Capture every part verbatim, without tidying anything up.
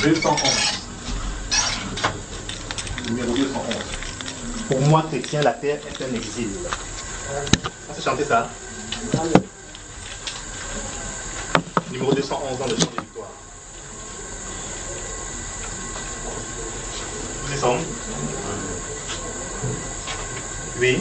deux cent onze. Numéro deux cent onze. Pour moi, chrétien, la terre est un exil. On s'est chanté ça. Numéro deux cent onze dans le chant de victoire. Vous y sommes? Oui.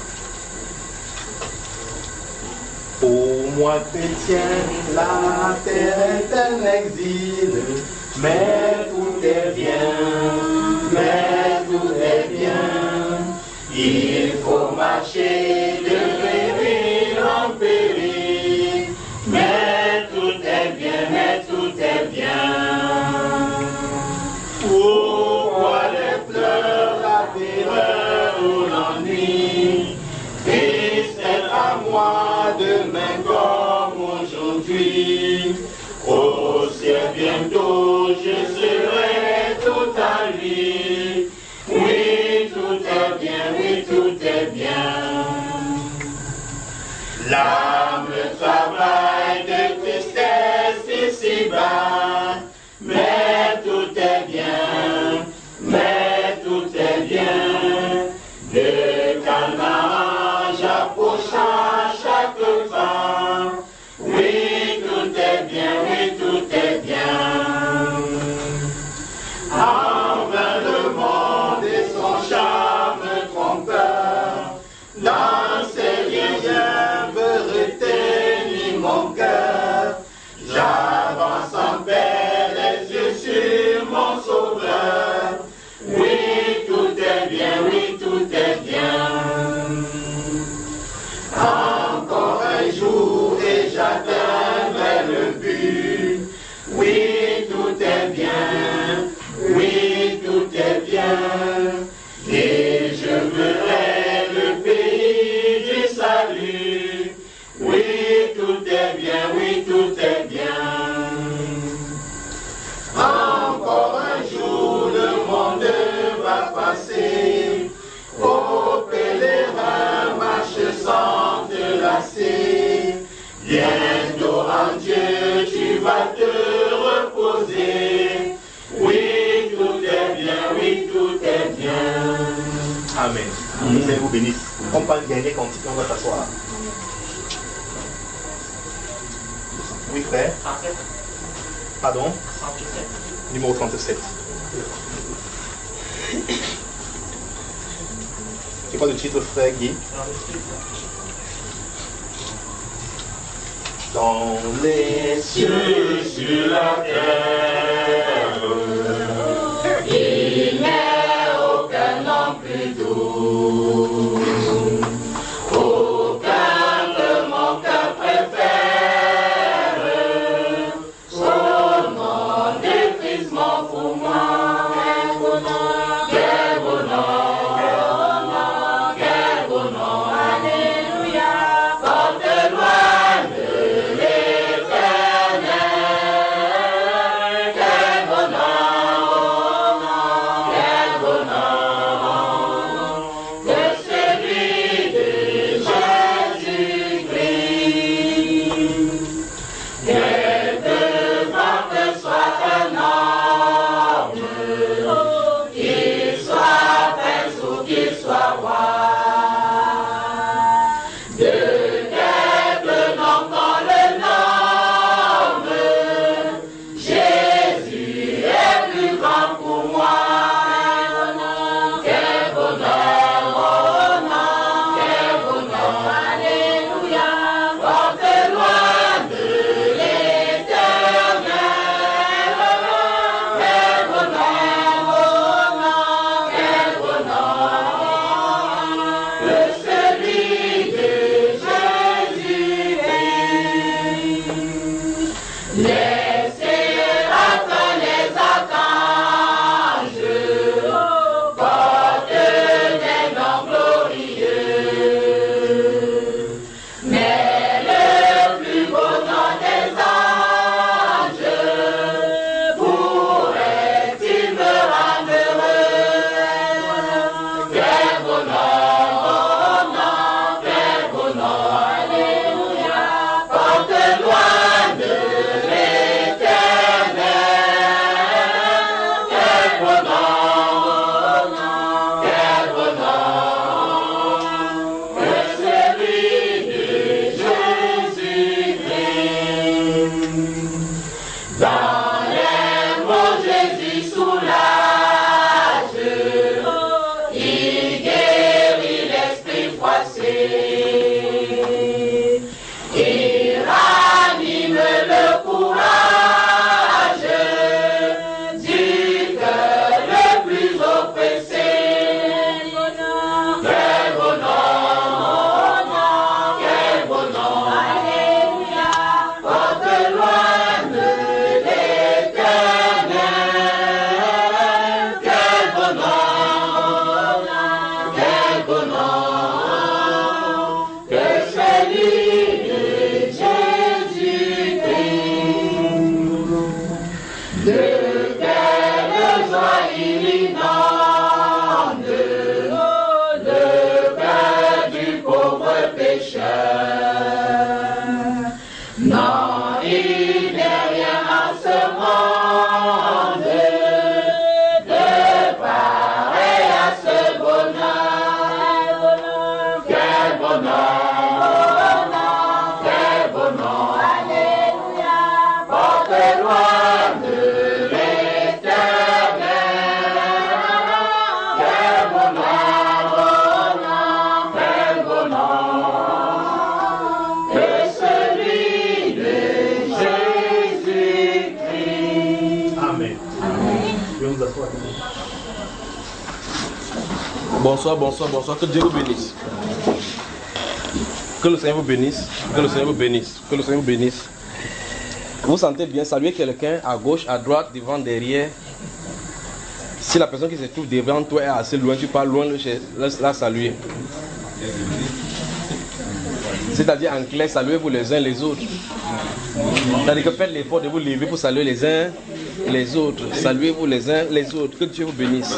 Pour moi, chrétien, la terre est un exil, mais tout est bien, mais tout est bien. Il faut marcher de péril en péril, mais tout est bien, mais tout est bien. Pourquoi les pleurs, la terreur ou l'ennui? Christ est à moi demain comme aujourd'hui. Au ciel bientôt je serai tout à lui. Oui, tout est bien, oui, tout est bien. L'âme travaille de tristesse ici-bas, mais tout est bien, mais tout est bien. De calme j'approche à chaque pas. Oui, tout est bien, oui, tout est bien. Envers le monde et son charme trompeur, dans ses liens veut retenir mon cœur. J'avance en paix, les yeux sur mon sauveur. Oui, tout est bien, oui, tout est bien. Encore un jour et j'atteindrai le but. Oui, tout est bien, oui, tout est bien. Et je verrai le pays du salut. Oui, tout est bien, oui, tout est bien. Encore un jour, le monde va passer. Ô pèlerin, marche sans te lasser. Bientôt en Dieu, tu vas te reposer. Oui, tout est bien, oui, tout est bien. Amen. Le Seigneur vous bénisse. On parle dernier cantique, on va s'asseoir. Oui, frère. Pardon? Numéro trente-sept. C'est quoi le titre, frère Guy? Dans les cieux, sur la terre, il n'est aucun nom plus doux, aucun que mon cœur préfère. Son nom de Christ, mon pour moi. Quel beau nom, quel beau nom, alléluia. Porte loin de l'éternel, quel quelle joie il inonde le cœur du pauvre pécheur. Non, il n'est rien à ce monde de pareil à ce bonheur. Quel bonheur, quel bonheur, alléluia, porte loin de l'éternel. Quel bonheur, quel bonheur, et celui de Jésus-Christ. Amen. Bonsoir, bonsoir, bonsoir. Que Dieu vous bénisse. Que le Seigneur vous bénisse. Que le Seigneur vous bénisse. Que le Seigneur vous bénisse. Vous sentez bien saluer quelqu'un à gauche, à droite, devant, derrière. Si la personne qui se trouve devant toi est assez loin, tu pars loin, la saluer. C'est-à-dire en clair, saluez-vous les uns les autres. C'est-à-dire que faites l'effort de vous lever pour saluer les uns les autres. Saluez-vous les uns les autres. Que Dieu vous bénisse.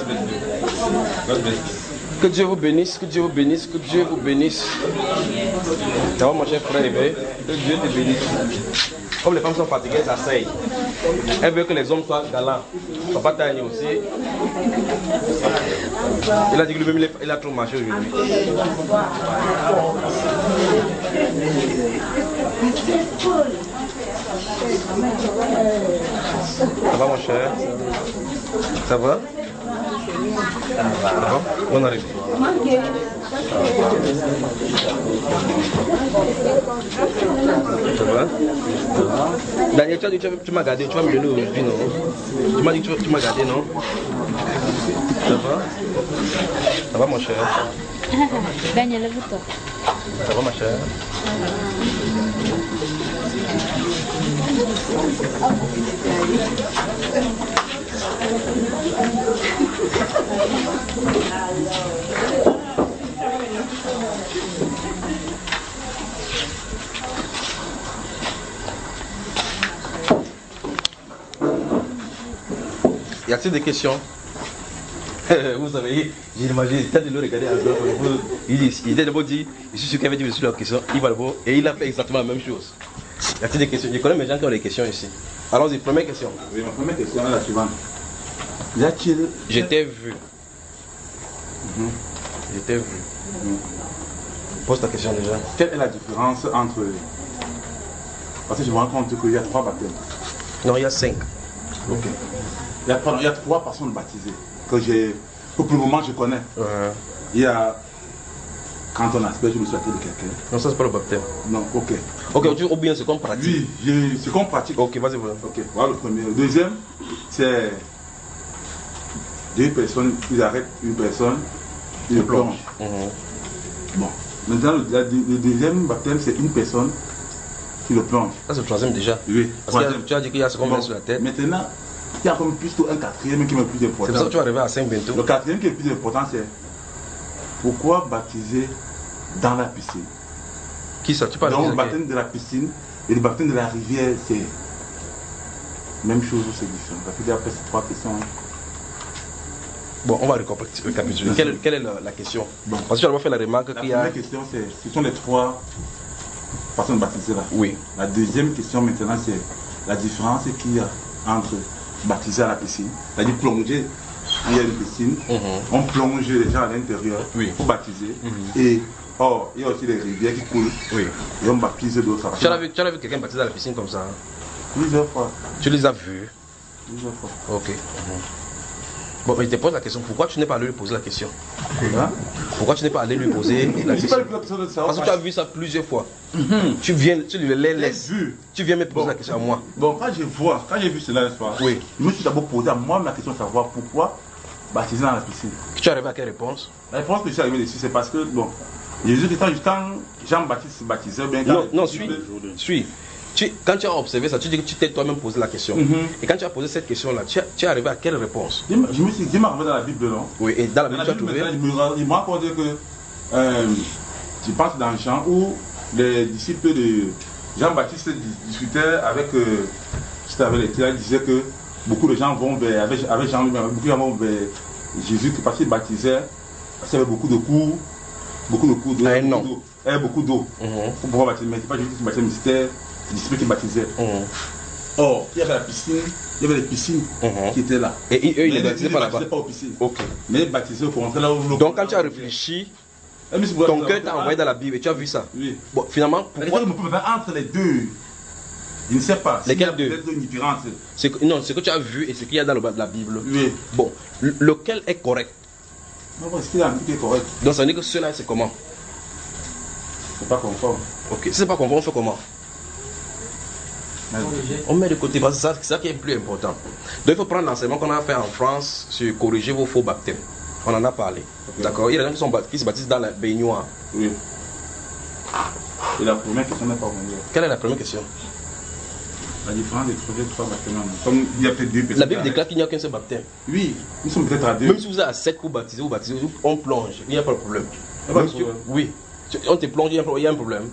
Que Dieu vous bénisse, que Dieu vous bénisse, que Dieu vous bénisse. Ça va mon cher frère, que Dieu te bénisse. Comme les femmes sont fatiguées, elles s'asseyent. Elles veulent que les hommes soient galants. Papa Tani aussi. Il a dit que lui-même il a trop marché aujourd'hui. Ça va mon cher? Ça va? Ça va? On arrive. Ça va? Daniel, tu, as dit, tu, tu m'as gardé, tu vas me donner aujourd'hui, non? Tu m'as dit que tu, tu m'as gardé, non? Ça va? Ça va mon cher? Daniel, lève-toi. Ça va ma chère? Y a-t-il des questions? Vous savez, j'ai imaginé, peut-être de le regarder à l'heure, il était d'abord dit, je suis sûr qu'il avait dit sur la question, il va le voir, et il a fait exactement la même chose. Y a-t-il des questions? Je connais mes gens qui ont des questions ici. Allons-y, première question. Oui, ma première question est la suivante. Y a-t-il... Je t'ai vu. Mm-hmm. Je t'ai vu. Mm-hmm. Pose ta question déjà. Quelle est la différence entre... Parce que je me rends compte qu'il y a trois baptêmes. Non, il y a cinq. Ok. Il y a, pardon, il y a trois personnes baptisées que j'ai... Pour le moment, je connais. Ouais. Il y a... Quand on asperge le souhait de quelqu'un. Non, ça c'est pas le baptême. Non, ok. Ok, ou bien c'est qu'on pratique. Oui, c'est qu'on pratique. Ok, vas-y, voilà. Ok, voilà le premier. Le deuxième, c'est deux personnes, ils arrêtent une personne, ils le plongent. Mmh. Bon, maintenant, le, le deuxième baptême, c'est une personne qui le plonge. Ça c'est le troisième déjà. Oui, parce que tu as dit qu'il y a ce qu'on met sur la tête. Maintenant, il y a comme plutôt un quatrième qui est plus important. C'est pour ça que tu vas arriver à cinq bientôt. Le quatrième qui est plus important, c'est pourquoi baptiser dans la piscine? Qui ça? Tu parles Donc, de le baptême de la piscine et le baptême de la rivière, c'est même chose ou c'est différent? Parce qu'il y a presque trois questions. Bon, on va récapituler. Quelle, quelle est la, la question? Bon. Parce que tu as fait la remarque qu'il y a... La première question, c'est ce sont les trois façons de baptiser là. Oui. La deuxième question maintenant, c'est la différence qu'il y a entre baptiser à la piscine, c'est-à-dire plonger. Il y a une piscine, mm-hmm. on plonge les gens à l'intérieur oui. pour baptiser. Mm-hmm. Et oh, il y a aussi des rivières qui coulent. Oui. Et on baptise d'autres. Tu as vu, tu as vu quelqu'un baptiser à la piscine comme ça? Hein? Plusieurs fois. Tu les as vus? Plusieurs fois. Ok. Mm-hmm. Bon, mais je te pose la question. Pourquoi tu n'es pas allé lui poser la question? Hein? Pourquoi tu n'es pas allé lui poser la question? Pas de savoir, parce que tu as vu ça plusieurs fois. Mm-hmm. Tu viens, tu les laisses. Vu. Tu viens me poser bon. la question à moi. Bon, quand je vois, quand j'ai vu cela ce soir, oui. je me suis d'abord posé à moi la question de savoir pourquoi baptiser dans la piscine. Tu es arrivé à quelle réponse? La réponse que je suis arrivé dessus, c'est parce que, bon, Jésus, quand Jean-Baptiste se baptisait, bien Non, non, suis. suis. Tu, quand tu as observé ça, tu dis que tu t'es toi-même posé la question. Mm-hmm. Et quand tu as posé cette question-là, tu, tu es arrivé à quelle réponse? Je, je me suis dit, dans la Bible, non? Oui, et dans la Bible, dans tu as trouvé? Il me raconte que, euh, je pense dans Jean, où les disciples de Jean-Baptiste discutaient avec, euh, avec les tiens, ils disaient que beaucoup de gens vont vers, avec, avec Jean-Louis, beaucoup de gens vont vers Jésus parce qu'il baptisait, parce qu'il y avait beaucoup de cours, beaucoup de cours d'eau. Ah, non. Il y avait beaucoup d'eau. Mhm. Pour pouvoir baptiser, mais c'est pas Jésus qui baptisait, mais c'était les disciples qui baptisaient. Mhm. Or, il y avait la piscine, il y avait les piscines Mhm. qui étaient là. Et eux, ils Mais ne baptisaient pas là-bas. pas aux piscines. Ok. Mais ils baptisaient au contraire là où l'eau. Donc quand tu as réfléchi, ton cœur t'a envoyé dans la Bible et tu as vu ça. Oui. Bon, finalement, pourquoi entre les deux, je ne sais pas. Lesquels deux? Peut-être une différence. c'est que, non, ce que tu as vu et ce qu'il y a dans le, la Bible. Oui. Bon, le- lequel est correct? Non, ce qu'il y a un truc qui est correct. Donc ça veut dire que cela c'est comment? C'est pas conforme. Ok, si c'est pas conforme, on fait comment? On met de côté, parce que c'est ça, c'est ça qui est le plus important. Donc il faut prendre l'enseignement qu'on a fait en France sur corriger vos faux baptêmes. On en a parlé. Okay. D'accord? Il y a des gens qui, sont, qui se baptisent dans la baignoire. Oui. Et la première question n'est pas venue. Quelle est la première question? La différence des trois, trois baptêmes. Comme il y a peut-être deux personnes. La Bible déclare qu'il n'y a qu'un seul baptême. Oui, nous sommes peut-être à deux. Même si vous êtes à sept pour baptiser, vous baptisez, on plonge. Il n'y a pas de problème. Il n'y a pas de Même si- problème. oui. Tu- On te plonge, il y a un pro- il y a un problème.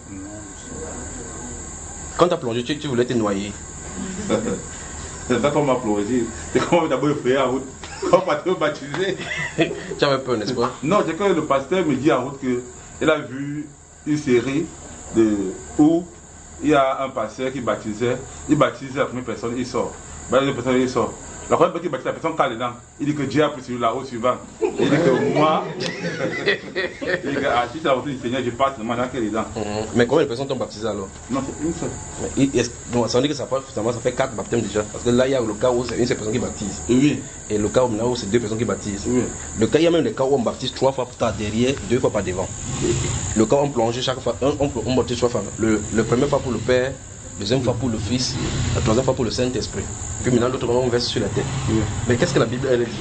Quand tu as plongé, tu, tu voulais te noyer. C'est ça qu'on m'a plongé. C'est comme d'abord effrayé en route. Quand on va baptiser. Tu avais peur, n'est-ce pas? Non, c'est quand le pasteur me dit en route qu'il a vu une série de où il y a un pasteur qui baptisait, il baptise la première personne, il sort. Ben, la personne, il sort. La première personne qui baptise, la personne cale dedans. Il dit que Dieu a pris celui-là au suivant. Il dit que moi, il dit que ah, si c'est la volonté du Seigneur, je passe seulement dans quel dedans. Mhm. Mais combien de personnes t'ont baptisé alors? Non, c'est une seule. Mais il- est-ce- donc, ça veut dire que ça fait, finalement, ça fait quatre baptêmes déjà. Parce que là, il y a le cas où c'est une seule personne qui baptise. Oui, Et le cas où, maintenant, où c'est deux personnes qui baptisent. oui. Le cas, il y a même des cas où on baptise trois fois par derrière, deux fois par devant. Le cas où on plonge chaque fois, on, on, on baptise trois fois. Le, le premier fois pour le Père, la deuxième fois pour le Fils, la troisième fois pour le Saint-Esprit. Puis maintenant, l'autre moment, on verse sur la tête. Oui. Mais qu'est-ce que la Bible, elle dit?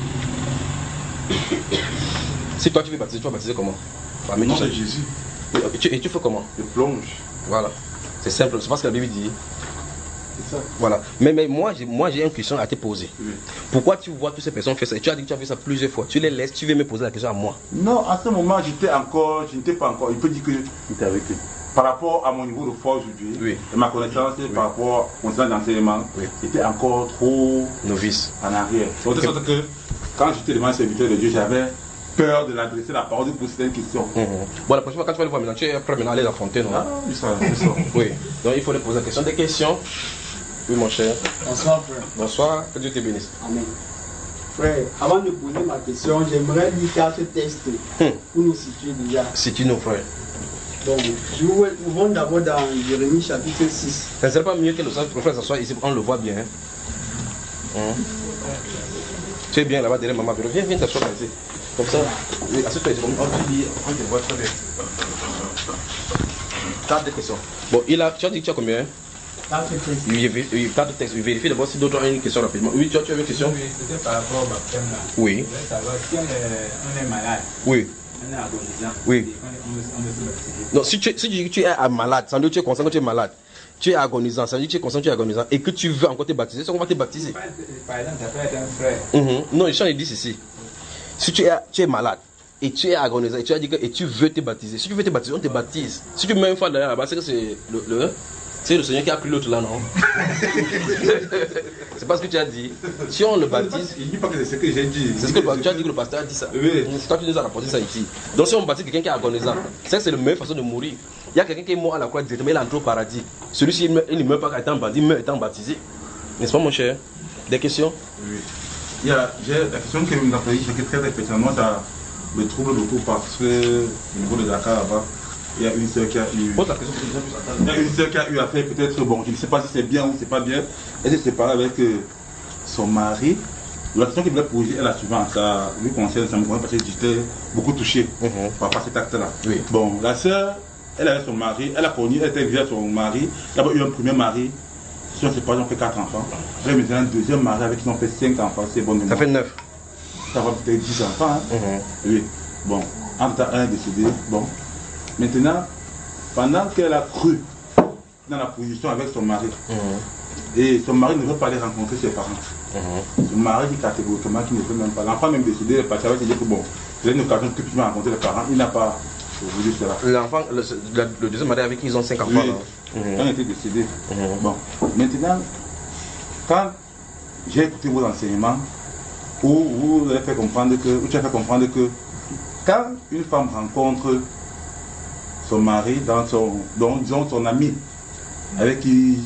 Si toi tu veux baptiser, tu vas baptiser comment? Par Au nom médecin. de Jésus, Et tu, et tu fais comment? je plonge. Voilà. C'est simple, c'est pas ce que la Bible dit. C'est ça. Voilà. Mais, mais moi, j'ai, moi, j'ai une question à te poser. Oui. Pourquoi tu vois toutes ces personnes faire ça? Et tu as dit que tu as fait ça plusieurs fois. Tu les laisses, tu veux me poser la question à moi. Non, à ce moment, j'étais encore, je n'étais pas encore. Il peut dire que j'étais avec eux. Par rapport à mon niveau de foi aujourd'hui, Oui. et ma connaissance par rapport au sein d'enseignement, Oui. j'étais encore trop Novice. en arrière. Donc, de sorte que quand j'étais devant un serviteur de Dieu, j'avais peur de l'adresser la parole, de poser une question. Mhm. Bon, la prochaine fois, quand tu vas le voir maintenant, tu es prêt maintenant à aller affronter, non? Ah, oui, ça, c'est ça. Oui. Donc il faut les poser la question. Des questions? Oui, mon cher. Bonsoir, frère. Bonsoir. Que Dieu te bénisse. Amen. Frère, avant de poser ma question, j'aimerais lire quatre textes Hum. pour nous situer déjà. Si tu nous frère. Donc, nous ouvrons d'abord dans Jérémie chapitre six. Ça ne serait pas mieux que le frère s'assoie ici, on le voit bien. Hein? Hum. Tu es bien là-bas derrière maman. Viens, viens t'asseoir ici. Comme ça, oui, assieds-toi ici. On te lit, on te voit très bien. Quatre questions. Bon, il a, tu as dit que tu as combien? Quatre textes. Oui, oui, oui, quatre textes. Vérifie d'abord si d'autres ont une question rapidement. Oui, tu as, tu as une question? Oui, c'était par rapport au baptême là. Oui. Je voulais savoir si on est, on est malade, Oui. on est agonisant, Oui. et on, est- on, est- on est sous baptisé. Non, si tu, si tu dis que tu es malade, ça veut dire que tu es conscient que tu es malade. Tu es agonisant, ça veut dire que tu es conscient que tu es agonisant et que tu veux encore te baptiser, c'est qu'on va te baptiser. Par par exemple, ça peut être un frère. Mhm. Non, je dit ceci. Si tu es, tu es malade et tu es agonisant et tu as dit que et tu veux te baptiser, si tu veux te baptiser, on te baptise. Si tu mets une fois derrière là-bas, c'est que c'est le, le, c'est le Seigneur qui a pris l'autre là, non? C'est pas ce que tu as dit. Si on le baptise, Il ne dit pas que c'est ce que j'ai dit. c'est ce que le, tu as dit que le pasteur a dit ça. Oui. C'est toi qui nous as rapporté ça ici. Donc si on baptise quelqu'un qui est agonisant, c'est que c'est la meilleure façon de mourir. Il y a quelqu'un qui est mort à la croix directement, il entre au paradis. Celui-ci, il ne meurt- il ne meurt pas étant baptisé, il meurt étant baptisé. N'est-ce pas mon cher? Des questions? Oui. Il y a, j'ai la question que vous avez dit, c'est que très spécialement, ça me trouble beaucoup parce que au niveau de Dakar là-bas, il y a une sœur qui a eu. Pose la question pour que les gens puissent entendre. Il y a une sœur qui a eu affaire, peut-être, bon, je ne sais pas si c'est bien ou c'est pas bien. Elle s'est séparée avec euh, son mari. La question qu'il voulait poser est la suivante. Ça, vu qu'on sait, ça me convient parce que j'étais beaucoup touché Mhm. par rapport à cet acte-là. Oui. Bon, la sœur, elle avait son mari, elle a connu, elle était vivie avec son mari. Elle a eu un premier mari. Si on ne sait pas, ils ont fait quatre enfants. Elle a maintenant un deuxième mari avec qui ils ont fait cinq enfants. C'est bon de Ça moi. fait neuf. Ça va peut-être dix enfants. Hein? Mhm. Oui. Bon, entre un est décédé. Bon. Maintenant, pendant qu'elle a cru dans la position avec son mari, Mhm. et son mari ne veut pas aller rencontrer ses parents. Mhm. Son mari dit catégoriquement qu'il ne veut même pas. L'enfant même décédé, parce qu'il avait dit que bon, j'ai une occasion que tu vas rencontrer les parents. Il n'a pas voulu cela. L'enfant, le, le, le deuxième mari avec qui ils ont cinq enfants. Oui. là. Mhm. Un était décédé. Mhm. Bon, maintenant, quand j'ai écouté vos enseignements où vous avez fait comprendre que, où tu as fait comprendre que quand une femme rencontre son mari dans son, dans, disons son ami avec qui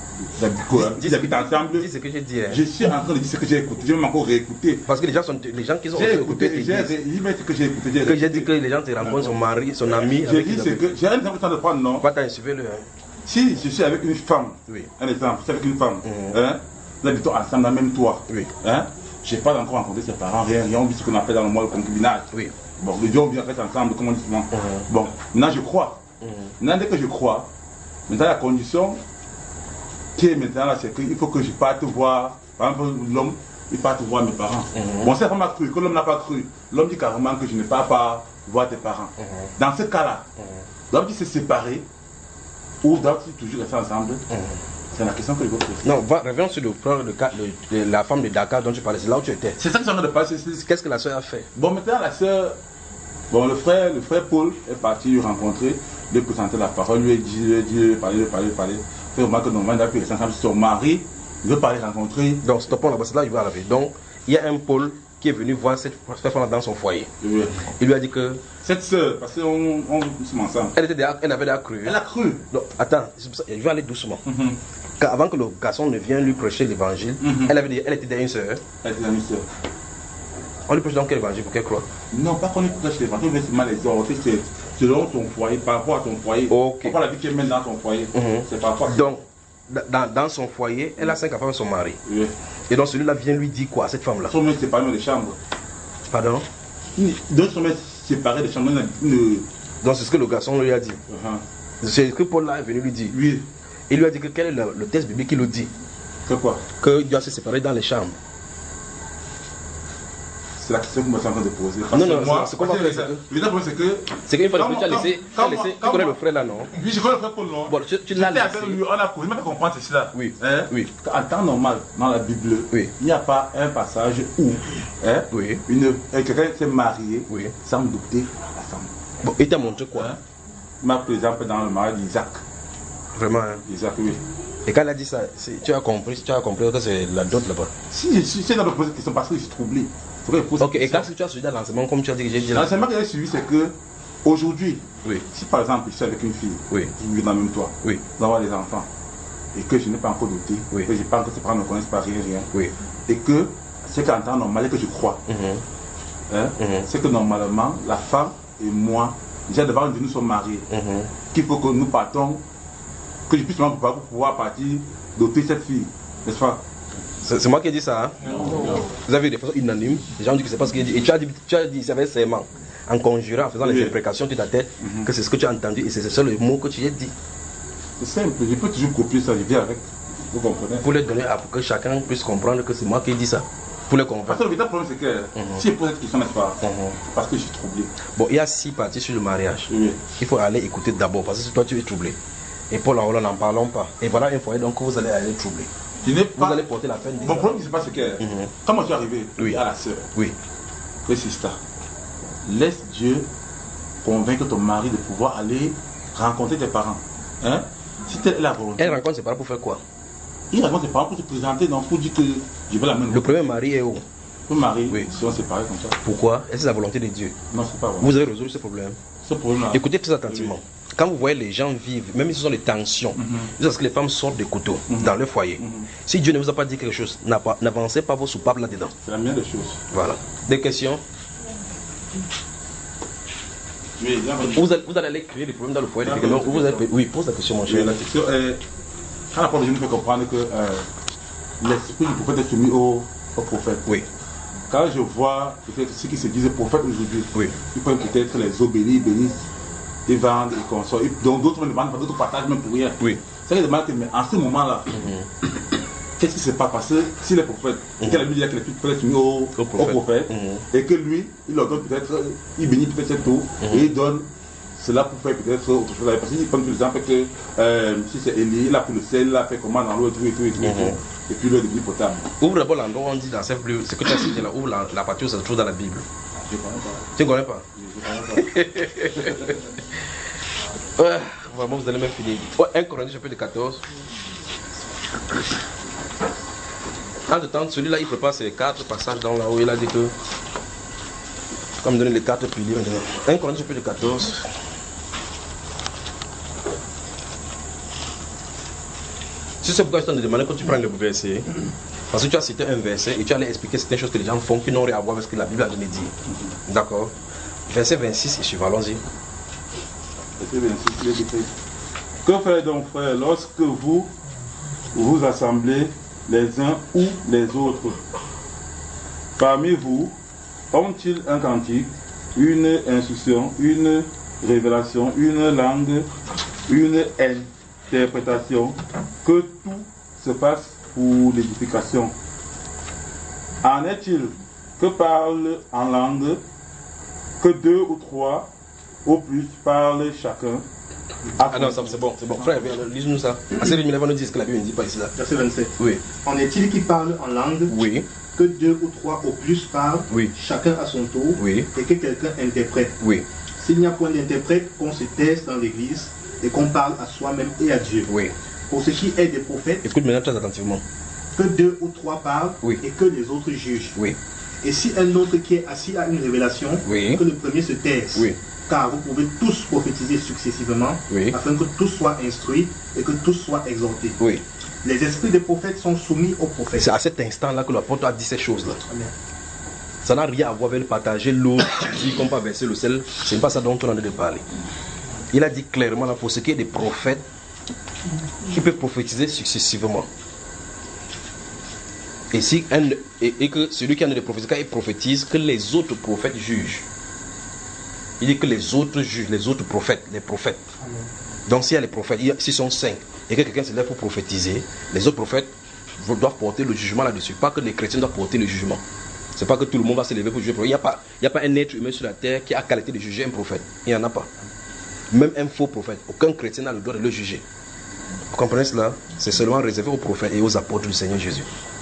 ils habitent ensemble, dis ce que j'ai dit. Hein. Je suis en train de dire ce que j'ai écouté, je vais encore réécouter. Parce que les gens, sont, les gens qui sont j'ai écouté, écouté, j'ai dit ce que j'ai écouté. Que j'ai dit que les gens te rencontrent son mari, son ami. J'ai dit ce que j'ai un exemple de prendre, non. Pas t'en suivez-le. Hein. Si je suis avec une femme, oui. Un exemple, je suis avec une femme, mmh. hein, nous habitons ensemble dans le même toit. Oui. Hein, je n'ai pas encore rencontré ses parents, rien, rien, on vit ce qu'on appelle dans le monde le concubinage. Oui. Bon, les deux on vit en fait ensemble, comme on dit souvent. Mmh. Bon, maintenant je crois. Mmh. Maintenant, dès que je crois, maintenant la condition qui est maintenant là, c'est qu'il faut que je parte voir, par exemple, l'homme, il parte voir mes parents. Mmh. Bon, cette femme a cru, que l'homme n'a pas cru. L'homme dit carrément que je n'ai pas à voir tes parents. Mmh. Dans ce cas-là, mmh. l'homme dit se séparer, ou doivent-ils toujours rester ensemble? Mmh. C'est la question que je veux poser. Non, va, reviens sur le, le cas, le, la femme de Dakar dont tu parlais, c'est là où tu étais. C'est ça que j'ai envie de passer. Qu'est-ce que la soeur a fait? Bon, maintenant la soeur, bon, le frère, le frère Paul est parti lui rencontrer, lui présenter la parole, lui a dit, lui a dit, lui a parlé, lui a parlé, lui a parlé. Fait remarque que normalement, il a pu rester ensemble. Son mari, il veut pas les rencontrer. Donc, stoppons là-bas, c'est là où il va arriver. Donc, il y a un Paul qui est venu voir cette femme dans son foyer. Oui. Il lui a dit que... Cette soeur, parce qu'on on, on ensemble. Elle, était déjà, elle avait déjà cru. Elle a cru. Donc, attends, il va aller doucement. Mm-hmm. Car avant que le garçon ne vienne lui prêcher l'évangile, mm-hmm. elle, avait, elle était déjà une soeur. Elle était déjà une soeur. On lui prêche donc quel évangile pour qu'elle croie? Non, pas qu'on lui prêche l'évangile, mais c'est mal exhorté, c'est selon ton foyer, par rapport à ton foyer. Ok. Par rapport à la vie qu'elle mène dans ton foyer. Mm-hmm. C'est par rapport à... Donc, dans, dans son foyer, elle a cinq enfants avec son mari. Oui. Et donc celui-là vient lui dire quoi, cette femme-là? Son mec séparé des chambres. Pardon? Donc son mec séparé des chambres. Une... Donc c'est ce que le garçon lui a dit. Uh-huh. C'est ce que Paul là est venu lui dire. Oui. Il lui a dit que quel est le, le texte biblique qui le dit? Que quoi? Que Dieu doit se séparer dans les chambres. C'est la question que moi je suis en train de poser. Parce non, non, moi, c'est quoi c'est que... Le problème c'est que... C'est qu'une fois de plus, tu as laissé... Tu as laissé... Tu connais le frère là, non? Oui, je connais le frère Paul, non? Bon, tu, tu l'as laissé. Avec lui, on a posé, même comprendre ceci là. Oui. Hein? Oui. En temps normal, dans la Bible, oui. Il n'y a pas un passage où hein, oui. une, quelqu'un s'est marié oui. sans douter la femme. Bon, il t'a montré quoi? Hein? Par exemple, dans le mariage d'Isaac. Vraiment, hein? Isaac, oui. Et quand elle a dit ça, tu as compris, tu as compris que c'est la dot là-bas. Si, je suis dans la poser question parce que je suis troublé. Ok, et quand tu as suivi l'enseignement, comme tu as dit que j'ai dit là. L'enseignement que j'ai suivi, c'est que aujourd'hui, oui. si par exemple je suis avec une fille, oui. je vis dans le même toit, oui. nous avons des enfants, et que je n'ai pas encore douté, oui. que je pense que ses parents ne connaissent pas rien, rien, oui. et que c'est qu'en temps normal, et que je crois, mm-hmm. hein, mm-hmm. c'est que normalement, la femme et moi, déjà devant nous sommes mariés, mm-hmm. qu'il faut que nous partons, que je puisse pour pouvoir partir, doter cette fille, n'est-ce pas? C'est moi qui ai dit ça, hein? Non. Vous avez vu de façon unanime, les gens disent que c'est pas ce qu'il a dit. Et tu as dit, tu as dit, c'est avec serment, en conjurant, en faisant oui. les imprécations de ta tête, mm-hmm. que c'est ce que tu as entendu et c'est ce seul mot que tu as dit. C'est simple, je peux toujours copier ça, je viens avec. Vous comprenez? Pour les donner à pour que chacun puisse comprendre que c'est moi qui ai dit ça. Pour les comprendre. Parce que le vrai problème, c'est que mm-hmm. si je pose cette question, n'est-ce pas? Mm-hmm. Parce que je suis troublé. Bon, il y a six parties sur le mariage. Oui. Il faut aller écouter d'abord, parce que toi tu es troublé. Et Paul en n'en parlons pas. Et voilà un foyer, donc vous allez aller troubler. Vous pas... allez porter la peine. Mon problème, c'est pas ce que. Mm-hmm. Quand moi je suis arrivé oui. à la sœur, oui. que c'est ça. Laisse Dieu convaincre ton mari de pouvoir aller rencontrer tes parents. Hein? Si telle est la volonté. Elle rencontre ses parents pour faire quoi? Il rencontre ses parents pour se présenter, non, pour dire que je veux la même. Le premier mari est où? Le mari, oui. si on s'est séparés comme ça. Pourquoi? Est-ce que c'est la volonté de Dieu? Non, c'est pas vrai. Vous avez résolu ce problème? Ce problème-là. Écoutez très attentivement. Oui. Quand vous voyez les gens vivre, même si ce sont des tensions, mm-hmm. parce que les femmes sortent des couteaux mm-hmm. dans leur foyer. Mm-hmm. Si Dieu ne vous a pas dit quelque chose, n'avancez pas vos soupapes là-dedans. C'est la meilleure des choses. Voilà. Des questions? Oui, vous, allez, vous allez aller créer des problèmes dans le foyer. Des vous vous allez... Oui, pose la question, mon cher. Oui, la question est, quand la parole de Dieu nous fait comprendre que euh, l'esprit du prophète est soumis au, au prophète. Oui. Quand je vois ceux qui se disent prophètes aujourd'hui, oui. ils prennent peut-être les eaux bénies, bénissent. Ils vendent, ils consomment. Donc d'autres me demandent, d'autres partagent même pour rien. Oui. C'est que demande que, mais en ce moment-là, mm-hmm. qu'est-ce qui se passe? Parce que si les prophètes, mm-hmm. qu'elle a dit que les filles sont au, au prophète, au prophète mm-hmm. et que lui, il leur donne peut-être, il bénit peut-être cette eau, mm-hmm. et il donne cela pour faire peut-être autre chose. Parce qu'il prend par exemple que euh, si c'est Élie, il a pris le sel, il a fait comment dans l'eau et tout et tout et tout, mm-hmm. et puis l'eau est devenue potable. Ouvre d'abord l'endroit où on dit dans cette pluie, ce que tu as cité là, ouvre la, la partie où ça se trouve dans la Bible. Je ne connais pas. Tu ne connais pas? Je ne connais pas. Ouais, vraiment, vous allez même finir. Ouais, un Corinthiens chapitre quatorze. Entre-temps, celui-là, il prépare ses quatre passages dans là où il a dit que... Comme donner les quatre piliers maintenant. un Corinthiens chapitre quatorze. Si c'est pourquoi je te demande quand tu prends le verset, parce que tu as cité un verset et tu allais expliquer certaines choses que les gens font qui n'ont rien à voir avec ce que la Bible a donné dire. D'accord. Verset vingt-six et suivant, allons-y. Verset vingt-six, il est écrit. Que faire donc, frère, lorsque vous vous assemblez les uns ou les autres? Parmi vous, ont-ils un cantique, une instruction, une révélation, une langue, une interprétation, que tout se passe pour l'édification? En est-il que parlent en langue, que deux ou trois au plus parlent chacun? Ah non, ça, c'est bon, c'est bon. Frère, lis-nous ça. Assez de nous dire ce que la Bible ne dit pas ici là. Verset vingt-sept. Oui. En est-il qui parle en langue? Oui. Que deux ou trois au plus parlent, Oui. chacun à son tour, Oui. et que quelqu'un interprète. Oui. S'il n'y a point d'interprète, qu'on se taise dans l'église et qu'on parle à soi-même et à Dieu. Oui. Pour ce qui est des prophètes, Écoute maintenant très attentivement. que deux ou trois parlent Oui. et que les autres jugent. Oui. Et si un autre qui est assis à une révélation, Oui. que le premier se taise. Oui. Car vous pouvez tous prophétiser successivement, Oui. afin que tous soient instruits et que tous soient exhortés. Oui. Les esprits des prophètes sont soumis aux prophètes. C'est à cet instant-là que l'apôtre a dit ces choses-là. Amen. Ça n'a rien à voir avec le partager l'eau, dit qu'on va verser le sel. Ce n'est pas ça dont on en a de parler. Il a dit clairement là, pour ce qui est des prophètes, qui peuvent prophétiser successivement. Et, si un, et, et que celui qui en a de prophétiser, quand il prophétise, que les autres prophètes jugent. Il dit que les autres jugent, les autres prophètes, les prophètes. Amen. Donc s'il y a les prophètes, s'ils sont cinq, et que quelqu'un se lève pour prophétiser, les autres prophètes doivent porter le jugement là-dessus. Pas que les chrétiens doivent porter le jugement. C'est pas que tout le monde va se lever pour juger. Il n'y a pas, il n'y a pas un être humain sur la terre qui a qualité de juger un prophète. Il n'y en a pas. Même un faux prophète. Aucun chrétien n'a le droit de le juger. Vous comprenez cela? C'est seulement réservé aux prophètes et aux apôtres du Seigneur Jésus.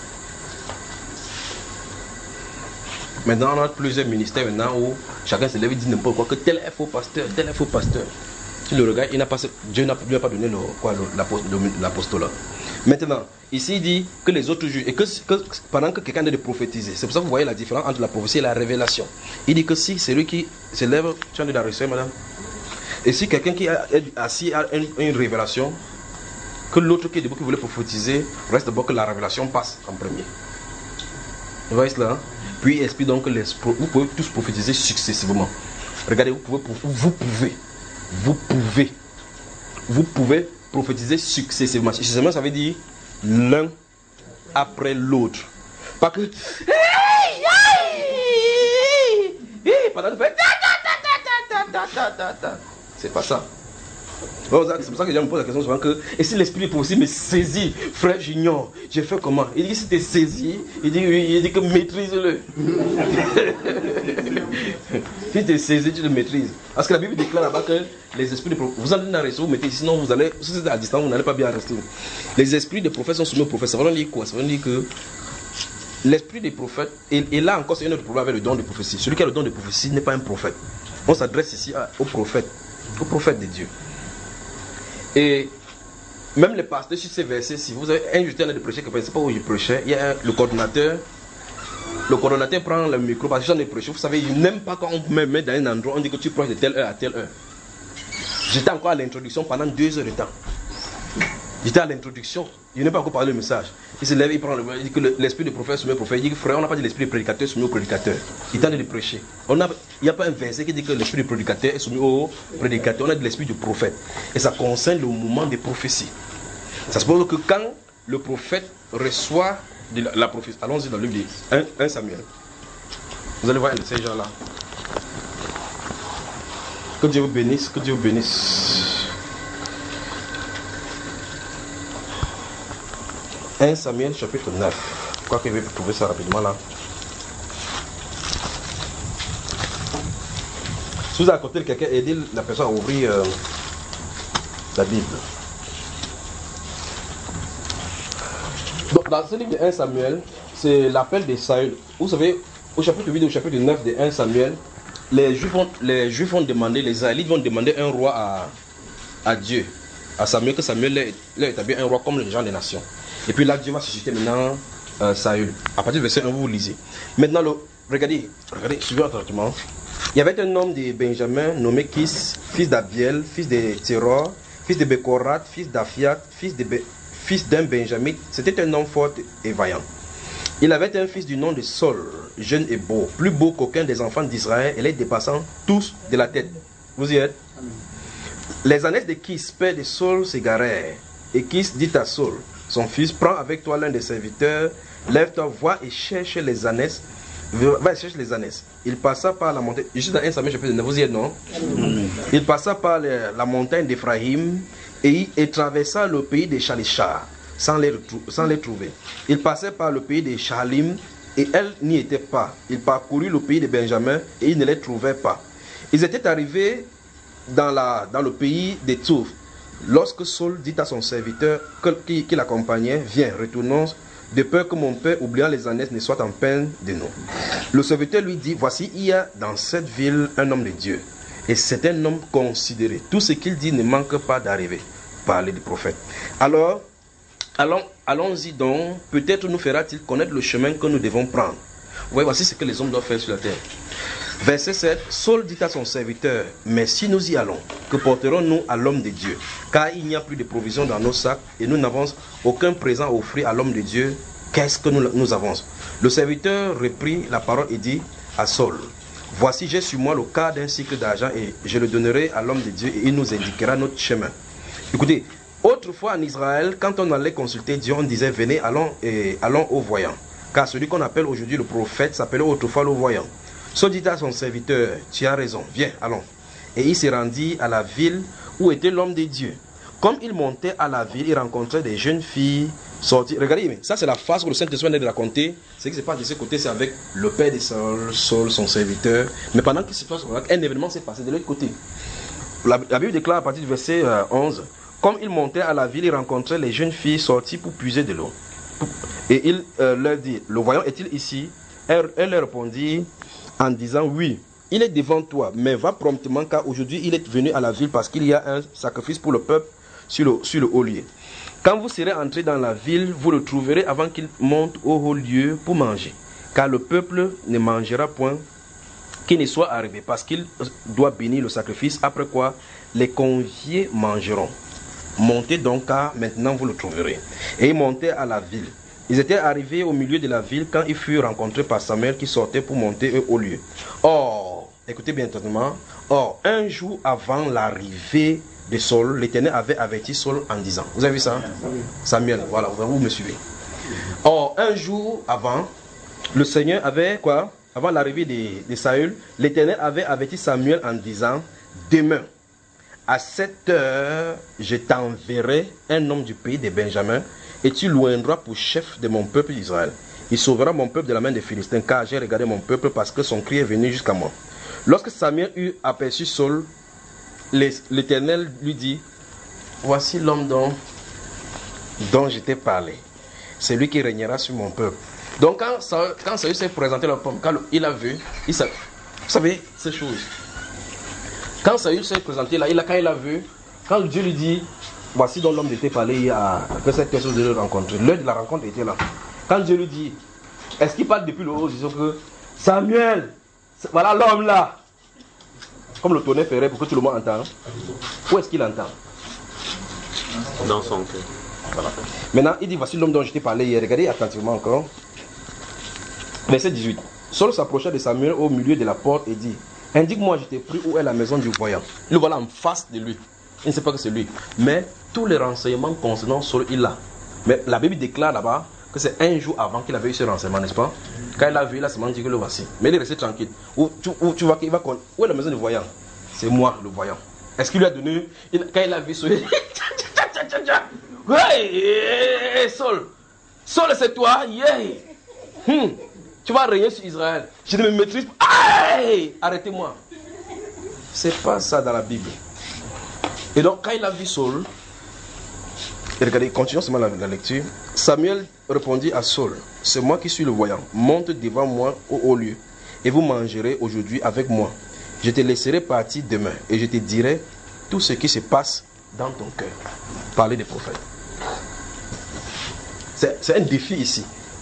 Maintenant, on a plusieurs ministères maintenant où chacun se lève et dit n'importe quoi, que tel est faux pasteur, tel est faux pasteur. Si le regard, il n'a pas, Dieu n'a pas donné le, quoi, l'apostolat. Maintenant, ici il dit que les autres juges, et que, que pendant que quelqu'un est de prophétiser, c'est pour ça que vous voyez la différence entre la prophétie et la révélation. Il dit que si c'est lui qui se lève, tu en es dans la reçu, madame. Et si quelqu'un qui est assis à une, une révélation, que l'autre qui est debout qui voulait prophétiser, reste d'abord que la révélation passe en premier. Vous voyez cela, hein? Puis il explique donc que les, vous pouvez tous prophétiser successivement. Regardez, vous pouvez, vous pouvez, vous pouvez, vous pouvez prophétiser successivement. Successivement, ça veut dire l'un après l'autre. Pas que... C'est pas ça. C'est pour ça que les gens me posent la question souvent que, et si l'esprit de prophétie me saisit, frère, j'ignore, j'ai fait comment? Il dit si tu es saisi, il dit oui, il dit que maîtrise-le. Si tu es saisi, tu le maîtrises. Parce que la Bible déclare là-bas que les esprits de prophétie, vous allez rester, vous mettez, sinon vous allez, si c'est à distance, vous n'allez pas bien rester. Les esprits des prophètes sont soumis aux prophètes. Ça veut dire quoi? Ça veut dire que l'esprit des prophètes, et, et là encore c'est un autre problème avec le don de prophétie. Celui qui a le don de prophétie n'est pas un prophète. On s'adresse ici aux prophètes, aux prophètes de Dieu. Et même les pasteurs sur ces versets, si vous avez un jeté en train de prêcher, que c'est pas où je prêchais, il y a un, le coordonnateur. Le coordonnateur prend le micro parce que j'en ai prêché. Vous savez, il n'aime pas quand on me met dans un endroit, on dit que tu prêches de telle heure à telle heure. J'étais encore à l'introduction pendant deux heures de temps. J'étais à l'introduction, il n'est pas encore parlé le message. Il se lève, il prend le il dit que l'esprit de prophète soumet au prophète. Il dit que frère, on n'a pas dit l'esprit de prédicateur soumis au prédicateur. Il tente de prêcher. On a, il n'y a pas un verset qui dit que l'esprit de prédicateur est soumis au prédicateur. On a de l'esprit du prophète. Et ça concerne le moment des prophéties. Ça se pose que quand le prophète reçoit de la, la prophétie, allons-y dans le livre de un Samuel. Vous allez voir ces gens-là. Que Dieu vous bénisse, que Dieu vous bénisse. un Samuel chapitre neuf. Je crois que je vais trouver ça rapidement là. Si vous avez à côté de quelqu'un, aidez la personne à ouvrir euh, la Bible. Donc dans ce livre de un Samuel, c'est l'appel de Saül. Vous savez, au chapitre huit et au chapitre neuf de un Samuel, les Juifs ont, les Juifs ont demandé, les Israélites vont demander un roi à, à Dieu, à Samuel, que Samuel leur établit un roi comme les gens des nations. Et puis là, Dieu va susciter maintenant euh, Saül. À partir du verset un, vous lisez. Maintenant, le, regardez, regardez, suivez attentivement. Il y avait un homme de Benjamin nommé Kis, fils d'Abiel, fils de Théroa, fils de Bekorat, fils d'Aphiat, fils, de Be, fils d'un Benjamin. C'était un homme fort et vaillant. Il avait un fils du nom de Saul, jeune et beau, plus beau qu'aucun des enfants d'Israël, et les dépassant tous de la tête. Vous y êtes? Amen. Les ânesses de Kis, père de Saul, s'égarèrent. Et Kis dit à Saul, son fils, prends avec toi l'un des serviteurs, lève-toi, vois et cherche les ânesses. Va chercher les ânesses. Il passa par la montagne. Je suis dans un Samuel chapitre neuf, vous y êtes, non? Amen. Il passa par les, la montagne d'Éphraïm et, et traversa le pays des Chalichas sans les, sans les trouver. Il passait par le pays des Chalim et elle n'y était pas. Il parcourut le pays de Benjamin et il ne les trouvait pas. Ils étaient arrivés dans, la, dans le pays des Touf. Lorsque Saul dit à son serviteur que, qui, qui l'accompagnait, viens, retournons, de peur que mon père, oubliant les ânesses, ne soit en peine de nous. Le serviteur lui dit, voici, il y a dans cette ville un homme de Dieu. Et c'est un homme considéré. Tout ce qu'il dit ne manque pas d'arriver. Parler du prophète. Alors, allons, allons-y donc. Peut-être nous fera-t-il connaître le chemin que nous devons prendre. Vous voyez, voici ce que les hommes doivent faire sur la terre. Verset sept. Saul dit à son serviteur, mais si nous y allons, que porterons-nous à l'homme de Dieu? Car il n'y a plus de provisions dans nos sacs et nous n'avons aucun présent à offrir à l'homme de Dieu. Qu'est-ce que nous, nous avons? Le serviteur reprit la parole et dit à Saul, voici, j'ai sur moi le quart d'un cycle d'argent et je le donnerai à l'homme de Dieu et il nous indiquera notre chemin. Écoutez, autrefois en Israël, quand on allait consulter Dieu, on disait, venez, allons, et, allons au voyant. Car celui qu'on appelle aujourd'hui le prophète s'appelait autrefois le voyant. Saul dit à son serviteur, tu as raison, viens, allons. Et il se rendit à la ville où était l'homme de Dieu. Comme il montait à la ville, il rencontrait des jeunes filles sorties. Regardez, ça c'est la phase où le Saint-Esprit vient de raconter. Ce qui se passe de ce côté, c'est avec le père de Saul, Saul, son serviteur. Mais pendant qu'il se passe, un événement s'est passé de l'autre côté. La, la Bible déclare à partir du verset euh, onze, comme il montait à la ville, il rencontrait les jeunes filles sorties pour puiser de l'eau. Et il euh, leur dit, le voyant est-il ici? Elle, elle leur répondit en disant, oui, il est devant toi, mais va promptement car aujourd'hui il est venu à la ville parce qu'il y a un sacrifice pour le peuple sur le, sur le haut lieu. Quand vous serez entré dans la ville, vous le trouverez avant qu'il monte au haut lieu pour manger. Car le peuple ne mangera point qu'il ne soit arrivé parce qu'il doit bénir le sacrifice, après quoi les conviés mangeront. Montez donc car maintenant vous le trouverez. Et ils montaient à la ville. Ils étaient arrivés au milieu de la ville quand ils furent rencontrés par Samuel qui sortait pour monter au lieu. Or, écoutez bien attentivement, or, un jour avant l'arrivée de Saul, l'Éternel avait averti Saul en disant, vous avez vu ça? Samuel, voilà, vous me suivez. Or, un jour avant, le Seigneur avait quoi? Avant l'arrivée de, de Saül, l'Éternel avait averti Samuel en disant, demain, à cette heure, je t'enverrai un homme du pays de Benjamin, et tu l'oindras pour chef de mon peuple Israël. Il sauvera mon peuple de la main des Philistins, car j'ai regardé mon peuple parce que son cri est venu jusqu'à moi. Lorsque Samuel eut aperçu Saul, l'Éternel lui dit, voici l'homme dont, dont je t'ai parlé. C'est lui qui régnera sur mon peuple. Donc quand, quand Saül s'est présenté la pomme, quand il a vu, il savait, vous savez ces choses. Quand Saül s'est présenté là, il a, quand il a vu, quand Dieu lui dit, voici donc l'homme de t'ai parlé, il y a que cette personne de le rencontrer. L'heure de la rencontre était là. Quand Dieu lui dit, est-ce qu'il parle depuis le haut, disons que Samuel, voilà l'homme là. Comme le tonnerre ferait pour que tout le monde entende. Où est-ce qu'il entend? Dans son cœur. Voilà. Maintenant, il dit, voici l'homme dont je t'ai parlé hier. Regardez attentivement encore. Verset dix-huit. Saul s'approcha de Samuel au milieu de la porte et dit, indique-moi, je t'ai pris où est la maison du voyant. Le voilà en face de lui. Il ne sait pas que c'est lui. Mais tous les renseignements concernant Saul, il l'a. Mais la Bible déclare là-bas que c'est un jour avant qu'il avait eu ce renseignement, n'est-ce pas? Quand il a vu, il a seulement dit que le voici. Mais il est resté tranquille. Où tu, où, tu vois qu'il va... Où est la maison du voyant? C'est moi, le voyant. Est-ce qu'il lui a donné... Il, quand il a vu Saul... Ouais, Saul. Saul, c'est toi. Yeah. Hmm. Tu vas régner sur Israël. Je ne me maîtrise pas. Hey, arrêtez-moi. C'est pas ça dans la Bible. Et donc, quand il a vu Saul, et regardez, continuons seulement la, la lecture. Samuel répondit à Saul, c'est moi qui suis le voyant. Monte devant moi au haut lieu, et vous mangerez aujourd'hui avec moi. Je te laisserai partir demain, et je te dirai tout ce qui se passe dans ton cœur. Parler des prophètes. C'est, c'est un défi ici.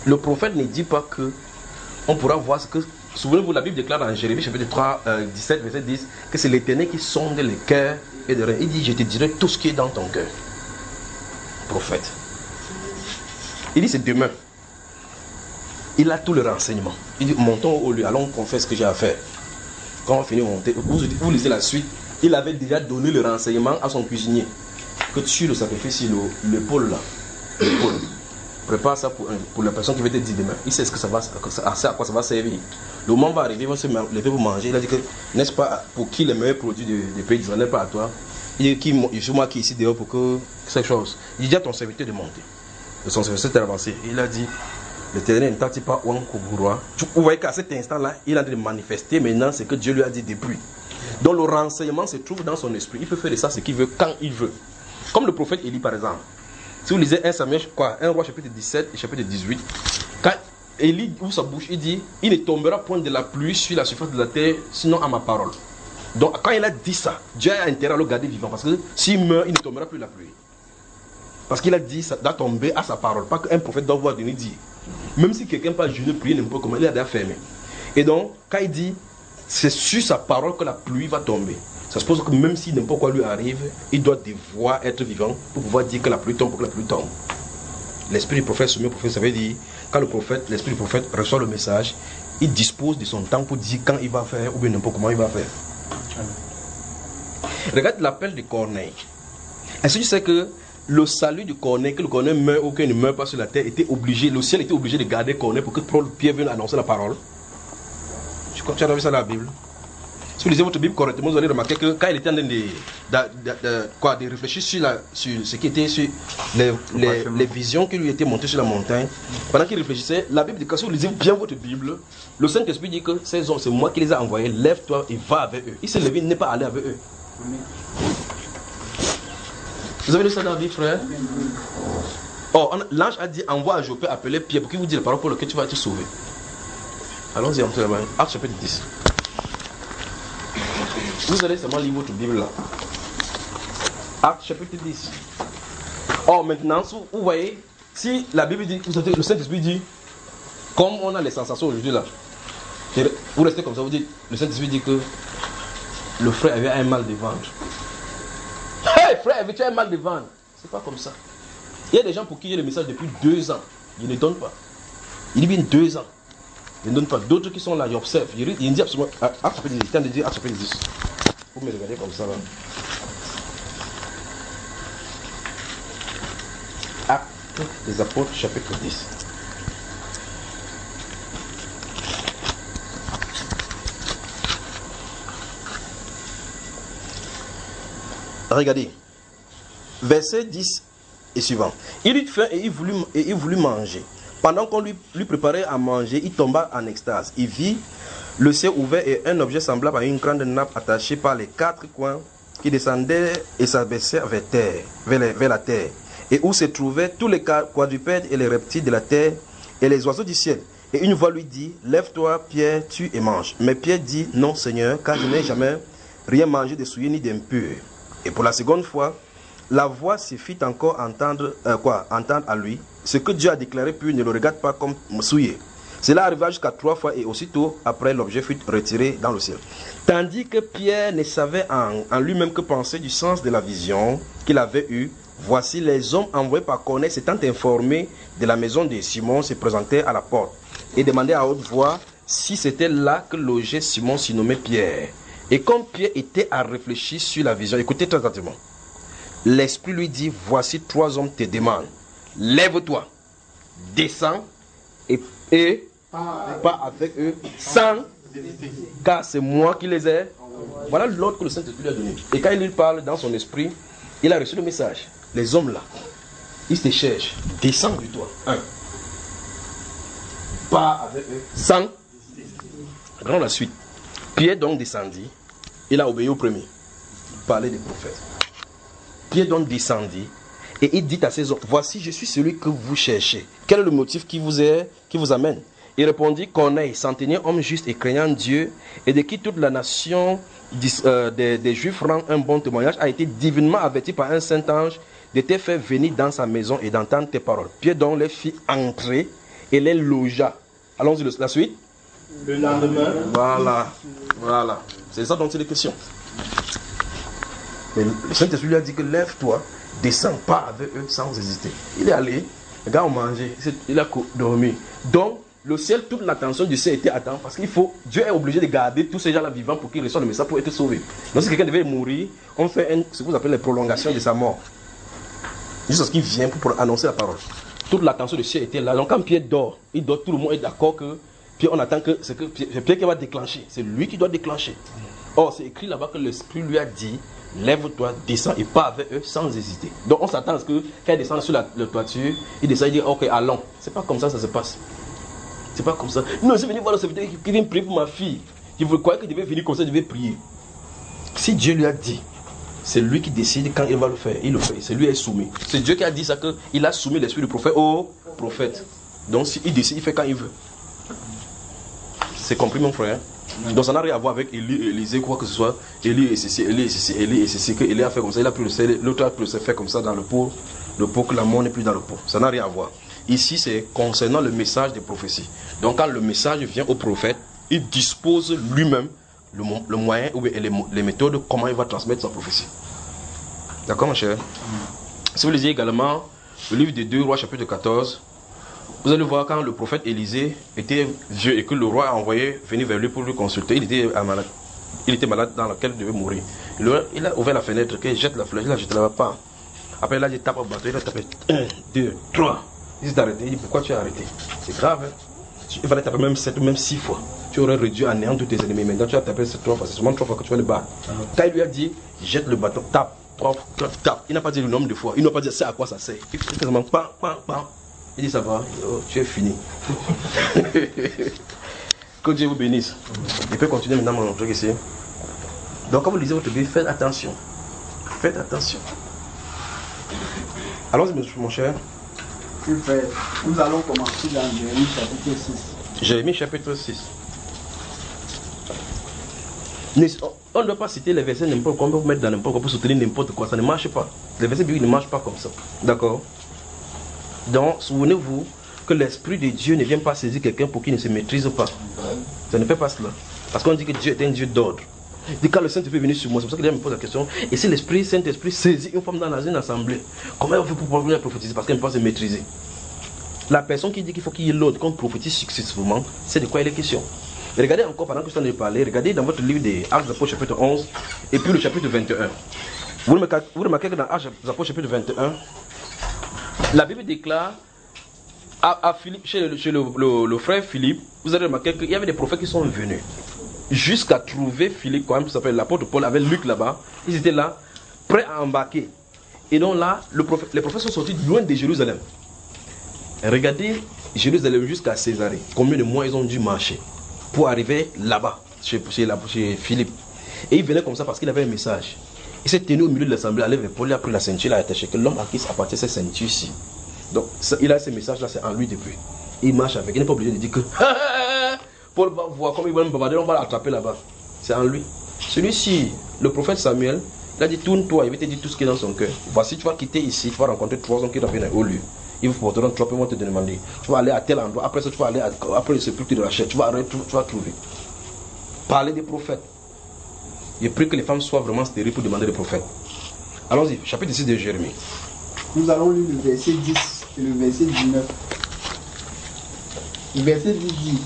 le prophète ne dit pas que on pourra voir ce que... Souvenez-vous, la Bible déclare dans Jérémie chapitre trois, euh, dix-sept, verset dix, que c'est l'Éternel qui sonde les cœurs et les reins. Il dit, je te dirai tout ce qui est dans ton cœur. Prophète. Il dit, c'est demain. Il a tout le renseignement. Il dit, montons au lieu, allons confesser ce que j'ai à faire. Quand on finit de monter, vous, vous lisez la suite, il avait déjà donné le renseignement à son cuisinier. Que tu le sacrifies sur le, le pôle là. Le pôle. Prépare ça pour, pour la personne qui va te dire demain. Il sait ce que ça va, à quoi ça va servir. Le moment va arriver, ils vont se lever pour manger. Il a dit que, n'est-ce pas, pour qui les meilleurs produits du, du pays d'Israël, pas à toi. Il dit, il suis moi qui est ici dehors pour que cette chose. Il dit à ton serviteur de monter. Et son serviteur s'est avancé. Il a dit, l'Éternel ne t'a pas ouan kougoura. Vous voyez qu'à cet instant-là, il a de manifester maintenant ce que Dieu lui a dit depuis. Donc le renseignement se trouve dans son esprit. Il peut faire de ça ce qu'il veut quand il veut. Comme le prophète Élie par exemple. Si vous lisez un Samuel, quoi, un roi chapitre dix-sept et chapitre dix-huit, quand Élie ouvre sa bouche, il dit, il ne tombera point de la pluie sur la surface de la terre, sinon à ma parole. Donc quand il a dit ça, Dieu a intérêt à le garder vivant, parce que s'il meurt, il ne tombera plus de la pluie. Parce qu'il a dit, ça doit tomber à sa parole, pas qu'un prophète doit voir venir dire. Même si quelqu'un peut jeûner, prier, n'importe comment, il a déjà fermé. Et donc, quand il dit, c'est sur sa parole que la pluie va tomber. Ça suppose que même si n'importe quoi lui arrive, il doit devoir être vivant pour pouvoir dire que la pluie tombe, pour que la pluie tombe. L'esprit du prophète soumis au prophète, ça veut dire, quand le prophète, l'esprit du prophète reçoit le message, il dispose de son temps pour dire quand il va faire ou bien n'importe comment il va faire. Regarde l'appel de Corneille. Est-ce que tu sais que le salut de Corneille, que le Corneille meurt ou qu'il ne meurt pas sur la terre, était obligé, le ciel était obligé de garder Corneille pour que Pierre vienne annoncer la parole? Tu as vu ça dans la Bible? Si vous lisez votre Bible correctement, vous allez remarquer que quand il était en train de, de, de, de, quoi, de réfléchir sur, la, sur ce qui était sur les, les, les visions qui lui étaient montées sur la montagne, pendant qu'il réfléchissait, la Bible dit que si vous lisez bien votre Bible, le Saint-Esprit dit que ces hommes, c'est moi qui les ai envoyés, lève-toi et va avec eux. Il s'est levé, il n'est pas allé avec eux. Vous avez lu ça dans la Bible, frère? Oh, l'ange a dit, envoie à Joppé appeler Pierre pour qu'il vous dise la parole pour laquelle tu vas être sauvé. Allons-y, on se la main. Acte chapitre dix. Vous allez seulement lire votre Bible là. Acte chapitre dix. Or maintenant, vous voyez, si la Bible dit, vous savez, le Saint-Esprit dit, comme on a les sensations aujourd'hui là, vous restez comme ça, vous dites, le Saint-Esprit dit que le frère avait un mal de ventre. Hey frère, avais-tu un mal de ventre? C'est pas comme ça. Il y a des gens pour qui il y a le message depuis deux ans. Ils ne donnent pas. Il dit bien deux ans. Ils ne donnent pas. D'autres qui sont là, ils observent. Ils me disent absolument. Acte chapitre dix. Il de dire Acte chapitre dix. Vous me regardez comme ça là. Acte des apôtres, chapitre dix. Regardez. Verset dix et suivant. Il eut faim et il voulut, et il voulut manger. Pendant qu'on lui, lui préparait à manger, il tomba en extase. Il vit le ciel ouvert et un objet semblable à une grande nappe attachée par les quatre coins qui descendait et s'abaissait vers, terre, vers, les, vers la terre, et où se trouvaient tous les quadrupèdes et les reptiles de la terre et les oiseaux du ciel. Et une voix lui dit, lève-toi Pierre, tue et mange. Mais Pierre dit, non Seigneur, car je n'ai jamais rien mangé de souillé ni d'impur. Et pour la seconde fois, la voix se fit encore entendre, euh, quoi, entendre à lui. Ce que Dieu a déclaré pur, ne le regarde pas comme souillé. Cela arriva jusqu'à trois fois et aussitôt après l'objet fut retiré dans le ciel. Tandis que Pierre ne savait en, en lui-même que penser du sens de la vision qu'il avait eue, voici les hommes envoyés par Corneille s'étant informés de la maison de Simon se présentaient à la porte et demandaient à haute voix si c'était là que logeait Simon surnommé Pierre. Et comme Pierre était à réfléchir sur la vision, écoutez très attentivement. L'Esprit lui dit, voici trois hommes te demandent. Lève-toi, descends et, et pas avec eux sans, car c'est moi qui les ai. Voilà l'ordre que le Saint-Esprit lui a donné. Et quand il lui parle dans son esprit, il a reçu le message. Les hommes là, ils se cherchent. Descends du toit. Un. Pas avec eux sans. Regardons la suite. Pierre donc descendit. Il a obéi au premier. Parler des prophètes. Pierre donc descendit. Et il dit à ses hommes, voici, je suis celui que vous cherchez. Quel est le motif qui vous, est, qui vous amène? Il répondit, Corneille, centenier, homme juste et craignant Dieu, et de qui toute la nation euh, des, des Juifs rend un bon témoignage, a été divinement averti par un saint ange de te faire venir dans sa maison et d'entendre tes paroles. Pierre donc les fit entrer, et les logea. Allons-y, la suite. Le lendemain. Voilà, voilà. C'est ça dont il est question. Mais le Saint-Esprit lui a dit que lève-toi, descends pas avec eux sans hésiter. Il est allé, les gars ont mangé, il a dormi. Donc, le ciel, toute l'attention du ciel était à temps parce qu'il faut, Dieu est obligé de garder tous ces gens-là vivants pour qu'ils reçoivent le message pour être sauvés. Donc, si quelqu'un devait mourir, on fait un, ce que vous appelez la prolongation de sa mort. Jusqu'à ce qu'il vienne pour annoncer la parole. Toute l'attention du ciel était là. Donc, quand Pierre dort, il dort, tout le monde est d'accord que Pierre, on attend que c'est que Pierre qui va déclencher. C'est lui qui doit déclencher. Or, c'est écrit là-bas que l'Esprit lui a dit lève-toi, descends et pas avec eux sans hésiter. Donc, on s'attend à ce que quand il descend sur la, la toiture, il descend et dit ok, allons. C'est pas comme ça, ça se passe. C'est pas comme ça. Non, je suis venu voir le serviteur qui vient prier pour ma fille. Je croyais qu'il devait venir comme ça, il devait prier. Si Dieu lui a dit, c'est lui qui décide quand il va le faire. Il le fait. C'est lui qui est soumis. C'est Dieu qui a dit ça, qu'il a soumis l'esprit du prophète au prophète. Donc, s'il décide, il fait quand il veut. C'est compris, mon frère. Donc, ça n'a rien à voir avec Élie et Élisée, quoi que ce soit. Élie et ceci, Élie et ceci, Élie et ceci, que Élie a fait comme ça. Il a pris le sel, l'autre a pris le sel, fait comme ça dans le pot. Le pot que la mort n'est plus dans le pot. Ça n'a rien à voir. Ici, c'est concernant le message des prophéties. Donc, quand le message vient au prophète, il dispose lui-même le, le moyen ou les, les méthodes, comment il va transmettre sa prophétie. D'accord, mon cher? Si vous lisez également le livre des deux rois, chapitre quatorze, vous allez voir quand le prophète Élisée était vieux et que le roi a envoyé venir vers lui pour lui consulter, il était malade, il était malade dans laquelle il devait mourir. Le, il a ouvert la fenêtre, qu'il jette la flèche, il a jeté la pas. Après, là, il tape au bateau, il a tapé un, deux, trois. Il s'est arrêté. Il dit pourquoi tu as arrêté? C'est grave. Hein? Il fallait taper même sept ou même six fois. Tu aurais réduit à néant tous tes ennemis. Maintenant, tu as tapé ces trois fois. C'est seulement trois fois que tu vas le battre. Quand il lui a dit jette le bâton, tape, trois, tape. Il n'a pas dit le nombre de fois. Il n'a pas dit c'est à quoi ça sert. Il fait seulement pam, pam, pam. Il dit ça va, oh, tu es fini. Que Dieu vous bénisse. Il peut continuer maintenant mon truc ici. Donc, quand vous lisez votre Bible, faites attention. Faites attention. Allons-y, mon cher. Nous allons commencer dans Jérémie chapitre six. Jérémie chapitre six. On ne doit pas citer les versets n'importe quoi, on peut vous mettre dans n'importe quoi pour soutenir n'importe quoi, ça ne marche pas. Les versets bibliques ne marchent pas comme ça. D'accord? Donc, souvenez-vous que l'Esprit de Dieu ne vient pas saisir quelqu'un pour qu'il ne se maîtrise pas. Ça ne fait pas cela. Parce qu'on dit que Dieu est un Dieu d'ordre. Dit quand le Saint-Esprit est venu sur moi, c'est pour ça qu'il me pose la question. Et si l'Esprit, Saint-Esprit saisit une femme dans une assemblée, comment on fait pour pouvoir prophétiser? Parce qu'elle ne peut pas se maîtriser. La personne qui dit qu'il faut qu'il y ait l'ordre, qu'on prophétise successivement, c'est de quoi il est question. Et regardez encore, pendant que je suis en train de parler, regardez dans votre livre des Actes des Apôtres chapitre onze et puis le chapitre vingt et un. Vous remarquez, vous remarquez que dans Actes des Apôtres chapitre vingt et un, la Bible déclare à, à Philippe, chez, le, chez le, le, le frère Philippe, vous avez remarqué qu'il y avait des prophètes qui sont venus jusqu'à trouver Philippe, quand même, qui s'appelle l'apôtre Paul, avec Luc là-bas. Ils étaient là, prêts à embarquer. Et donc là, le prophète, les prophètes sont sortis loin de Jérusalem. Et regardez Jérusalem jusqu'à Césarée. Combien de mois ils ont dû marcher pour arriver là-bas, chez, chez, chez Philippe. Et il venait comme ça parce qu'il avait un message. Il s'est tenu au milieu de l'assemblée, allait vers Paul, il a pris la ceinture, il a attaché que l'homme à qui appartient cette ceinture-ci. Donc ça, il a ce message-là, c'est en lui depuis. Il marche avec, il n'est pas obligé de dire que Paul va voir comme il va me bavarder, on va l'attraper là-bas. C'est en lui. Celui-ci, le prophète Samuel, il a dit tourne-toi, il va te dire tout ce qui est dans son cœur. Voici, tu vas quitter ici, tu vas rencontrer trois hommes qui reviennent au lieu. Ils vous porteront trois peu, vont te demander. Tu vas aller à tel endroit, après ça, tu vas aller à, après le sépulcre de la chair, tu vas, tu, tu vas trouver. Parler des prophètes. Il prie que les femmes soient vraiment stériles pour demander des prophètes. Allons-y, chapitre six de Jérémie. Nous allons lire le verset dix et le verset dix-neuf. Le verset dix dit: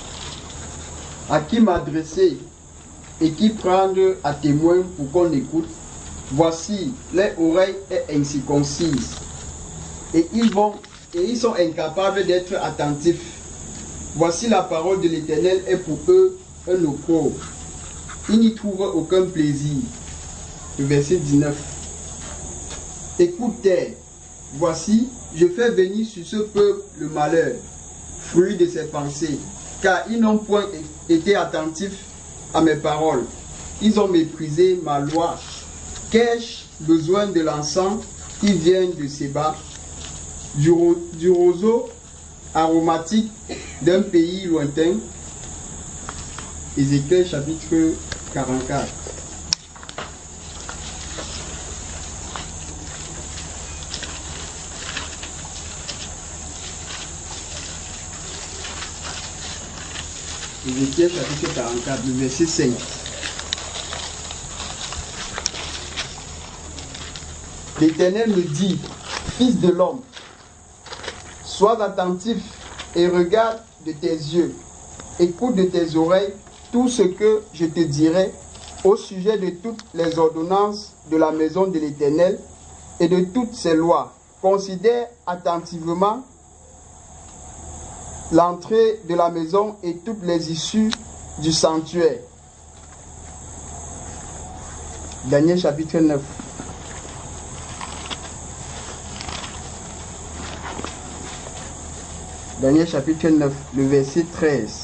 à qui m'adresser et qui prendre à témoin pour qu'on écoute? Voici, les oreilles est incirconcises et ils vont et ils sont incapables d'être attentifs. Voici, la parole de l'Éternel est pour eux un opprobre. Ils n'y trouvent aucun plaisir. Le verset dix-neuf. Écoutez, voici, je fais venir sur ce peuple le malheur, fruit de ses pensées, car ils n'ont point été attentifs à mes paroles. Ils ont méprisé ma loi. Qu'ai-je besoin de l'encens qui vient de Séba, du, ro du roseau aromatique d'un pays lointain? Ézéchiel chapitre quarante-quatre. Ézéchiel chapitre quarante-quatre, le verset cinq. L'Éternel me dit, fils de l'homme, sois attentif et regarde de tes yeux, écoute de tes oreilles tout ce que je te dirai au sujet de toutes les ordonnances de la maison de l'Éternel et de toutes ses lois. Considère attentivement l'entrée de la maison et toutes les issues du sanctuaire. Daniel chapitre neuf. Daniel chapitre neuf, le verset treize.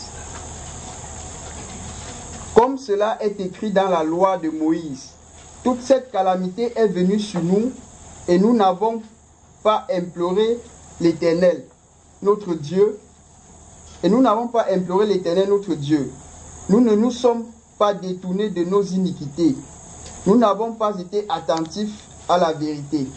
Comme cela est écrit dans la loi de Moïse, toute cette calamité est venue sur nous et nous n'avons pas imploré l'Éternel, notre Dieu, et nous n'avons pas imploré l'Éternel, notre Dieu. Nous ne nous sommes pas détournés de nos iniquités. Nous n'avons pas été attentifs à la vérité.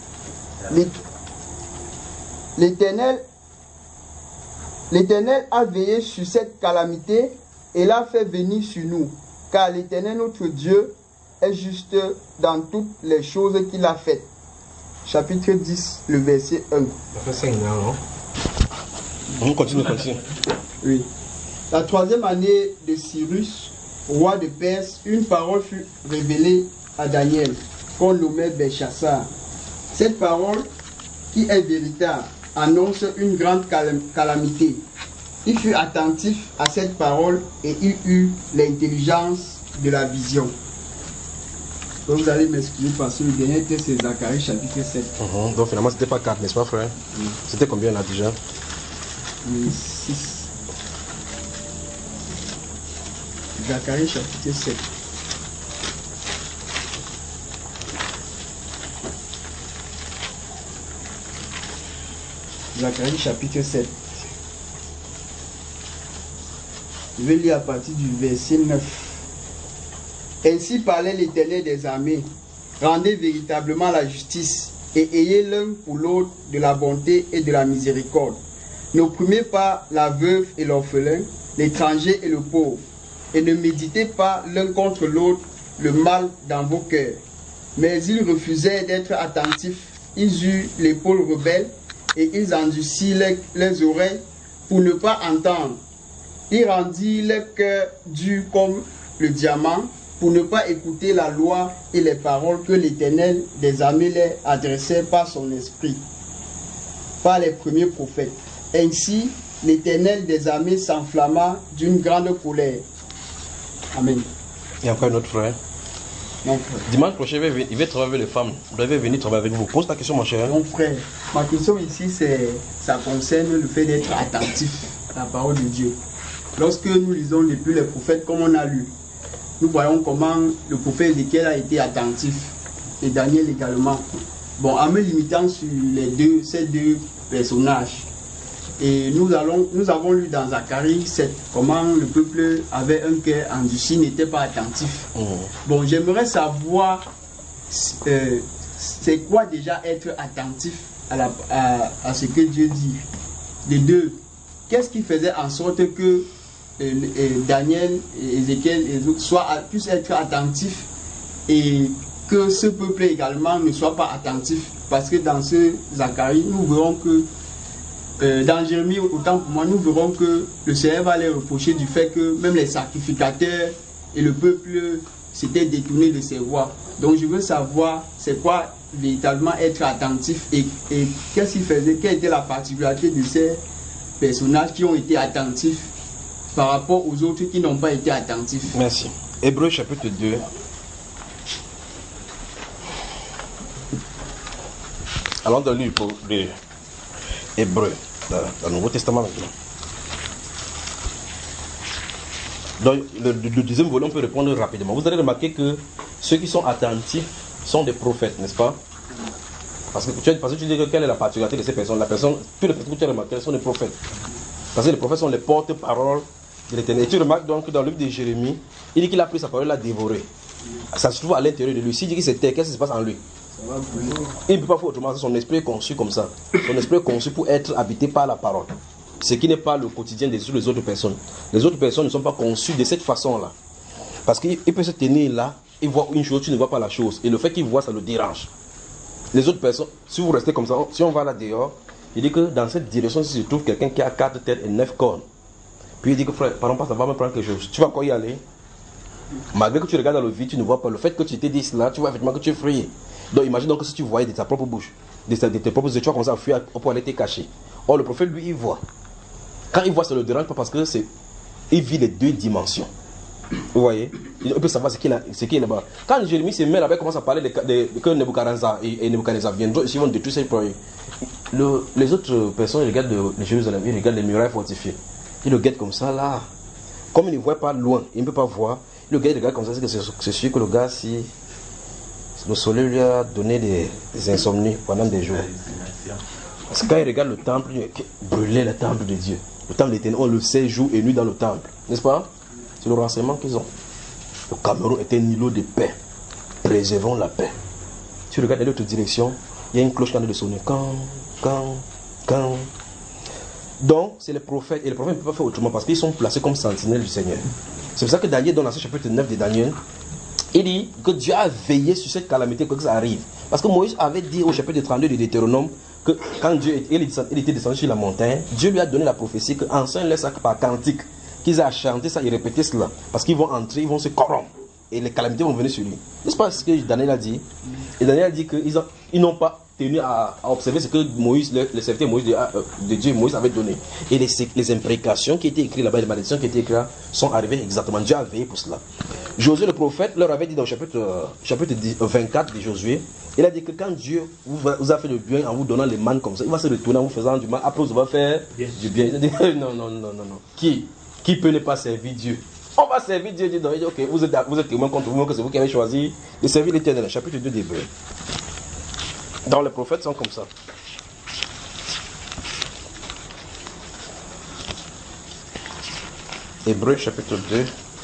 L'Éternel L'Éternel a veillé sur cette calamité et l'a fait venir sur nous, car l'Éternel notre Dieu est juste dans toutes les choses qu'il a faites. Chapitre dix, le verset un. Ça fait cinq ans, non? On continue, on continue. Oui. La troisième année de Cyrus, roi de Perse, une parole fut révélée à Daniel, qu'on nommait Belchassar. Cette parole, qui est véritable, annonce une grande cal- calamité. Il fut attentif à cette parole et il eut l'intelligence de la vision. Donc vous allez m'excuser parce que le dernier texte c'est Zacharie chapitre sept. Uh-huh. Donc finalement c'était pas quatre, n'est-ce pas frère? Oui. C'était combien là déjà? six. Zacharie chapitre sept. Zacharie chapitre sept. Je vais lire à partir du verset neuf. Ainsi parlait l'Éternel des armées. Rendez véritablement la justice et ayez l'un pour l'autre de la bonté et de la miséricorde. N'opprimez pas la veuve et l'orphelin, l'étranger et le pauvre, et ne méditez pas l'un contre l'autre le mal dans vos cœurs. Mais ils refusaient d'être attentifs, ils eurent l'épaule rebelle, et ils endurcirent les, les oreilles pour ne pas entendre. Ils rendirent les cœurs durs comme le diamant pour ne pas écouter la loi et les paroles que l'Éternel des armées leur adressait par son esprit, par les premiers prophètes. Ainsi, l'Éternel des armées s'enflamma d'une grande colère. Amen. Il y a encore un autre frère. Mon frère. Dimanche prochain, il va, il va travailler avec les femmes. Vous devez venir travailler avec vous. Pose ta question, mon cher. Mon frère, ma question ici, c'est, ça concerne le fait d'être attentif à la parole de Dieu. Lorsque nous lisons les plus les prophètes, comme on a lu, nous voyons comment le prophète Ézéchiel a été attentif, et Daniel également. Bon, en me limitant sur les deux, ces deux personnages, et nous, allons, nous avons lu dans Zacharie sept comment le peuple avait un cœur endurci, n'était pas attentif. Mmh. Bon, j'aimerais savoir euh, c'est quoi déjà être attentif à, la, à, à ce que Dieu dit. Les deux, qu'est-ce qui faisait en sorte que euh, euh, Daniel, et Ézéchiel et les autres soient, puissent être attentifs et que ce peuple également ne soit pas attentif? Parce que dans ce Zacharie, nous verrons que Euh, dans Jérémie, autant pour moi, nous verrons que le Seigneur va les reprocher du fait que même les sacrificateurs et le peuple s'étaient détournés de ses voies. Donc je veux savoir c'est quoi véritablement être attentif et, et qu'est-ce qu'il faisait, quelle était la particularité de ces personnages qui ont été attentifs par rapport aux autres qui n'ont pas été attentifs. Merci. Hébreux chapitre deux. Allons dans le livre de Hébreux. Dans le Nouveau Testament maintenant. Donc le, le, le deuxième volet on peut répondre rapidement. Vous allez remarquer que ceux qui sont attentifs sont des prophètes, n'est-ce pas? Parce que tu, parce que tu dis que quelle est la particularité de ces personnes? La personne, tous les personnes que tu as remarquées sont des prophètes. Parce que les prophètes sont les porte-paroles de l'Éternel. Et tu remarques donc que dans le livre de Jérémie, il dit qu'il a pris sa parole et l'a dévorée. Ça se trouve à l'intérieur de lui. S'il dit qu'il s'était, qu'est-ce qui se passe en lui? Il ne peut pas faire autrement, son esprit est conçu comme ça. Son esprit est conçu pour être habité par la parole. ce qui n'est pas le quotidien des les autres personnes. Les autres personnes ne sont pas conçues de cette façon-là. Parce qu'il peut se tenir là, il voit une chose, tu ne vois pas la chose. Et le fait qu'il voit, ça le dérange. Les autres personnes, si vous restez comme ça, si on va là dehors, il dit que dans cette direction, si se trouve quelqu'un qui a quatre têtes et neuf cornes, puis il dit que frère, pardon pas, ça va me prendre quelque chose. Tu vas quoi y aller? Malgré que tu regardes dans le vide, tu ne vois pas. Le fait que tu t'es dit cela, tu vois effectivement que tu es frayé. Donc imagine donc que si tu voyais de ta propre bouche, de, ta, de tes propres yeux, tu vas commencer à fuir pour aller te cacher. Or le prophète lui, il voit. Quand il voit, ça ne le dérange pas parce que c'est, il vit les deux dimensions. Vous voyez? Il peut savoir ce qu'il est là-bas. Quand Jérémie se met là-bas, il commence à parler de, de, de que Nebuchadnezzar et, et Nebuchadnezzar viendront, ils vont détruire ces projets. Le, les autres personnes, ils regardent de, de Jérusalem, ils regardent les murailles fortifiées. Ils le guettent comme ça là. Comme ils ne voient pas loin, ils ne peuvent pas voir. Le gars il regarde comme ça, c'est, c'est sûr que le gars, si le soleil lui a donné des, des insomnies pendant des jours. Parce que quand il regarde le temple, il brûler le temple de Dieu. Le temple d'éternel, on le sait jour et nuit dans le temple. N'est-ce pas? C'est le renseignement qu'ils ont. Le Cameroun est un îlot de paix. Préservons la paix. Tu regardes dans l'autre direction, il y a une cloche qui est en train de sonner. Quand, quand, quand. Donc, c'est les prophètes. Et les prophètes ne peuvent pas faire autrement parce qu'ils sont placés comme sentinelles du Seigneur. C'est pour ça que Daniel, dans le chapitre neuf de Daniel, il dit que Dieu a veillé sur cette calamité que ça arrive. Parce que Moïse avait dit au chapitre trente-deux de Deutéronome que quand Dieu il était descendu sur la montagne, Dieu lui a donné la prophétie qu'enseigne les sacs par cantique, qu'ils aient chanté ça et répéter cela. Parce qu'ils vont entrer, ils vont se corrompre. Et les calamités vont venir sur lui. N'est-ce pas ce que Daniel a dit? Et Daniel a dit qu'ils ils n'ont pas tenu à, à observer ce que Moïse, le, le serviteur Moïse de, de Dieu, Moïse avait donné. Et les, les imprécations qui étaient écrites là-bas, les malédictions qui étaient écrites là, sont arrivées exactement. Dieu a veillé pour cela. Josué le prophète leur avait dit dans le chapitre, chapitre vingt-quatre de Josué, il a dit que quand Dieu vous, vous a fait le bien en vous donnant les mannes comme ça, il va se retourner en vous faisant du mal, après vous allez faire yes. du bien. Il a dit non, non, non, non, non. Qui Qui peut ne pas servir Dieu? On va servir Dieu. Il dit, ok, vous êtes, vous êtes témoin contre vous, que c'est vous qui avez choisi de servir l'Éternel. Chapitre deux d'Hébreux. Dans les prophètes sont comme ça. Hébreux chapitre deux.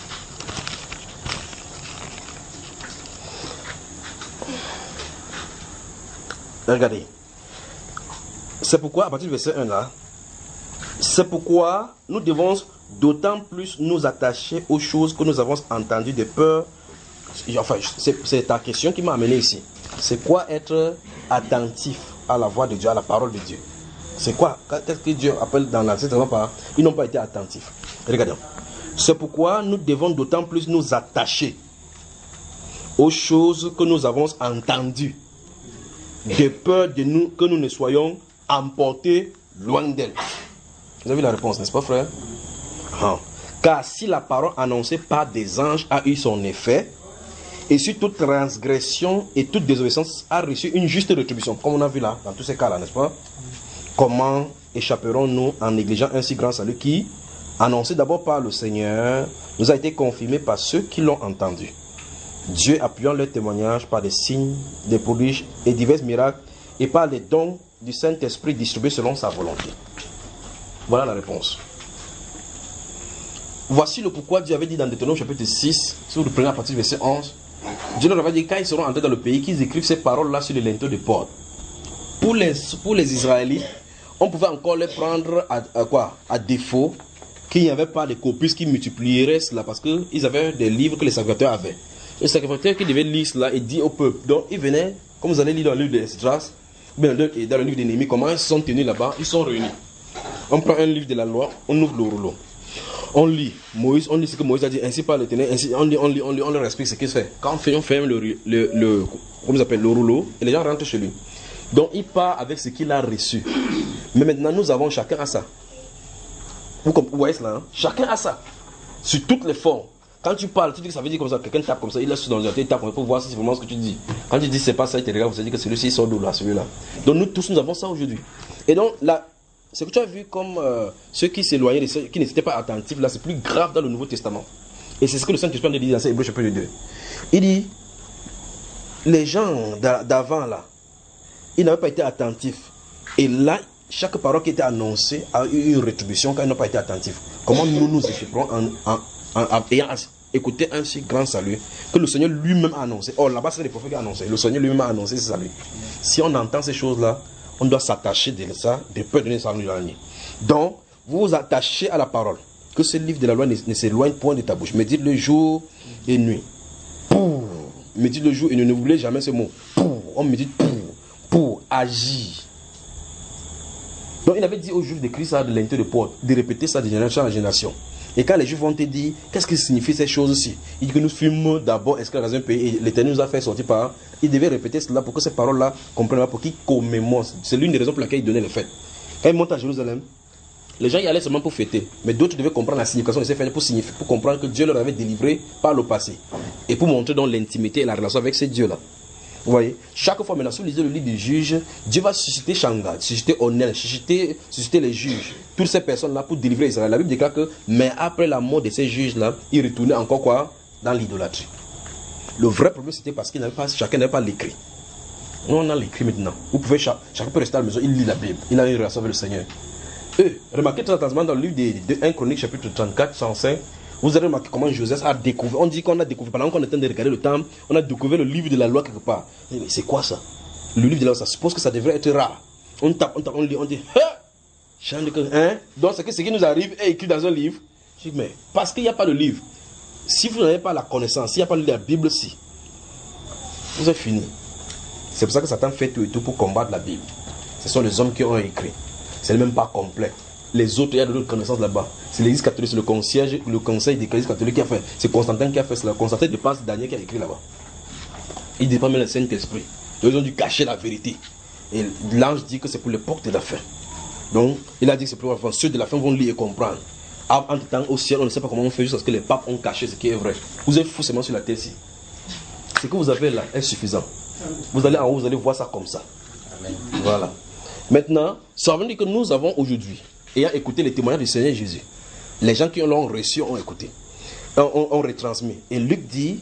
Regardez. C'est pourquoi, à partir du verset un là, c'est pourquoi nous devons d'autant plus nous attacher aux choses que nous avons entendues de peur. Enfin, c'est, c'est ta question qui m'a amené ici. C'est quoi être attentif à la voix de Dieu, à la parole de Dieu? C'est quoi? Qu'est-ce que Dieu appelle dans l'Ancien Testament par ils n'ont pas été attentifs? Regardons. C'est pourquoi nous devons d'autant plus nous attacher aux choses que nous avons entendues, de peur de nous que nous ne soyons emportés loin d'elle. Vous avez la réponse, n'est-ce pas, frère? Ah. Car si la parole annoncée par des anges a eu son effet, et si toute transgression et toute désobéissance a reçu une juste rétribution, comme on a vu là, dans tous ces cas-là, n'est-ce pas? Comment échapperons-nous en négligeant un si grand salut qui, annoncé d'abord par le Seigneur, nous a été confirmé par ceux qui l'ont entendu? Dieu appuyant leur témoignage par des signes, des prodiges et divers miracles, et par les dons du Saint-Esprit distribués selon sa volonté. Voilà la réponse. Voici le pourquoi Dieu avait dit dans Deutéronome chapitre six, si vous le prenez à partir du verset onze, Dieu leur avait dit quand ils seront entrés dans le pays, qu'ils écrivent ces paroles-là sur les linteaux de porte. Pour les, pour les Israélites, on pouvait encore les prendre à, à quoi? À défaut qu'il n'y avait pas de copies qui multiplieraient cela, parce qu'ils avaient des livres que les sacrificateurs avaient. Les sacrificateurs qui devaient lire cela et dire au peuple. Donc ils venaient, comme vous allez lire dans le livre de Esdras, dans le livre de Néhémie, comment ils sont tenus là-bas, ils sont réunis. On prend un livre de la loi, on ouvre le rouleau. On lit Moïse, on lit ce que Moïse a dit, ainsi par l'Éternel, ainsi on lit, on lit, on lit, on leur explique ce qu'il fait. Quand on fait, on ferme le, le, le, comment s'appelle, le rouleau, et les gens rentrent chez lui. Donc il part avec ce qu'il a reçu. Mais maintenant nous avons chacun à ça. Vous, vous voyez cela, hein? Chacun a ça. Sur toutes les formes. Quand tu parles, tu dis que ça veut dire comme ça, quelqu'un tape comme ça, il laisse dans le il tape pour voir si c'est vraiment ce que tu dis. Quand tu dis c'est pas ça, il te regarde, vous avez dit que celui-ci sort d'où là, celui-là. Donc nous tous nous avons ça aujourd'hui. Et donc là, ce que tu as vu comme euh, ceux qui s'éloignaient, de ceux qui n'étaient pas attentifs, là c'est plus grave dans le Nouveau Testament. Et c'est ce que le Saint-Esprit dit dans Hébreux chapitre deux. Il dit, les gens d'avant là, ils n'avaient pas été attentifs. Et là, chaque parole qui était annoncée a eu une rétribution quand ils n'ont pas été attentifs. Comment nous nous échapperons en, en, en, en ayant écouté un si grand salut que le Seigneur lui-même a annoncé? Oh, là-bas c'est les prophètes qui ont annoncé. Le Seigneur lui-même a annoncé ce salut. Si on entend ces choses-là, on doit s'attacher de ça, de peur de donner salut dans la nuit. Donc, vous vous attachez à la parole, que ce livre de la loi ne, ne s'éloigne point de ta bouche. Médite le jour et nuit. Pour. Médite le jour et nuit. Ne voulez jamais ce mot. Pour. On médite pour. Pour agir. Donc il avait dit aux Juifs de Christ ça de l'unité de Paul, de répéter ça de génération en génération. Et quand les Juifs vont te dire, qu'est-ce que signifie ces choses-ci? Il dit que nous fûmes d'abord esclaves dans un pays et l'Éternel nous a fait sortir par. Il devait répéter cela pour que ces paroles-là comprennent, pour qu'ils commémorent. C'est l'une des raisons pour laquelle il donnait les fêtes. Quand il monte à Jérusalem, les gens y allaient seulement pour fêter, mais d'autres devaient comprendre la signification de ces fêtes pour, signifier, pour comprendre que Dieu leur avait délivré par le passé et pour montrer dans l'intimité et la relation avec ces dieux-là. Vous voyez, chaque fois maintenant, si vous lisez le livre du juge, Dieu va susciter Shanghai, susciter Onel, susciter, susciter les juges, toutes ces personnes-là pour délivrer Israël. La Bible déclare que, mais après la mort de ces juges-là, ils retournaient encore quoi? Dans l'idolâtrie. Le vrai problème, c'était parce que chacun n'avait pas l'écrit. Nous, on a l'écrit maintenant. Vous pouvez, chacun peut rester à la maison, il lit la Bible, il a une relation avec le Seigneur. Eux, remarquez très attentivement dans le livre de, de un Chronique, chapitre trente-quatre, cent cinq, vous avez remarqué comment Joseph a découvert. On dit qu'on a découvert, pendant qu'on était en train de regarder le temps, on a découvert le livre de la loi quelque part. Mais c'est quoi ça? Le livre de la loi, ça suppose que ça devrait être rare. On tape, on tape, on lit, on dit, hein? Donc c'est que ce qui nous arrive est écrit dans un livre. Je dis, mais parce qu'il n'y a pas de livre. Si vous n'avez pas la connaissance, s'il n'y a pas de la Bible, si, vous êtes fini. C'est pour ça que Satan fait tout et tout pour combattre la Bible. Ce sont les hommes qui ont écrit. C'est même pas complet. Les autres, il y a d'autres connaissances là-bas. C'est l'église catholique, c'est le concierge, le conseil des l'église catholique qui a fait. C'est Constantin qui a fait cela. Constantin dépasse Daniel qui a écrit là-bas. Il dépend même le Saint-Esprit. Donc ils ont dû cacher la vérité. Et l'ange dit que c'est pour l'époque de la fin. Donc il a dit que c'est pour la fin. Ceux de la fin vont lire et comprendre. Entre temps, au ciel, on ne sait pas comment on fait jusqu'à ce que les papes ont caché ce qui est vrai. Vous êtes fous seulement sur la terre-ci. Ce que vous avez là est suffisant. Vous allez en haut, vous allez voir ça comme ça. Amen. Voilà. Maintenant, ça veut dire que nous avons aujourd'hui, ayant écouté les témoignages du Seigneur Jésus, les gens qui l'ont reçu ont écouté, ont, ont retransmis. Et Luc dit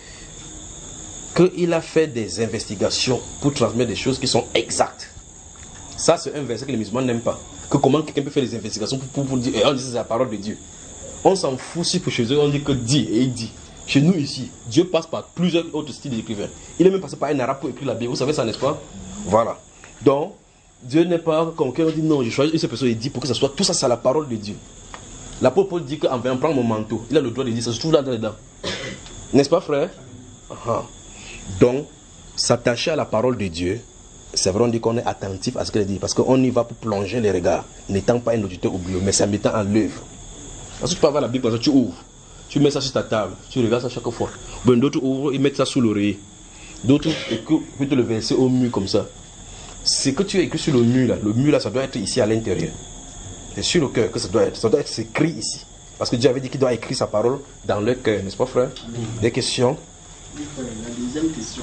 qu'il a fait des investigations pour transmettre des choses qui sont exactes. Ça, c'est un verset que les musulmans n'aiment pas. Que comment quelqu'un peut faire des investigations pour, pour, pour dire, et on dit c'est la parole de Dieu. On s'en fout si pour chez eux on dit que dit et il dit. Chez nous ici, Dieu passe par plusieurs autres styles d'écrivains. Il est même passé par un arabe pour écrire la Bible. Vous savez ça, n'est-ce pas? Voilà. Donc, Dieu n'est pas comme quelqu'un dit non, je choisis une seule personne et dit pour que ça soit tout ça, c'est la parole de Dieu. L'apôtre Paul dit qu'en venant prendre mon manteau, il a le droit de dire ça se trouve là-dedans. N'est-ce pas, frère? uh-huh. Donc, s'attacher à la parole de Dieu, c'est vrai, on dit qu'on est attentif à ce qu'elle dit, parce qu'on y va pour plonger les regards, n'étant pas un auditeur oublié, mais c'est en mettant en l'œuvre. Parce que tu peux avoir la Bible, comme ça, tu ouvres, tu mets ça sur ta table, tu regardes ça chaque fois. Bon, d'autres ouvrent, ils mettent ça sous l'oreiller. D'autres écoutent le verset au mur comme ça. Ce que tu as écrit sur le mur là, le mur là, ça doit être ici à l'intérieur. C'est sur le cœur que ça doit être, ça doit être écrit ici. Parce que Dieu avait dit qu'il doit écrire sa parole dans le cœur, n'est-ce pas, frère? Oui. Des questions? Oui, frère, la deuxième question.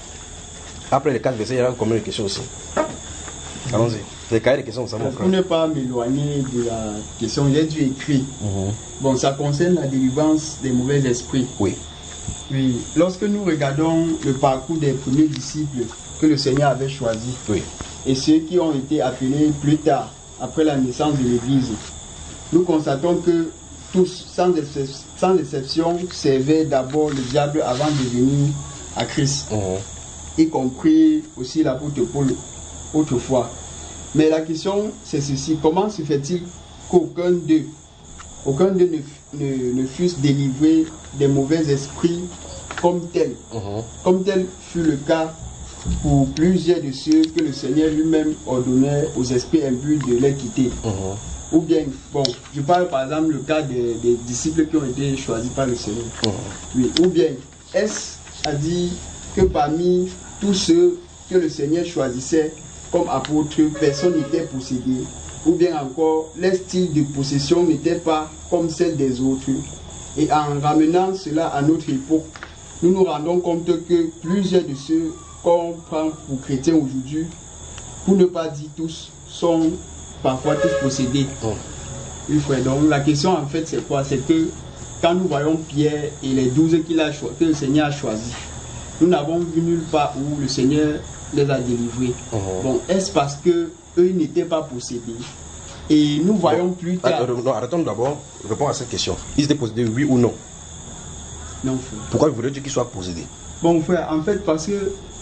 Après les quatre versets, il y aura combien de questions aussi? Allons-y. Les cahiers de questions, ça va. Pour ne pas m'éloigner de la question, j'ai dû écrire. Mm-hmm. Bon, ça concerne la délivrance des mauvais esprits. Oui. Oui. Lorsque nous regardons le parcours des premiers disciples que le Seigneur avait choisis, oui, et ceux qui ont été appelés plus tard, après la naissance de l'Église, nous constatons que tous, sans, excep- sans exception, servaient d'abord le diable avant de venir à Christ. Mm-hmm. Y compris aussi l'apôtre Paul autrefois. Mais la question c'est ceci, comment se fait-il qu'aucun d'eux aucun d'eux ne, ne, ne fussent délivrés des mauvais esprits comme tel uh-huh. Comme tel fut le cas pour plusieurs de ceux que le Seigneur lui-même ordonnait aux esprits impurs de les quitter. Uh-huh. Ou bien, bon, je parle par exemple le cas des, des disciples qui ont été choisis par le Seigneur. Uh-huh. Oui. Ou bien, est-ce à dire que parmi tous ceux que le Seigneur choisissait comme apôtres, personne n'était possédé, ou bien encore, les styles de possession n'étaient pas comme celles des autres. Et en ramenant cela à notre époque, nous nous rendons compte que plusieurs de ceux qu'on prend pour chrétiens aujourd'hui, pour ne pas dire tous, sont parfois tous possédés. Oh. Oui, frère, donc la question en fait c'est quoi? C'est que quand nous voyons Pierre et les douze qu'il a cho- que le Seigneur a choisis, nous n'avons vu nulle part où le Seigneur les a délivrés. Uh-huh. Bon, est-ce parce que eux n'étaient pas possédés? Et nous voyons bon, plus tard. Attends, non, arrêtons d'abord, répondre à cette question. Ils étaient possédés, oui ou non? Non, frère. Pourquoi vous voulez dire qu'ils soient possédés? Bon, frère, en fait, parce que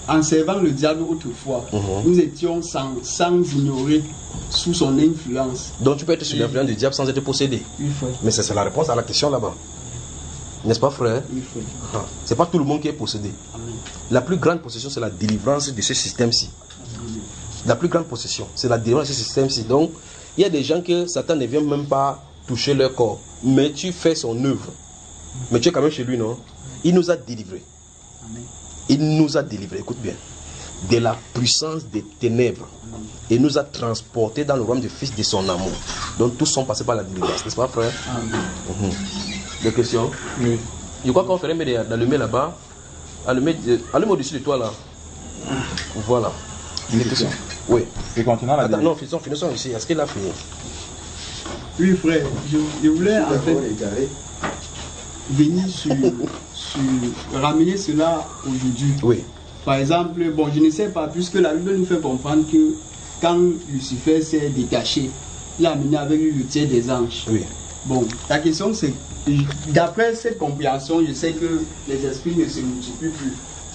en servant le diable autrefois, Mhm. nous étions sans, sans ignorer sous son influence. Donc tu peux être sous l'influence du diable sans être possédé. Oui, frère. Mais c'est c'est la réponse à la question là-bas. N'est-ce pas, frère? Oui, frère. Ah, c'est pas tout le monde qui est possédé. Amen. La plus grande possession, c'est la délivrance de ce système-ci. La plus grande possession, c'est la délivrance de ce système-ci. Donc, il y a des gens que Satan ne vient même pas toucher leur corps. Mais tu fais son œuvre. Mais tu es quand même chez lui, non? Il nous a délivrés. Amen. Il nous a délivrés, écoute bien, de la puissance des ténèbres. Et nous a transportés dans le royaume du Fils de son amour. Donc, tous sont passés par la délivrance. N'est-ce pas, frère? Amen. Mhm. Des questions? Oui. Je crois qu'on ferait mieux d'allumer là-bas. Allumer, allume au-dessus de toi là. Voilà. Une Des question. questions? Oui. Et continuant la Attends, non, finissons, finissons ici. Est-ce qu'il a fini? Oui, frère, je, je voulais en fait venir sur, sur ramener cela aujourd'hui. Oui. Par exemple, bon, je ne sais pas, puisque la Bible nous fait comprendre que quand Lucifer s'est détaché, il a amené avec lui le tiers des anges. Oui. Bon, la question c'est, d'après cette compréhension, je sais que les esprits ne se multiplient plus.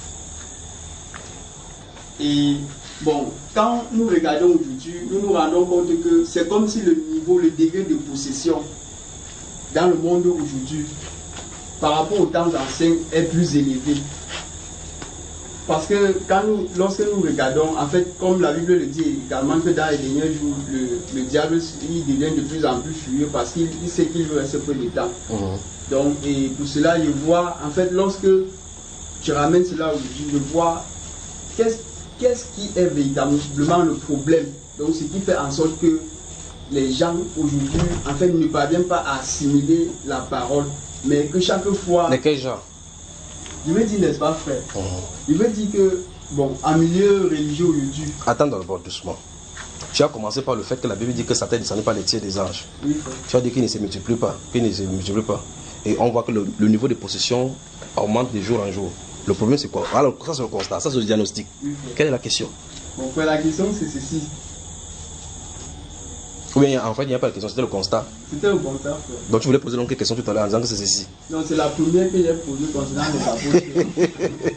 Et bon, quand nous regardons aujourd'hui, nous nous rendons compte que c'est comme si le niveau, le degré de possession dans le monde aujourd'hui, par rapport aux temps anciens, est plus élevé. Parce que quand nous, lorsque nous regardons, en fait, comme la Bible le dit également, que dans les derniers jours, le, le diable il devient de plus en plus furieux parce qu'il il sait qu'il lui reste peu de temps. Mhm. Donc, et pour cela, je vois, en fait, lorsque je ramène cela aujourd'hui, je vois qu'est-ce qu'est-ce qui est véritablement le problème. Donc, ce qui fait en sorte que les gens aujourd'hui, en fait, ne parviennent pas à assimiler la parole, mais que chaque fois. Mais quel genre? Je veux dire, n'est-ce pas, frère? Mhm. Je veux dire que, bon, en milieu religieux aujourd'hui. Attends d'abord doucement. Tu as commencé par le fait que la Bible dit que Satan ne descend pas les tiers des anges. Oui, frère. Tu as dit qu'il ne se multiplie pas. Qu'il ne se multiplie pas. Et on voit que le, le niveau de possession augmente de jour en jour. Le problème c'est quoi? Alors, ça c'est le constat, ça c'est le diagnostic. Oui, frère. Quelle est la question? Bon, frère, la question c'est ceci. Ou bien en fait il n'y a pas de question, c'était le constat. C'était le constat, frère. Donc tu voulais poser donc une question tout à l'heure en disant que c'est ceci. Non, c'est la première que j'ai posée concernant les apôtres.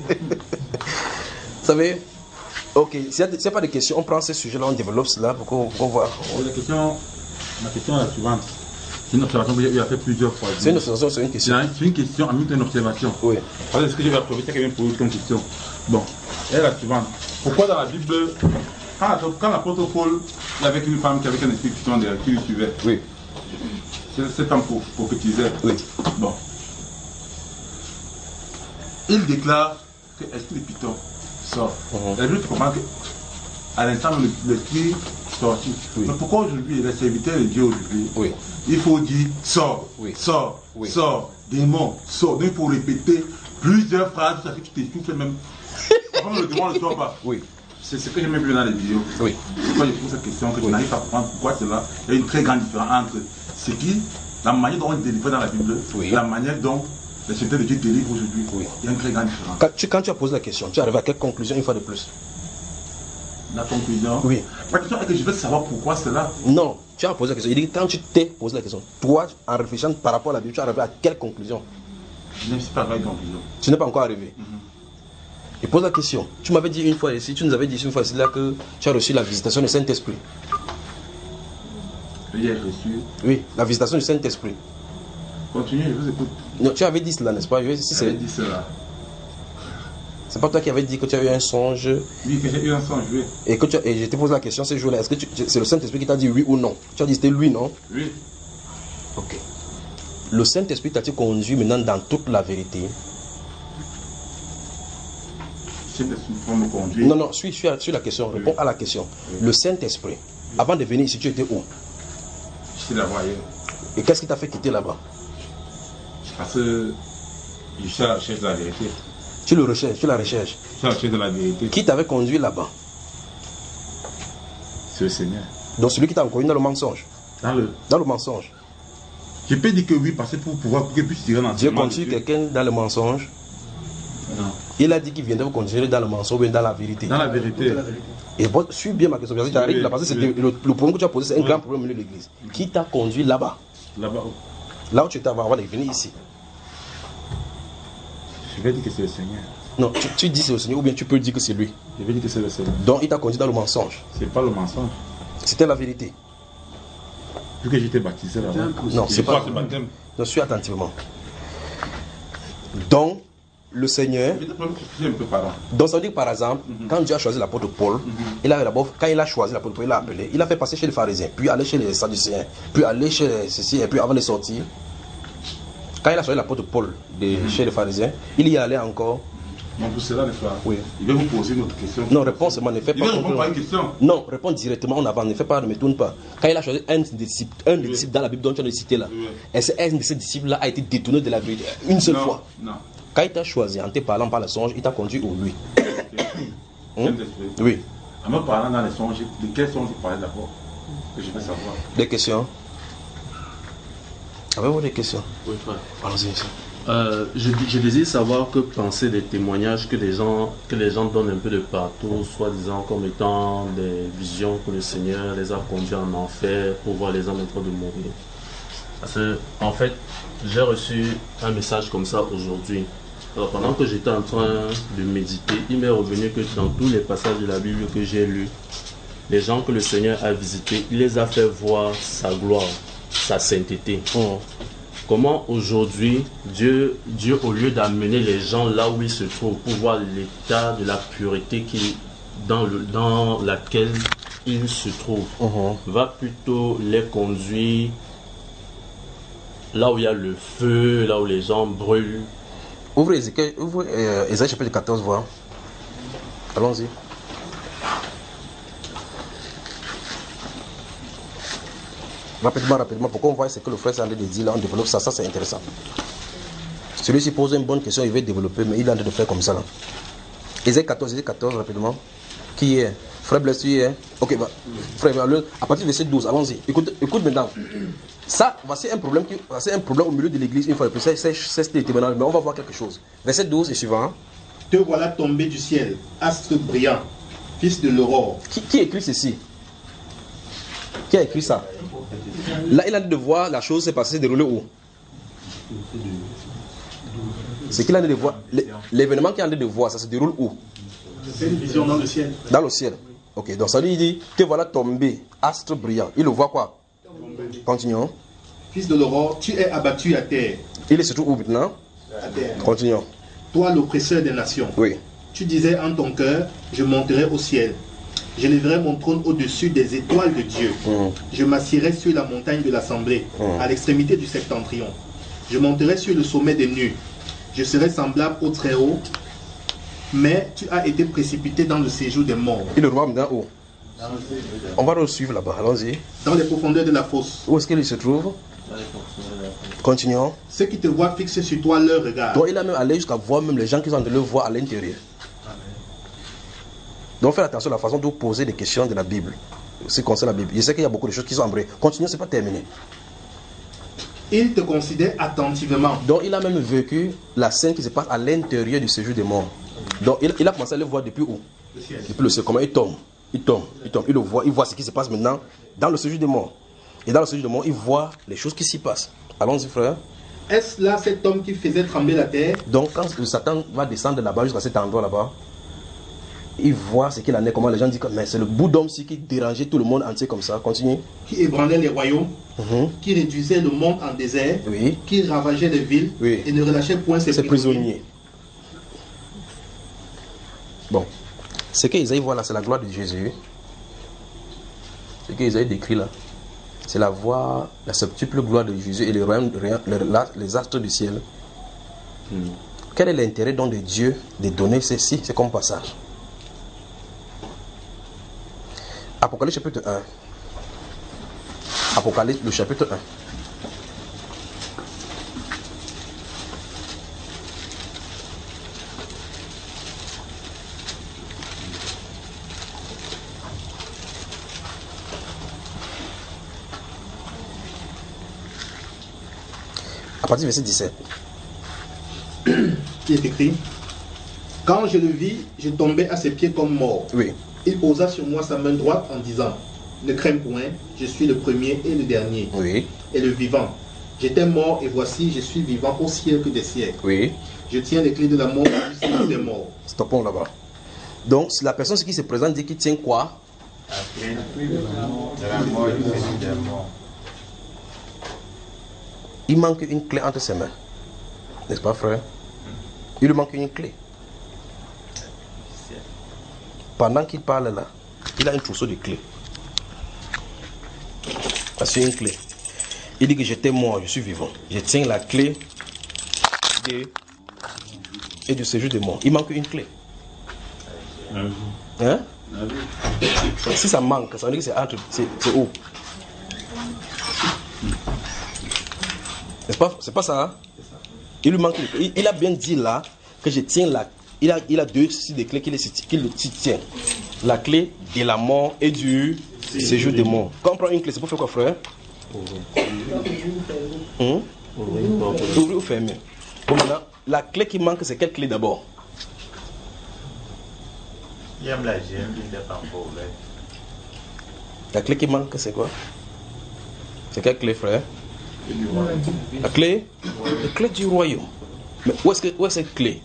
Vous savez? Ok, s'il n'y a, a pas de questions, on prend ce sujet-là, on développe cela pour qu'on qu'on voit. La question, ma question est la suivante. C'est une observation que j'ai eu à faire plusieurs fois. C'est une observation, c'est une question. C'est une question, en même temps une observation. Oui. Parce que ce que j'ai observé, c'est quelqu'un pose comme question. Bon, elle est la suivante. Pourquoi dans la Bible, quand, quand l'apôtre Paul, il y avait une femme qui avait un esprit qui lui suivait, Oui. cette femme prophétisait. Oui. Bon. Il déclare que l'esprit de Python sort. Mhm. Et je comprends que à l'instant, l'esprit sorti. Oui. Mais pourquoi aujourd'hui, les serviteurs de Dieu aujourd'hui, Oui. il faut dire sort, Oui. sort, Oui. sort, démon, sort. Donc il faut répéter plusieurs phrases, ça fait que tu t'essouffles même. Comme le démon ne sort pas. Oui. C'est ce que j'ai même vu dans les vidéos. Oui. Pourquoi je pose cette question, que je Oui. n'arrive pas à comprendre pourquoi cela. Il y a une très grande différence entre ce qui, la manière dont on est délivré dans la Bible, Oui. la manière dont les serviteurs de Dieu délivrent aujourd'hui. Oui. Il y a une très grande différence. Quand tu, quand tu as posé la question, tu arrives à quelle conclusion une fois de plus? La conclusion. Oui. Ma question est que je veux savoir pourquoi cela. Non, tu as posé la question. Il dit quand tu t'es posé la question, toi, en réfléchissant par rapport à la Bible, tu es arrivé à quelle conclusion? Je ne suis pas arrivé à une conclusion. Tu n'es pas encore arrivé. Et pose la question. Tu m'avais dit une fois ici, tu nous avais dit une fois ici là que tu as reçu la visitation du Saint-Esprit. J'ai reçu. Oui, la visitation du Saint-Esprit. Continuez, je vous écoute. Non, tu avais dit cela, n'est-ce pas? Je- si J'avais c'est dit cela. c'est pas toi qui avais dit que tu as eu un songe Oui, que j'ai eu un songe, oui. et que tu as- et je t'ai posé la question ce jour-là. Est-ce que tu- c'est le Saint-Esprit qui t'a dit oui ou non? Tu as dit c'était lui, non? Oui. Ok. Le Saint-Esprit t'a-t-il conduit maintenant dans toute la vérité? C'est pour me conduire. Non, non, suis, suis, à- suis la question, réponds à la question. Le Saint-Esprit, avant de venir ici, tu étais où? J'étais là-bas ailleurs. Et qu'est-ce qui t'a fait quitter là-bas? Parce que je suis à la recherche de la vérité. Tu le recherches, tu la recherches. Je suis à la recherche de la vérité. Qui t'avait conduit là-bas? C'est le Seigneur. Donc celui qui t'a conduit dans le mensonge. Dans le... Dans le mensonge. Je peux dire que oui, parce que pour pouvoir pour qu'il puisse tirer dans Dieu conduit quelqu'un dans le mensonge. Non. Il a dit qu'il viendrait vous conduire dans le mensonge ou dans la vérité. Dans la vérité. Et bon, suis bien ma question. Parce que j'arrive Oui, là, parce que c'est oui. le, le problème que tu as posé, c'est un Oui. grand problème au milieu de l'église. Qui t'a conduit là-bas? Là-bas. Là où tu étais avant, avant de venir ici. Je vais dire que c'est le Seigneur. Non, tu, tu dis c'est le Seigneur ou bien tu peux dire que c'est lui. Je vais dire que c'est le Seigneur. Donc il t'a conduit dans le mensonge. C'est pas le mensonge. C'était la vérité. Vu que j'étais baptisé là-bas. Non, c'est pas. ce baptême. Je suis attentivement. Donc, le Seigneur. Un peu par là. Donc, ça veut dire que, par exemple, Mm-hmm. quand Dieu a choisi l'apôtre Paul, mm-hmm. il a d'abord, quand il a choisi l'apôtre Paul, il l'a appelé, il a fait passer chez les pharisiens, puis aller chez les sadducéens, puis aller chez les ceci, et puis avant de sortir, quand il a choisi l'apôtre Paul de mm-hmm. chez les pharisiens, il y allait encore. Donc, pour cela, les frères, oui. il va vous poser une autre question. Non, réponds seulement, ne fais pas. Il va répondre par une question. Non, réponds directement en avant, ne fais pas, ne me tourne pas. Quand il a choisi un disciple, un oui. disciple dans la Bible dont tu as cité là, oui. est-ce qu'un de ces disciples-là a été détourné de la vérité une seule non, fois? Non. Quand il t'a choisi en te parlant par le songe, il t'a conduit au lui. Okay. Hum? Oui. En me parlant dans les songes, de quels songes vous parlez d'abord? Que je veux savoir. Des questions? Avez-vous des questions? Oui, frère. Allons-y. Euh, je, je désire savoir que penser des témoignages que les gens que les gens donnent un peu de partout, soi-disant comme étant des visions que le Seigneur les a conduits en enfer pour voir les hommes en train de mourir. Parce que, en fait, j'ai reçu un message comme ça aujourd'hui. Alors, pendant que j'étais en train de méditer, il m'est revenu que dans tous les passages de la Bible que j'ai lus, les gens que le Seigneur a visités, il les a fait voir sa gloire, sa sainteté. Oh. Comment aujourd'hui, Dieu, Dieu, au lieu d'amener les gens là où ils se trouvent pour voir l'état de la pureté qui, dans, le, dans laquelle ils se trouvent, uh-huh. va plutôt les conduire là où il y a le feu, là où les gens brûlent. Ouvrez Ézéchiel, ouvrez euh, Ésaïe chapitre quatorze, voir. Allons-y. Rapidement, rapidement, pour qu'on voit ce que le frère s'est en train de dire là, on développe ça, ça c'est intéressant. Celui-ci pose une bonne question, il veut développer, mais il est en train de faire comme ça là. Ésaïe quatorze, Ésaïe quatorze, rapidement. Qui est? Frère Blessé, hein? Ok, bah, frère, à partir du verset douze, allons-y. Écoute, écoute maintenant. Ça, voici un problème, qui, voici un problème au milieu de l'église, une fois de plus, c'est ce témoignage, mais on va voir quelque chose. Verset douze et suivant. Te voilà tombé du ciel, astre brillant, fils de l'aurore. Qui, qui écrit ceci? Qui a écrit ça? Là, il a dit de voir la chose s'est passée, déroulée où? C'est qu'il a dit de voir. L'événement qu'il a dit de voir, ça se déroule où? C'est une vision dans le ciel. Dans le ciel. Ok, donc ça lui dit, te voilà tombé, astre brillant. Il le voit quoi? Continuons. Fils de l'aurore, tu es abattu à terre. Il est surtout où maintenant? À terre. Continuons. Toi, l'oppresseur des nations. Oui. Tu disais en ton cœur, je monterai au ciel. Je lèverai mon trône au-dessus des étoiles de Dieu. Mm. Je m'assierai sur la montagne de l'assemblée, mm. à l'extrémité du septentrion. Je monterai sur le sommet des nues. Je serai semblable au Très-Haut. Mais tu as été précipité dans le séjour des morts. Il le voit maintenant où? On va le suivre là-bas, allons-y. Dans les profondeurs de la fosse. Où est-ce qu'il se trouve? Continuons. Ceux qui te voient fixer sur toi leur regard. Donc il a même allé jusqu'à voir même les gens qui sont de le voir à l'intérieur. Donc faites attention à la façon de vous poser des questions de la Bible. Ce qui concerne la Bible. Je sais qu'il y a beaucoup de choses qui sont embrouillées. Continuons, ce n'est pas terminé. Il te considère attentivement. Donc il a même vécu la scène qui se passe à l'intérieur du séjour des morts. Donc il, il a commencé à le voir depuis où? Le ciel. Depuis le ciel. Comment il tombe? Il tombe, il tombe, il le voit, il voit ce qui se passe maintenant dans le séjour des morts. Et dans le séjour des morts, il voit les choses qui s'y passent. Allons-y, frère. Est-ce là cet homme qui faisait trembler la terre? Donc quand le Satan va descendre là-bas jusqu'à cet endroit là-bas, il voit ce qu'il en est, comment les gens disent que mais c'est le bout d'homme qui dérangeait tout le monde entier comme ça. Continue. Qui ébranlait les royaumes, mm-hmm. qui réduisait le monde en désert, oui. qui ravageait les villes, oui. et ne relâchait point ses prisonniers. prisonniers. Bon, ce qu'Isaïe voit là, c'est la gloire de Jésus. Ce qu'Isaïe décrit là, c'est la voix, la septuple gloire de Jésus et les royaumes, les astres du ciel. Hmm. Quel est l'intérêt donc de Dieu de donner ceci? C'est comme passage. Apocalypse chapitre un. Apocalypse le chapitre un. À partir du verset dix-sept. Il est écrit: quand je le vis, je tombais à ses pieds comme mort. Oui. Il posa sur moi sa main droite en disant: ne crains point, je suis le premier et le dernier, oui. et le vivant. J'étais mort et voici, je suis vivant au siècle des siècles. Oui. Je tiens les clés de la mort et du séjour des morts. Stoppons là-bas. Donc, la personne qui se présente dit qu'il tient quoi? La clé de la mort et du séjour des morts. Il manque une clé entre ses mains. N'est-ce pas, frère? Il lui manque une clé. Pendant qu'il parle là, il a un trousseau de clés. C'est une clé. Il dit que j'étais mort, je suis vivant. Je tiens la clé de... et du séjour des morts. Il manque une clé. Hein? Si ça manque, ça veut dire que c'est entre, c'est, c'est haut. N'est-ce pas? C'est pas ça, hein? Il lui manque une clé. Il, il a bien dit là que je tiens la. Il a, il a deux des clés qu'il qu'il tient. La clé de la mort et du séjour des morts. Quand on prend une clé, c'est pour faire quoi, frère? Hum? Ouvrir ou fermer. Bon, maintenant, la clé qui manque, c'est quelle clé d'abord? Il aime la gemme, il n'est pas encore ouvert. La clé qui manque, c'est quoi? C'est quelle clé, frère? La clé? La clé du royaume. Mais où est-ce que, où est cette clé?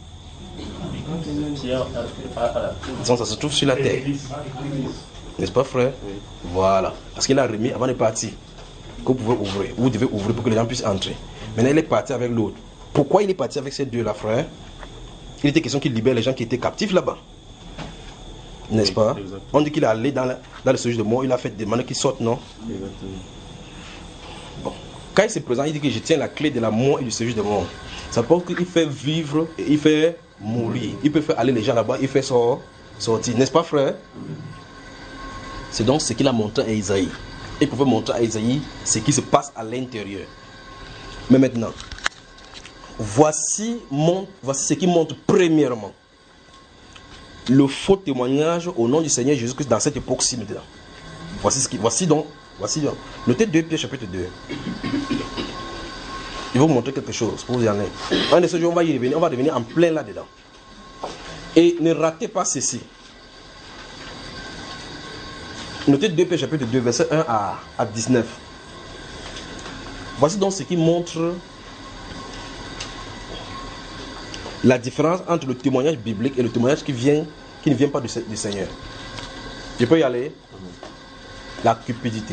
Ça, ça se trouve sur la terre. N'est-ce pas, frère? Voilà. Parce qu'il a remis avant de partir. Que vous pouvez ouvrir. Vous devez ouvrir pour que les gens puissent entrer. Maintenant, il est parti avec l'autre. Pourquoi il est parti avec ces deux-là, frère? Il était question qu'il libère les gens qui étaient captifs là-bas. N'est-ce pas? On dit qu'il est allé dans, la, dans le séjour de mort. Il a fait demander qu'ils sortent, non? Bon. Quand il se présente, il dit que je tiens la clé de la mort et du séjour de mort. Ça pense qu'il fait vivre et il fait mourir. Il peut faire aller les gens là-bas, il fait sortir. N'est-ce pas, frère? C'est donc ce qu'il a montré à Isaïe. Il pouvait montrer à Isaïe ce qui se passe à l'intérieur. Mais maintenant, voici, mon, voici ce qui montre premièrement le faux témoignage au nom du Seigneur Jésus-Christ dans cette époque-ci maintenant. Voici, ce qui, voici donc, voici donc. Notez deux Pierre chapitre deux. Il va vous montrer quelque chose pour vous y en aller. Un de ces jours, on va y revenir, on va revenir en plein là-dedans. Et ne ratez pas ceci. Notez deux Pierre chapitre deux, verset un à dix-neuf. Voici donc ce qui montre la différence entre le témoignage biblique et le témoignage qui, vient, qui ne vient pas du, du Seigneur. Je peux y aller? La cupidité.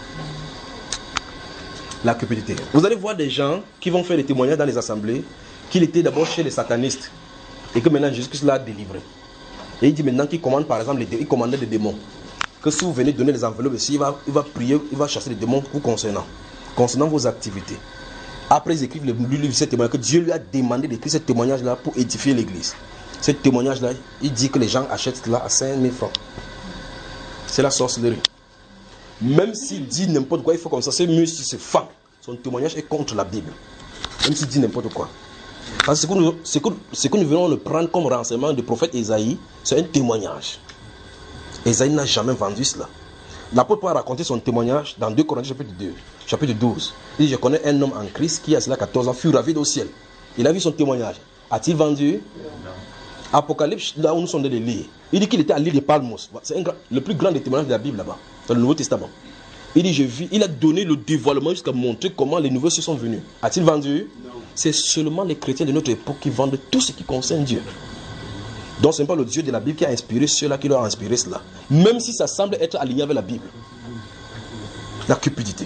La cupidité. Vous allez voir des gens qui vont faire des témoignages dans les assemblées qu'il était d'abord chez les satanistes et que maintenant Jésus-Christ l'a délivré. Et il dit maintenant qu'il commande par exemple, les, il commandait des démons. Que si vous venez donner les enveloppes ici, il va, il va prier, il va chasser les démons vous concernant, concernant vos activités. Après, ils écrivent le livre de ce témoignage, que Dieu lui a demandé d'écrire ce témoignage-là pour édifier l'église. Ce témoignage-là, il dit que les gens achètent cela à cinq mille francs. C'est la sorcellerie. Même s'il dit n'importe quoi, il faut comme ça, c'est mieux si c'est femme. Son témoignage est contre la Bible. Même s'il dit n'importe quoi. Parce que ce que nous, ce que, ce que nous venons de prendre comme renseignement du prophète Ésaïe, c'est un témoignage. Ésaïe n'a jamais vendu cela. L'apôtre Paul a raconté son témoignage dans deux Corinthiens chapitre deux, chapitre douze. Il dit, je connais un homme en Christ qui a cela quatorze ans, fut ravi au ciel. Il a vu son témoignage. A-t-il vendu? Non. Apocalypse, là où nous sommes de les lire. Il dit qu'il était à l'île de Palmos. C'est un, le plus grand des témoignages de la Bible là-bas, dans le Nouveau Testament. Il dit, je vis, il a donné le dévoilement jusqu'à montrer comment les nouveaux cieux sont venus. A-t-il vendu? Non. C'est seulement les chrétiens de notre époque qui vendent tout ce qui concerne Dieu. Donc ce n'est pas le Dieu de la Bible qui a inspiré ceux-là qui leur a inspiré cela. Même si ça semble être aligné avec la Bible. La cupidité.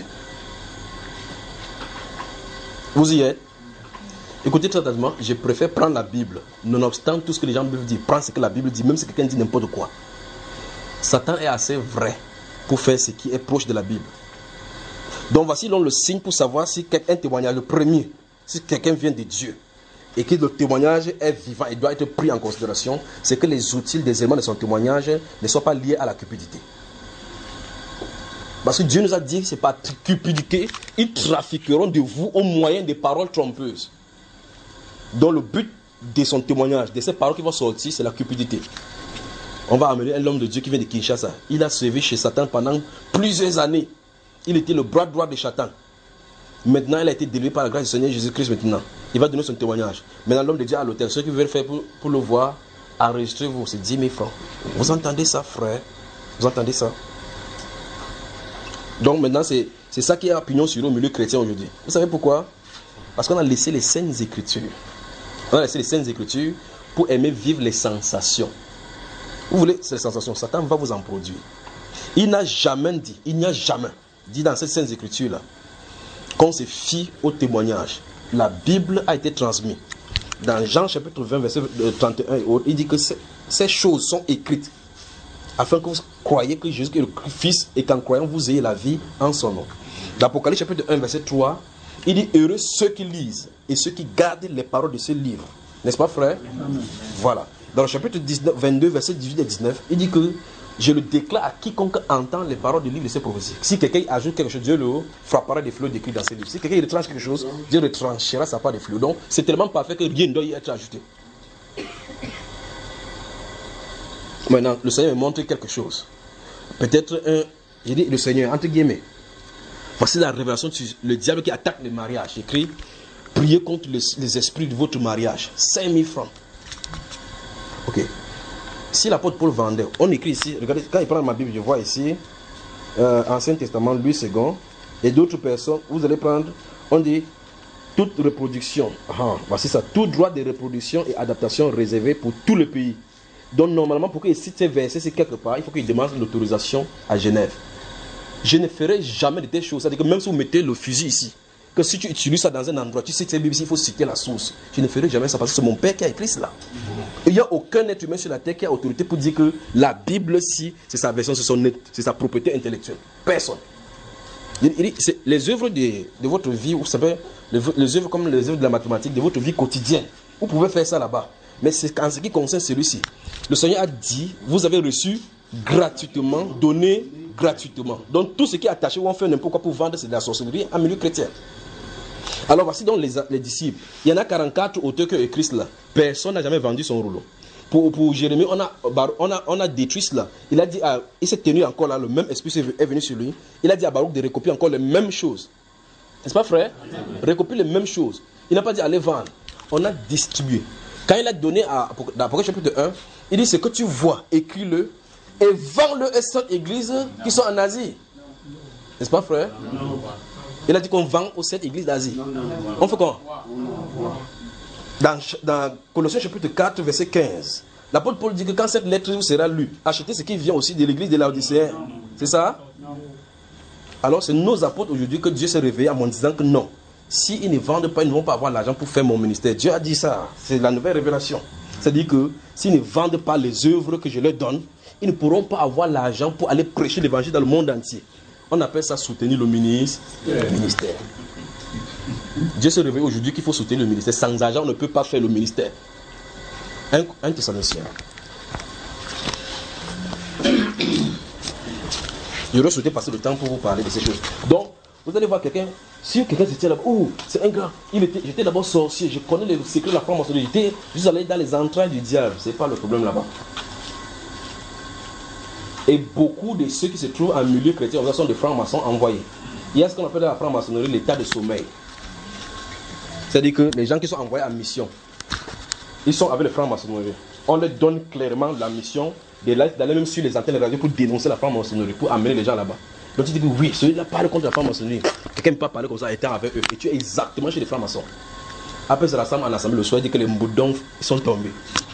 Vous y êtes? Écoutez très attentivement, je préfère prendre la Bible. Nonobstant tout ce que les gens peuvent dire, prendre ce que la Bible dit, même si quelqu'un dit n'importe quoi. Satan est assez vrai pour faire ce qui est proche de la Bible. Donc voici donc le signe pour savoir si quelqu'un témoignage, le premier, si quelqu'un vient de Dieu, et que le témoignage est vivant et doit être pris en considération, c'est que les outils, les éléments de son témoignage ne soient pas liés à la cupidité. Parce que Dieu nous a dit que ce n'est pas cupidité, ils trafiqueront de vous au moyen des paroles trompeuses. Donc le but de son témoignage, de ces paroles qui vont sortir, c'est la cupidité. On va amener un homme de Dieu qui vient de Kinshasa. Il a servi chez Satan pendant plusieurs années. Il était le bras droit de Satan. Maintenant, il a été délivré par la grâce du Seigneur Jésus-Christ maintenant. Il va donner son témoignage. Maintenant, l'homme de Dieu à l'hôtel, ceux qui veulent faire pour, pour le voir, enregistrez-vous, c'est dix mille francs. Vous entendez ça, frère? Vous entendez ça? Donc maintenant, c'est, c'est ça qui est opinion sur le milieu chrétien aujourd'hui. Vous savez pourquoi? Parce qu'on a laissé les saintes écritures. On a laissé les saintes écritures pour aimer vivre les sensations. Vous voulez ces sensations, Satan va vous en produire. Il n'a jamais dit, il n'y a jamais dit dans ces saintes écritures-là qu'on se fie au témoignage. La Bible a été transmise. Dans Jean chapitre vingt, verset trente et un et autres, il dit que ces, ces choses sont écrites afin que vous croyiez que Jésus est le Fils et qu'en croyant vous ayez la vie en son nom. L'Apocalypse chapitre un, verset trois, il dit heureux ceux qui lisent et ceux qui gardent les paroles de ce livre. N'est-ce pas, frère? Amen. Voilà. Dans le chapitre dix-neuf, vingt-deux, verset dix-huit et dix-neuf, il dit que je le déclare à quiconque entend les paroles du livre de ces prophéties. Si quelqu'un ajoute quelque chose, Dieu le frappera des fleurs décrites dans ces livres. Si quelqu'un retranche quelque chose, Dieu retranchera sa part des fleurs. Donc, c'est tellement parfait que rien ne doit y être ajouté. Maintenant, le Seigneur me montre quelque chose. Peut-être un, j'ai dit le Seigneur, entre guillemets. Voici la révélation sur le diable qui attaque le mariage. Écrit, priez contre les, les esprits de votre mariage. cinq mille francs. Ok. Si l'apôtre Paul vendait, on écrit ici, regardez, quand il prend ma Bible, je vois ici, euh, Ancien Testament, Louis second, et d'autres personnes, vous allez prendre, on dit, toute reproduction, ah, voici ça, tout droit de reproduction et adaptation réservé pour tout le pays. Donc normalement, pour qu'il cite ces versets, c'est quelque part, il faut qu'il demande l'autorisation à Genève. Je ne ferai jamais de telles choses, c'est-à-dire que même si vous mettez le fusil ici, que si tu utilises ça dans un endroit, tu sais que c'est Bible, il faut citer la source. Je ne ferai jamais ça parce que c'est mon Père qui a écrit cela. Il n'y a aucun être humain sur la terre qui a autorité pour dire que la Bible, si c'est sa version, c'est, son, c'est sa propriété intellectuelle. Personne. Il, il, c'est les œuvres de, de votre vie, vous savez, les, les œuvres comme les œuvres de la mathématique, de votre vie quotidienne. Vous pouvez faire ça là-bas. Mais c'est en ce qui concerne celui-ci. Le Seigneur a dit, vous avez reçu gratuitement, donné gratuitement. Donc tout ce qui est attaché ou on fait n'importe quoi pour vendre, c'est de la sorcellerie en milieu chrétien. Alors voici donc les, les disciples. Il y en a quarante-quatre auteurs qui ont écrit cela. Personne n'a jamais vendu son rouleau. Pour, pour Jérémie, on a, on, a, on a détruit cela. Il a dit, à, il s'est tenu encore là, le même esprit est venu sur lui. Il a dit à Baruch de recopier encore les mêmes choses. N'est-ce pas, frère? Recopier les mêmes choses. Il n'a pas dit allez vendre. On a distribué. Quand il a donné à, dans Apocalypse chapitre un, il dit ce que tu vois, écris-le et vends-le à cette église qui sont en Asie. N'est-ce pas, frère? Il a dit qu'on vend aux sept églises d'Asie. On fait quoi? Dans, dans Colossiens chapitre quatre, verset quinze, l'apôtre Paul dit que quand cette lettre vous sera lue, achetez ce qui vient aussi de l'église de Laodicéen. C'est ça? Alors c'est nos apôtres aujourd'hui que Dieu s'est réveillé en me disant que non. S'ils ne vendent pas, ils ne vont pas avoir l'argent pour faire mon ministère. Dieu a dit ça. C'est la nouvelle révélation. C'est-à-dire que s'ils ne vendent pas les œuvres que je leur donne, ils ne pourront pas avoir l'argent pour aller prêcher l'évangile dans le monde entier. On appelle ça soutenir le ministre, le ministère. Dieu se réveille aujourd'hui qu'il faut soutenir le ministère. Sans argent, on ne peut pas faire le ministère. Un, un Thessaloniciens. J'aurais souhaité passer le temps pour vous parler de ces choses. Donc, vous allez voir quelqu'un, si quelqu'un se tient là-bas, oh, c'est un gars, il était, j'étais d'abord sorcier, je connais les secrets de la franc-maçonnerie, j'étais juste allé dans les entrailles du diable. C'est pas le problème là-bas. Et beaucoup de ceux qui se trouvent en milieu chrétien sont des francs-maçons envoyés. Il y a ce qu'on appelle dans la franc-maçonnerie l'état de sommeil. C'est-à-dire que les gens qui sont envoyés en mission, ils sont avec les francs-maçonnerie. On leur donne clairement la mission d'aller même sur les antennes radio pour dénoncer la franc-maçonnerie, pour amener les gens là-bas. Donc tu dis que oui, celui-là parle contre la franc-maçonnerie. Quelqu'un ne peut pas parler comme ça, étant avec eux. Et tu es exactement chez les francs-maçons. Après, ça rassemble en assemblée le soir, il dit que les boudons sont tombés.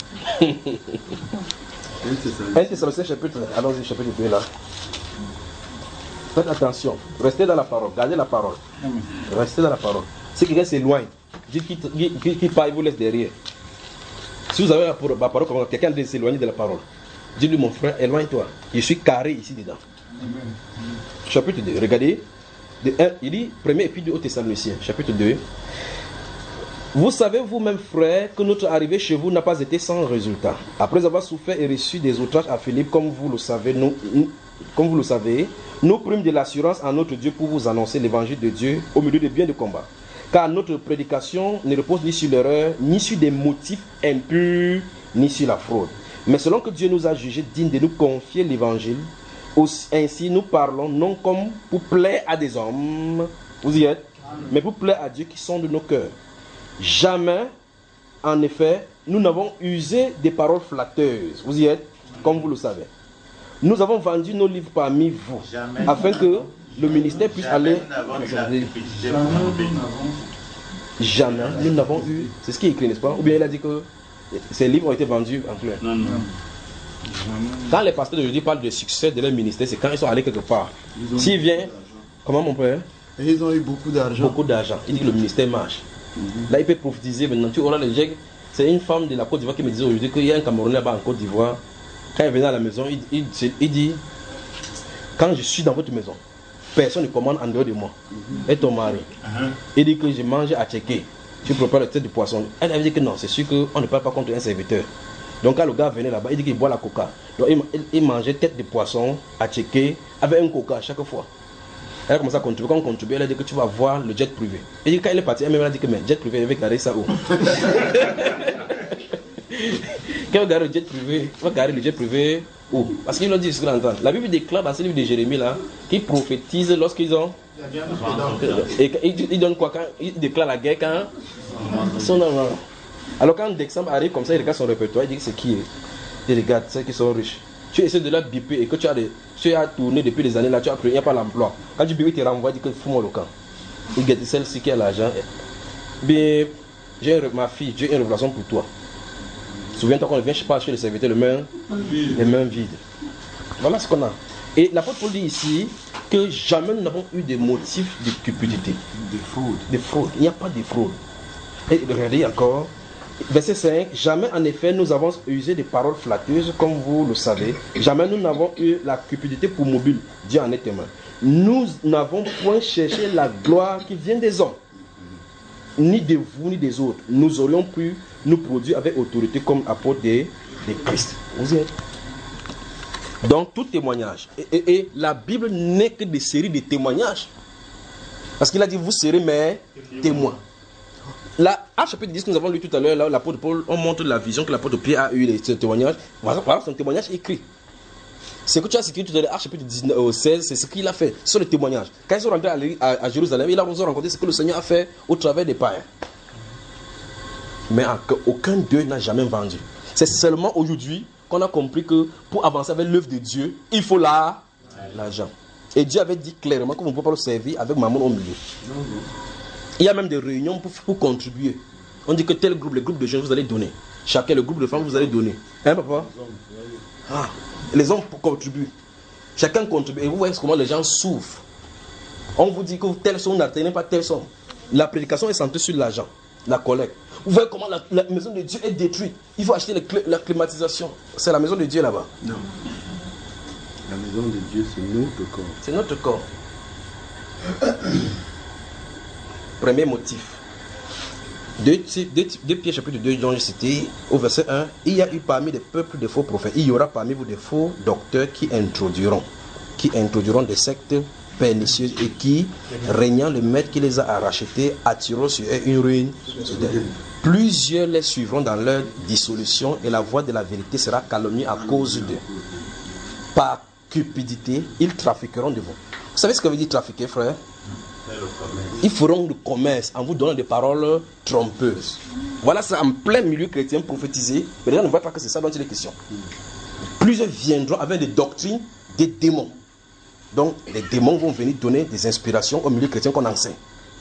un Thessaloniciens chapitre, allons-y, chapitre deux là. Faites attention, restez dans la parole, gardez la parole. Restez dans la parole. Si quelqu'un s'éloigne, dites qu'il qui, qui, qui part, il vous laisse derrière. Si vous avez la parole, comme quelqu'un de s'éloigner de la parole, dites-lui mon frère, éloigne-toi. Je suis carré ici dedans. Amen. Chapitre deux, regardez. De un, il dit, premier épître aux Thessaloniciens, chapitre deux. Vous savez vous-même, frères, que notre arrivée chez vous n'a pas été sans résultat. Après avoir souffert et reçu des outrages à Philippe, comme vous le savez, nous, nous, comme vous le savez, nous prîmes de l'assurance en notre Dieu pour vous annoncer l'évangile de Dieu au milieu de bien de combat. Car notre prédication ne repose ni sur l'erreur, ni sur des motifs impurs, ni sur la fraude. Mais selon que Dieu nous a jugés dignes de nous confier l'évangile, ainsi nous parlons non comme pour plaire à des hommes, vous y êtes, mais pour plaire à Dieu qui sonde nos cœurs. Jamais, en effet, nous n'avons usé des paroles flatteuses. Vous y êtes, comme vous le savez. Nous avons vendu nos livres parmi vous, jamais, afin que le ministère puisse aller. Jamais, nous n'avons eu. C'est ce qui est écrit, n'est-ce pas? Ou bien il a dit que ces livres ont été vendus en clair. Non, non. Quand les pasteurs d'aujourd'hui parlent de succès de leur ministère, c'est quand ils sont allés quelque part. S'il vient, comment mon père? Et ils ont eu beaucoup d'argent. Beaucoup d'argent. Il dit que le ministère marche. Mm-hmm. Là, il peut prophétiser. Maintenant, tu auras le jet. C'est une femme de la Côte d'Ivoire qui me disait aujourd'hui qu'il y a un Camerounais là-bas en Côte d'Ivoire. Quand il venait à la maison, il, il, il dit, quand je suis dans votre maison, personne ne commande en dehors de moi. Mm-hmm. Et ton mari. Uh-huh. Il dit que je mange à checker. Tu prépares le tête de poisson. Elle avait dit que non, c'est sûr qu'on ne parle pas contre un serviteur. Donc quand le gars venait là-bas, il dit qu'il boit la coca. Donc il, il, il mangeait tête de poisson à checker avec un coca à chaque fois. Elle a commencé à contribuer. Quand on contribue, elle a dit que tu vas voir le jet privé. Et quand elle est partie, elle m'a dit que mais jet privé, elle va garder ça où? Quand on garde le jet privé, on va garder le jet privé où? Parce qu'ils l'ont dit ce qu'on entend. La Bible déclare dans ce livre de Jérémie là, qu'ils prophétisent lorsqu'ils ont. Et ils donnent quoi quand ils déclarent la guerre quand ils sont dans. Alors quand Dexam arrive comme ça, il regarde son répertoire, il dit que c'est qui est. Il regarde ceux qui sont riches. Tu essaies de la biper et que tu as, des, tu as tourné depuis des années là, tu as pris, il n'y a pas l'emploi. Quand tu bipes, il te renvoie, il dit que fous-moi le camp. Il guette celle-ci qui a l'argent. Mais j'ai ma fille, j'ai une révélation pour toi. Souviens-toi qu'on ne vient pas chez les serviteurs les mains, les mains vides. Voilà ce qu'on a. Et l'apôtre Paul dit ici que jamais nous n'avons eu des motifs de cupidité. De fraude. De fraude. Il n'y a pas de fraude. Et regardez encore. Verset cinq, jamais en effet nous avons usé de paroles flatteuses comme vous le savez. Jamais nous n'avons eu la cupidité pour mobile. Dieu en est témoin. Nous n'avons point cherché la gloire qui vient des hommes, ni de vous ni des autres. Nous aurions pu nous produire avec autorité comme apôtres de, de Christ. Vous êtes. Donc tout témoignage. Et, et, et la Bible n'est que des séries de témoignages. Parce qu'il a dit vous serez mes témoins. Là, à chapitre dix, nous avons lu tout à l'heure, là, l'apôtre Paul, on montre la vision que l'apôtre Pierre a eu, les témoignages. Voilà, voilà son témoignage écrit. C'est que tu as écrit tout à l'heure, à chapitre seize, c'est ce qu'il a fait, sur le témoignage. Quand ils sont rentrés à, à, à Jérusalem, ils ont rencontré ce que le Seigneur a fait au travers des païens. Mais aucun d'eux n'a jamais vendu. C'est seulement aujourd'hui qu'on a compris que pour avancer avec l'œuvre de Dieu, il faut la, l'argent. Et Dieu avait dit clairement qu'on ne peut pas le servir avec mammon au milieu. Non, non. Il y a même des réunions pour, pour contribuer. On dit que tel groupe, le groupe de jeunes, vous allez donner. Chacun, le groupe de femmes, vous allez donner. Hein, papa? Ah, les hommes contribuent. Chacun contribue. Et vous voyez comment les gens souffrent. On vous dit que telle somme n'atteignez pas telle somme. La prédication est centrée sur l'argent, la collecte. Vous voyez comment la, la maison de Dieu est détruite. Il faut acheter les, la climatisation. C'est la maison de Dieu là-bas. Non. La maison de Dieu, c'est notre corps. C'est notre corps. Premier motif. Deux, deux, deux Pierre chapitre deux, dont j'ai cité au verset un. Il y a eu parmi les peuples des faux prophètes. Il y aura parmi vous des faux docteurs qui introduiront, qui introduiront des sectes pernicieuses et qui, régnant le maître qui les a rachetés, attireront sur eux une ruine. Plusieurs les suivront dans leur dissolution et la voie de la vérité sera calomniée à cause d'eux. Par cupidité, ils trafiqueront de vous. Vous savez ce que veut dire trafiquer, frère? Ils feront le commerce en vous donnant des paroles trompeuses. Voilà, c'est en plein milieu chrétien prophétisé. Mais les gens ne voient pas que c'est ça dont il est question. Plusieurs viendront avec des doctrines des démons. Donc, les démons vont venir donner des inspirations au milieu chrétien qu'on enseigne.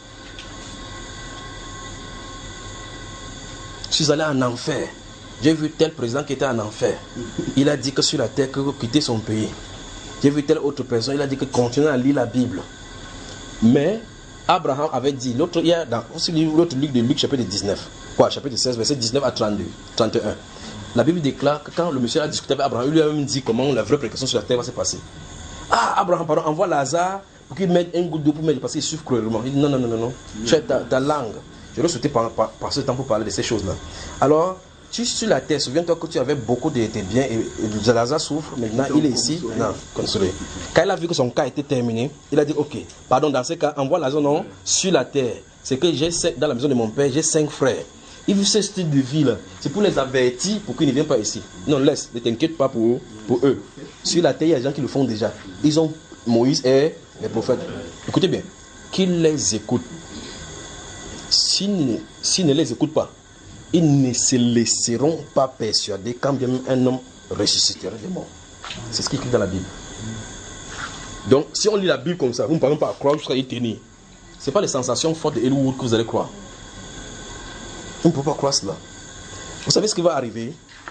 Je suis allé en enfer. J'ai vu tel président qui était en enfer. Il a dit que sur la terre, que quitter son pays. J'ai vu telle autre personne, il a dit que continuer à lire la Bible. Mais Abraham avait dit, l'autre, il y a dans l'autre livre de Luc, chapitre dix-neuf, quoi, chapitre seize, verset dix-neuf à trente-deux, trente et un. La Bible déclare que quand le monsieur a discuté avec Abraham, il lui a même dit comment la vraie prédication sur la terre va se passer. Ah, Abraham, pardon, envoie Lazare pour qu'il mette un goutte d'eau pour mettre, parce qu'il souffre cruellement. Il dit non, non, non, non, non. Tu as ta, ta langue. Je vais souhaiter passer le temps pour parler de ces choses-là. Alors, tu es sur la terre, souviens-toi que tu avais beaucoup de tes biens et, et Lazare souffre, maintenant il est ici. Non, consolé. Quand il a vu que son cas était terminé, il a dit ok, pardon, dans ce cas, envoie Lazare non, sur la terre. C'est que j'ai dans la maison de mon père, j'ai cinq frères. Il veut ce style de vie là, c'est pour les avertir pour qu'ils ne viennent pas ici. Non, laisse, ne t'inquiète pas pour, pour eux. Sur la terre, il y a des gens qui le font déjà. Ils ont Moïse et les prophètes. Écoutez bien, qu'ils les écoutent. S'ils ne, s'ils ne les écoutent pas, ils ne se laisseront pas persuader quand bien même un homme ressusciterait des morts. C'est ce qui est écrit dans la Bible. Donc, si on lit la Bible comme ça, vous ne parlez pas à croire jusqu'à y tenir. Ce n'est pas les sensations fortes de Hollywood que vous allez croire. Vous ne pouvez pas croire cela. Vous savez ce qui va arriver?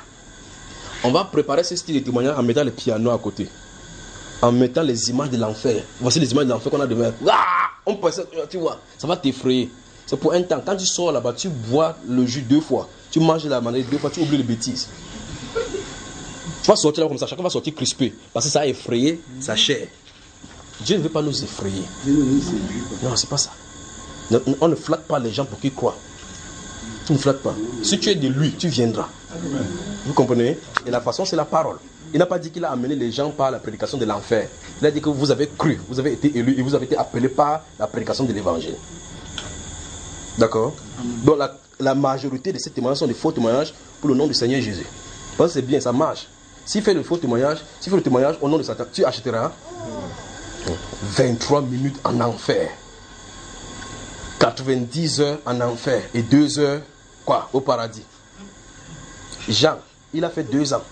On va préparer ce style de témoignage en mettant le piano à côté. En mettant les images de l'enfer. Voici les images de l'enfer qu'on a demain. Ah, on pense, tu vois, ça va t'effrayer. C'est pour un temps. Quand tu sors là-bas, tu bois le jus deux fois. Tu manges la manette deux fois, tu oublies les bêtises. Tu vas sortir là comme ça, chacun va sortir crispé. Parce que ça a effrayé sa chair. Dieu ne veut pas nous effrayer. Non, c'est pas ça. On ne flatte pas les gens pour qu'ils croient. Tu ne flattes pas. Si tu es de lui, tu viendras. Vous comprenez? Et la façon, c'est la parole. Il n'a pas dit qu'il a amené les gens par la prédication de l'enfer. Il a dit que vous avez cru, vous avez été élus et vous avez été appelés par la prédication de l'évangile. D'accord? Donc la, la majorité de ces témoignages sont des faux témoignages pour le nom du Seigneur Jésus. Parce que c'est bien, ça marche. S'il fait le faux témoignage, s'il fait le témoignage au nom de Satan, tu achèteras vingt-trois minutes en enfer, quatre-vingt-dix heures en enfer et deux heures quoi, au paradis. Jean, il a fait deux ans.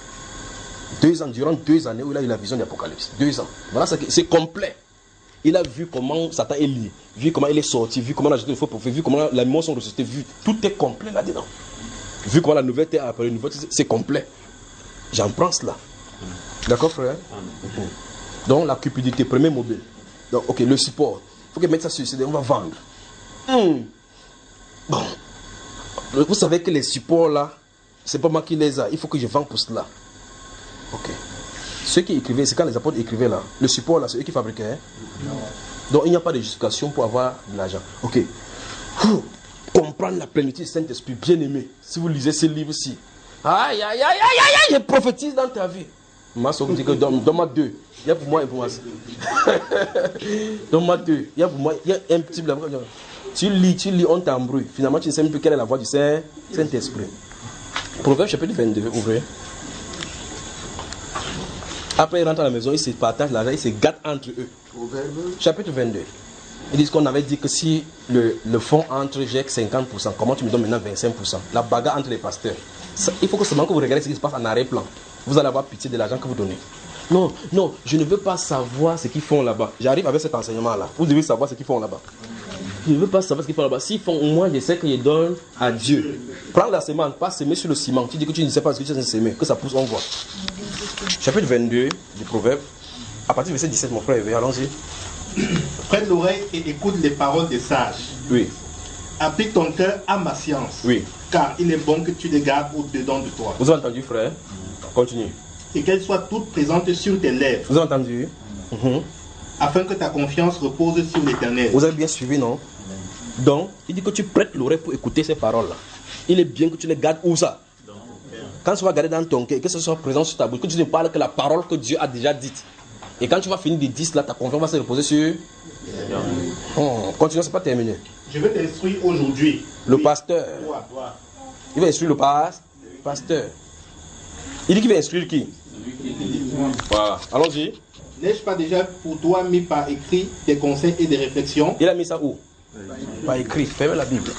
Deux ans, durant deux années où il a eu la vision de l'Apocalypse. Deux ans. Voilà, c'est complet. Il a vu comment Satan est lié, vu comment il est sorti, vu comment il a jeté le faux prophète, vu comment les morts sont ressuscités, vu. Tout est complet là-dedans. Vu comment la nouvelle terre a apparu, c'est complet. J'en prends cela. D'accord, frère? Mm-hmm. Donc, la cupidité, premier mobile. Donc, ok, le support. Il faut que mettre ça sur le C D, on va vendre. Mm. Bon. Vous savez que les supports là, c'est pas moi qui les a. Il faut que je vende pour cela. Ok. Ceux qui écrivaient, c'est quand les apôtres écrivaient là. Le support là, c'est eux qui fabriquaient. Hein? Donc il n'y a pas de justification pour avoir de l'argent. Ok. Comprendre la plénitude du Saint-Esprit, bien aimé. Si vous lisez ce livre-ci. Aïe, aïe, aïe, aïe, aïe, aïe, je prophétise dans ta vie. Moi, ça me dit que donne-moi deux. Il y a pour moi et pour moi. Donne-moi deux. Il y a pour moi, il y a un petit blanc. Tu lis, tu lis, on t'embrouille. Finalement, tu ne sais même plus quelle est la voix du Saint-Esprit. Proverbe chapitre vingt-deux, ouvrez. Après, ils rentrent à la maison, ils se partagent l'argent, ils se gâtent entre eux. Proverbe. Chapitre vingt-deux. Ils disent qu'on avait dit que si le, le fonds entre, j'ai cinquante pour cent, comment tu me donnes maintenant vingt-cinq pour cent? La bagarre entre les pasteurs. Ça, il faut que seulement que vous regardez ce qui se passe en arrière-plan. Vous allez avoir pitié de l'argent que vous donnez. Non, non, je ne veux pas savoir ce qu'ils font là-bas. J'arrive avec cet enseignement-là. Vous devez savoir ce qu'ils font là-bas. Je ne veux pas savoir ce qu'ils font là-bas. S'ils font, moi, je sais que je donne à Dieu. Prends la semence, pas semer sur le ciment. Tu dis que tu ne sais pas ce que tu as semé, que ça pousse, on voit. Chapitre vingt-deux du Proverbe, à partir du verset dix-sept, mon frère, allons-y. Prête l'oreille et écoute les paroles des sages. Oui. Applique ton cœur à ma science. Oui. Car il est bon que tu les gardes au-dedans de toi. Vous avez entendu, frère? Continue. Et qu'elles soient toutes présentes sur tes lèvres. Vous avez entendu? Mm-hmm. Afin que ta confiance repose sur l'Éternel. Vous avez bien suivi, non? Donc, il dit que tu prêtes l'oreille pour écouter ces paroles-là. Il est bien que tu les gardes où ça? Quand tu vas garder dans ton cœur, que ce soit présent sur ta bouche, que tu ne parles que la parole que Dieu a déjà dite. Et quand tu vas finir de dire cela, ta confiance va se reposer sur... Oh, continue, c'est pas terminé. Je vais t'instruire aujourd'hui. Le oui. pasteur. Toi, toi. Il va instruire le pas, pasteur. Il dit qu'il va instruire qui? Voilà, allons-y. N'ai-je pas déjà pour toi mis par écrit des conseils et des réflexions? Il a mis ça où? Par écrit, fermez la Bible.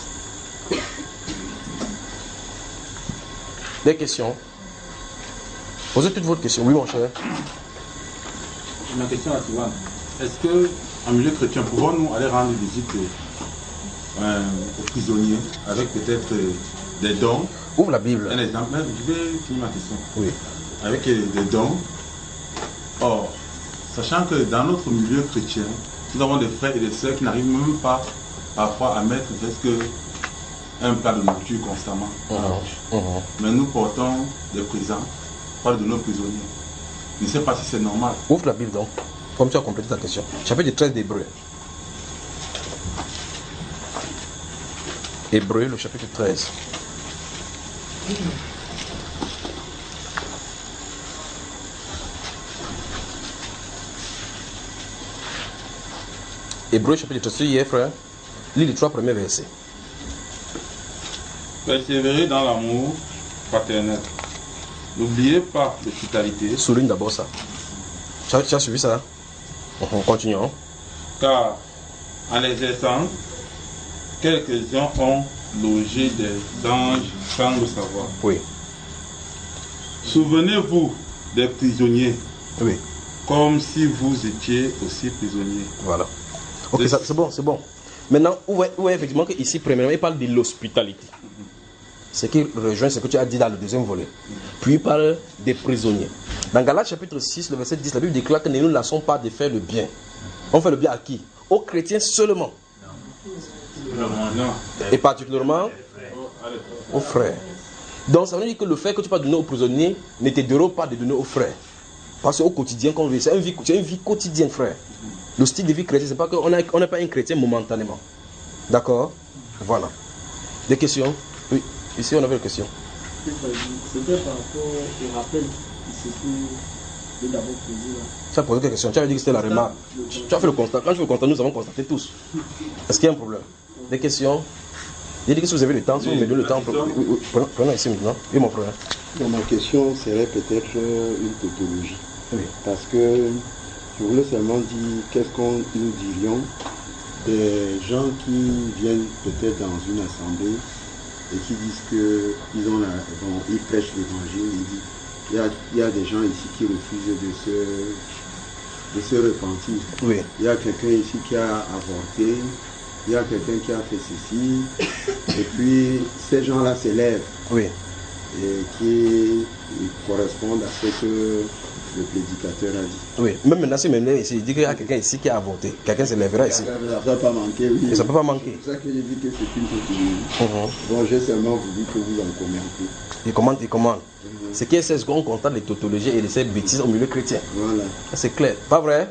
Des questions? Posez toutes vos questions. Oui, mon cher. Ma question est suivante. Est-ce que, en milieu chrétien, pouvons-nous aller rendre visite euh, aux prisonniers avec peut-être euh, des dons? Ouvre la Bible. Un exemple, je vais finir ma question. Oui. Avec euh, des dons. Or, sachant que dans notre milieu chrétien, nous avons des frères et des sœurs qui n'arrivent même pas parfois à mettre presque un plat de nourriture constamment. Uh-huh. Uh-huh. Mais nous portons des présents par de nos prisonniers. Je ne sais pas si c'est normal. Ouvre la Bible donc, comme tu as complété ta question. Chapitre treize d'Hébreu. Hébreu, le chapitre treize. Hébreu, chapitre treize. Tu y es, frère? Lis les trois premiers versets. Persévérez dans l'amour fraternel. N'oubliez pas l'hospitalité. Souligne d'abord ça. Tu as, tu as suivi ça? Continuons. Car en l'exerçant, quelques-uns ont logé des anges sans le savoir. Oui. Souvenez-vous des prisonniers. Oui. comme si vous étiez aussi prisonniers. Voilà. Ok, ça, c'est bon, c'est bon. Maintenant, où est, où est effectivement que ici, premièrement, il parle de l'hospitalité. Ce qui rejoint ce que tu as dit dans le deuxième volet. Puis il parle des prisonniers. Dans Galates chapitre six, le verset dix, la Bible déclare que nous ne lassons pas de faire le bien. On fait le bien à qui? Aux chrétiens seulement. Non. Et particulièrement aux frères. Donc ça veut dire que le fait que tu vas donner aux prisonniers ne te déroge pas de donner aux frères. Parce qu'au quotidien, comme c'est une vie, c'est une vie quotidienne, frère. Le style de vie chrétien, c'est pas qu'on n'est on pas un chrétien momentanément. D'accord? Voilà. Des questions? Oui. Ici, on avait une question. C'était par rapport au rappel qui s'était d'abord posé là. Tu as posé quelle question? Tu avais dit que c'était la remarque. Tu as fait le constat. Quand tu fais le constat, nous avons constaté tous. Est-ce qu'il y a un problème? Des questions? J'ai dit que si vous avez le temps, si vous me donnez le temps, prenons, prenons ici maintenant. Oui, mon frère. Donc, ma question serait peut-être une tautologie. Oui. Parce que je voulais seulement dire qu'est-ce qu'on nous dirions des gens qui viennent peut-être dans une assemblée et qui disent qu'ils ont la, bon, ils prêchent l'évangile, ils disent il y, a, il y a des gens ici qui refusent de se, de se repentir. Oui. Il y a quelqu'un ici qui a avorté, il y a quelqu'un qui a fait ceci, et puis ces gens-là s'élèvent. Oui. Et qui correspondent à ce que le prédicateur a dit. Oui, même maintenant, si maintenant ici, il dit qu'il y a quelqu'un ici qui a avorté, quelqu'un se lèvera ici. Ça ne va pas manquer, oui. Et ça ne peut pas manquer. C'est ça que j'ai dit que c'est une tautologie. Uh-huh. Bon, j'ai seulement voulu que vous en commentez. Il commande, il commande. Uh-huh. Ce qui est, c'est ce qu'on constate les tautologies et les bêtises au milieu chrétien. Voilà. C'est clair. Pas vrai?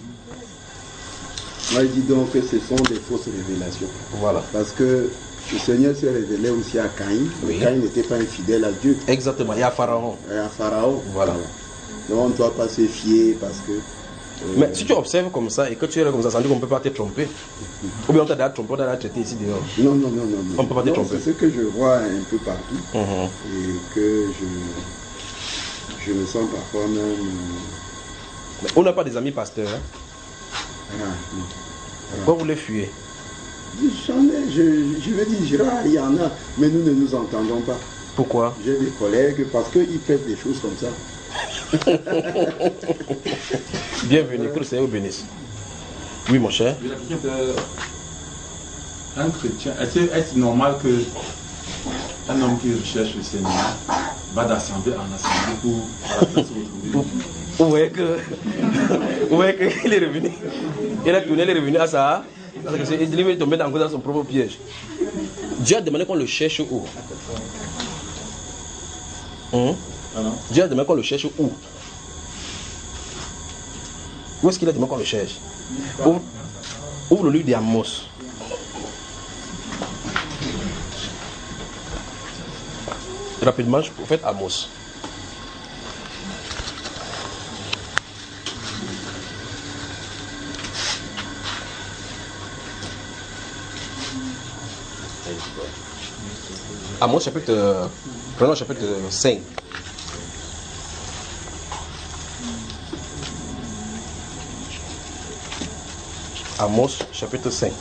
Moi, il dit donc que ce sont des fausses révélations. Voilà. Parce que le Seigneur s'est révélé aussi à Caïn. Oui. Caïn n'était pas infidèle à Dieu. Exactement. Et à Pharaon. Et à Pharaon. Voilà. Donc on ne doit pas se fier parce que... Euh... Mais si tu observes comme ça et que tu es là comme ça, ça veut dire qu'on ne peut pas te tromper. Ou bien on t'a déjà trompé, on t'a déjà traité ici dehors. Non, non, non, non. On ne peut pas te tromper. C'est ce que je vois un peu partout. Uh-huh. Et que je, je me sens parfois même... Euh... Mais on n'a pas des amis pasteurs. Hein? Ah, non. Pourquoi vous les fuyez? J'en ai, je, je veux dire, il y en a, mais nous ne nous entendons pas. Pourquoi? J'ai des collègues parce qu'ils font des choses comme ça. Bienvenue, que le Seigneur vous bénisse. Oui, mon cher. J'ai la question de... Un chrétien, est-ce est normal que un homme qui recherche le Seigneur va d'assemblée en assemblée pour se retrouver? Où est que... Où est qu'il est revenu? Il a tourné, il est revenu à ça. Parce qu'il est tombé dans son propre piège. Dieu a demandé qu'on le cherche où? Hum? Dieu a demandé qu'on le cherche où? Où est-ce qu'il a demandé qu'on le cherche? Ouvre, ouvre le livre d'Amos. Rapidement, je prophète Amos. Amos chapitre, prenons chapitre cinq. Amos chapitre cinq.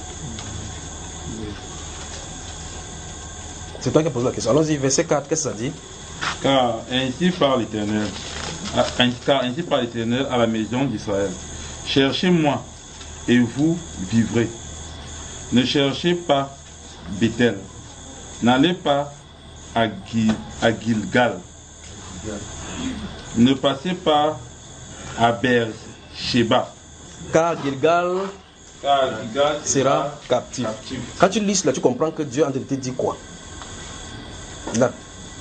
C'est toi qui as posé la question. Allons-y, verset quatre, qu'est-ce que ça dit? Car ainsi parle l'Éternel, car ainsi parle l'Éternel à la maison d'Israël. Cherchez-moi et vous vivrez. Ne cherchez pas Bethel. N'allez pas à, Gil, à Gilgal. Ne passez pas à Beersheba. Car Gilgal, Car Gilgal sera captif. captif. Quand tu lis là, tu comprends que Dieu en te dit quoi? Là.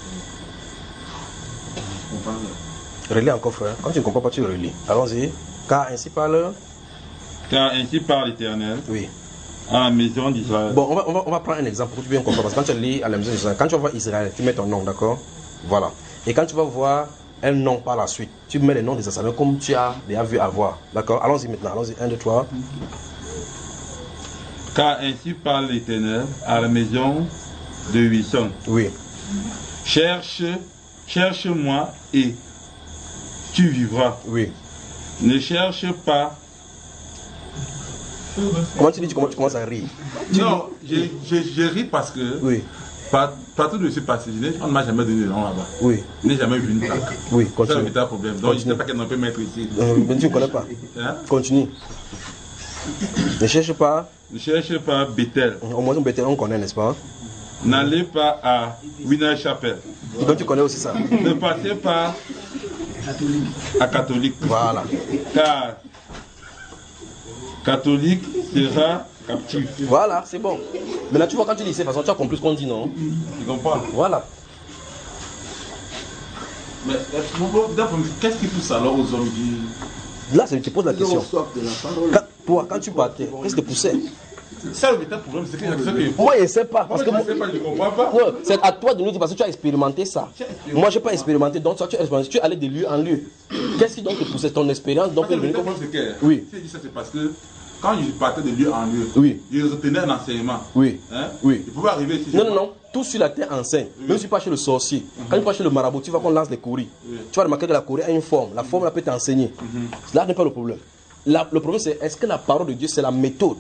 Relis encore, frère. Quand tu ne comprends pas, tu relis. Allons-y. Car ainsi parle. Car ainsi parle l'Éternel. Oui. À la maison d'Israël. Bon, on va, on, va, on va prendre un exemple pour que tu bien comprendre. Parce que quand tu lis à la maison d'Israël, quand tu vas voir Israël, tu mets ton nom, d'accord? Voilà. Et quand tu vas voir un nom par la suite, tu mets les noms des assemblées comme tu as déjà vu avoir. D'accord? Allons-y maintenant. Allons-y. Un, deux, trois. Car ainsi parle l'Éternel à la maison de Huisson. Oui. Cherche, cherche-moi et tu vivras. Oui. Ne cherche pas. Comment tu dis, tu commences, tu commences à rire? Non, je, je, je ris parce que oui. Par- Partout où je suis passé, je n'ai- on ne m'a jamais donné de nom là-bas. Oui. Je n'ai jamais vu une plaque. Oui, C'est un continue. véritable problème. Donc je ne sais pas qu'elle peut mettre ici. Euh, mais tu ne connais pas. Hein? Continue. Ne cherche pas. Ne cherchez pas Bethel. Au moins, Bethel, on connaît, n'est-ce pas? N'allez pas à Winner Chapel. Donc tu connais aussi ça. Ne partez pas à catholique. Voilà. Car catholique sera captif. Voilà, c'est bon. Maintenant, tu vois, quand tu lis ces façons, tu as compris ce qu'on dit, non? Tu comprends? Voilà. Mais euh, qu'est-ce qui pousse alors aux hommes qui... Là, je te pose la question. Quand, toi, quand tu partais, qu'est-ce qui te poussait? Ça, le véritable problème, c'est que je sais que... Moi, je ne sais pas. Parce que moi, moi, je ne sais pas, je ne comprends pas. non, c'est à toi de nous dire parce que tu as expérimenté ça. Moi, je n'ai pas expérimenté. Donc, toi, tu as expérimenté. Tu es allé de lieu en lieu. Qu'est-ce qui donc te poussait ton expérience? Donc, Parce que le véritable problème, c'est que... Oui. Si je dis ça, c'est parce que quand je partais de lieu en lieu, oui. je retenais un enseignement. Oui. Hein? Oui. Il pouvait arriver ici. Non, non, non. Tout sur la terre enseigne. Oui. Même si tu pas chez le sorcier. Mm-hmm. Quand tu vas chez le marabout, tu vas qu'on lance les courriers. Oui. Tu vas remarquer que la courrier a une forme. La forme, là, peut t'enseigner. Mm-hmm. Là n'est pas le problème. La, le problème, c'est est-ce que la parole de Dieu, c'est la méthode?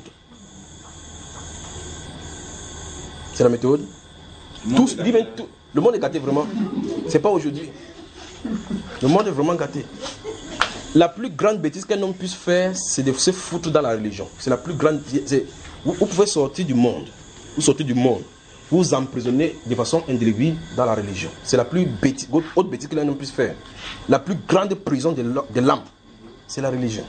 C'est la méthode. Tout, dit bien, tout, le monde est gâté vraiment. C'est pas aujourd'hui. Le monde est vraiment gâté. La plus grande bêtise qu'un homme puisse faire, c'est de se foutre dans la religion. C'est la plus grande. Vous, vous pouvez sortir du monde. Vous sortez du monde. Vous vous emprisonnez de façon indélébile dans la religion. C'est la plus bêtise, autre bêtise qu'un homme puisse faire. La plus grande prison de l'âme, c'est la religion.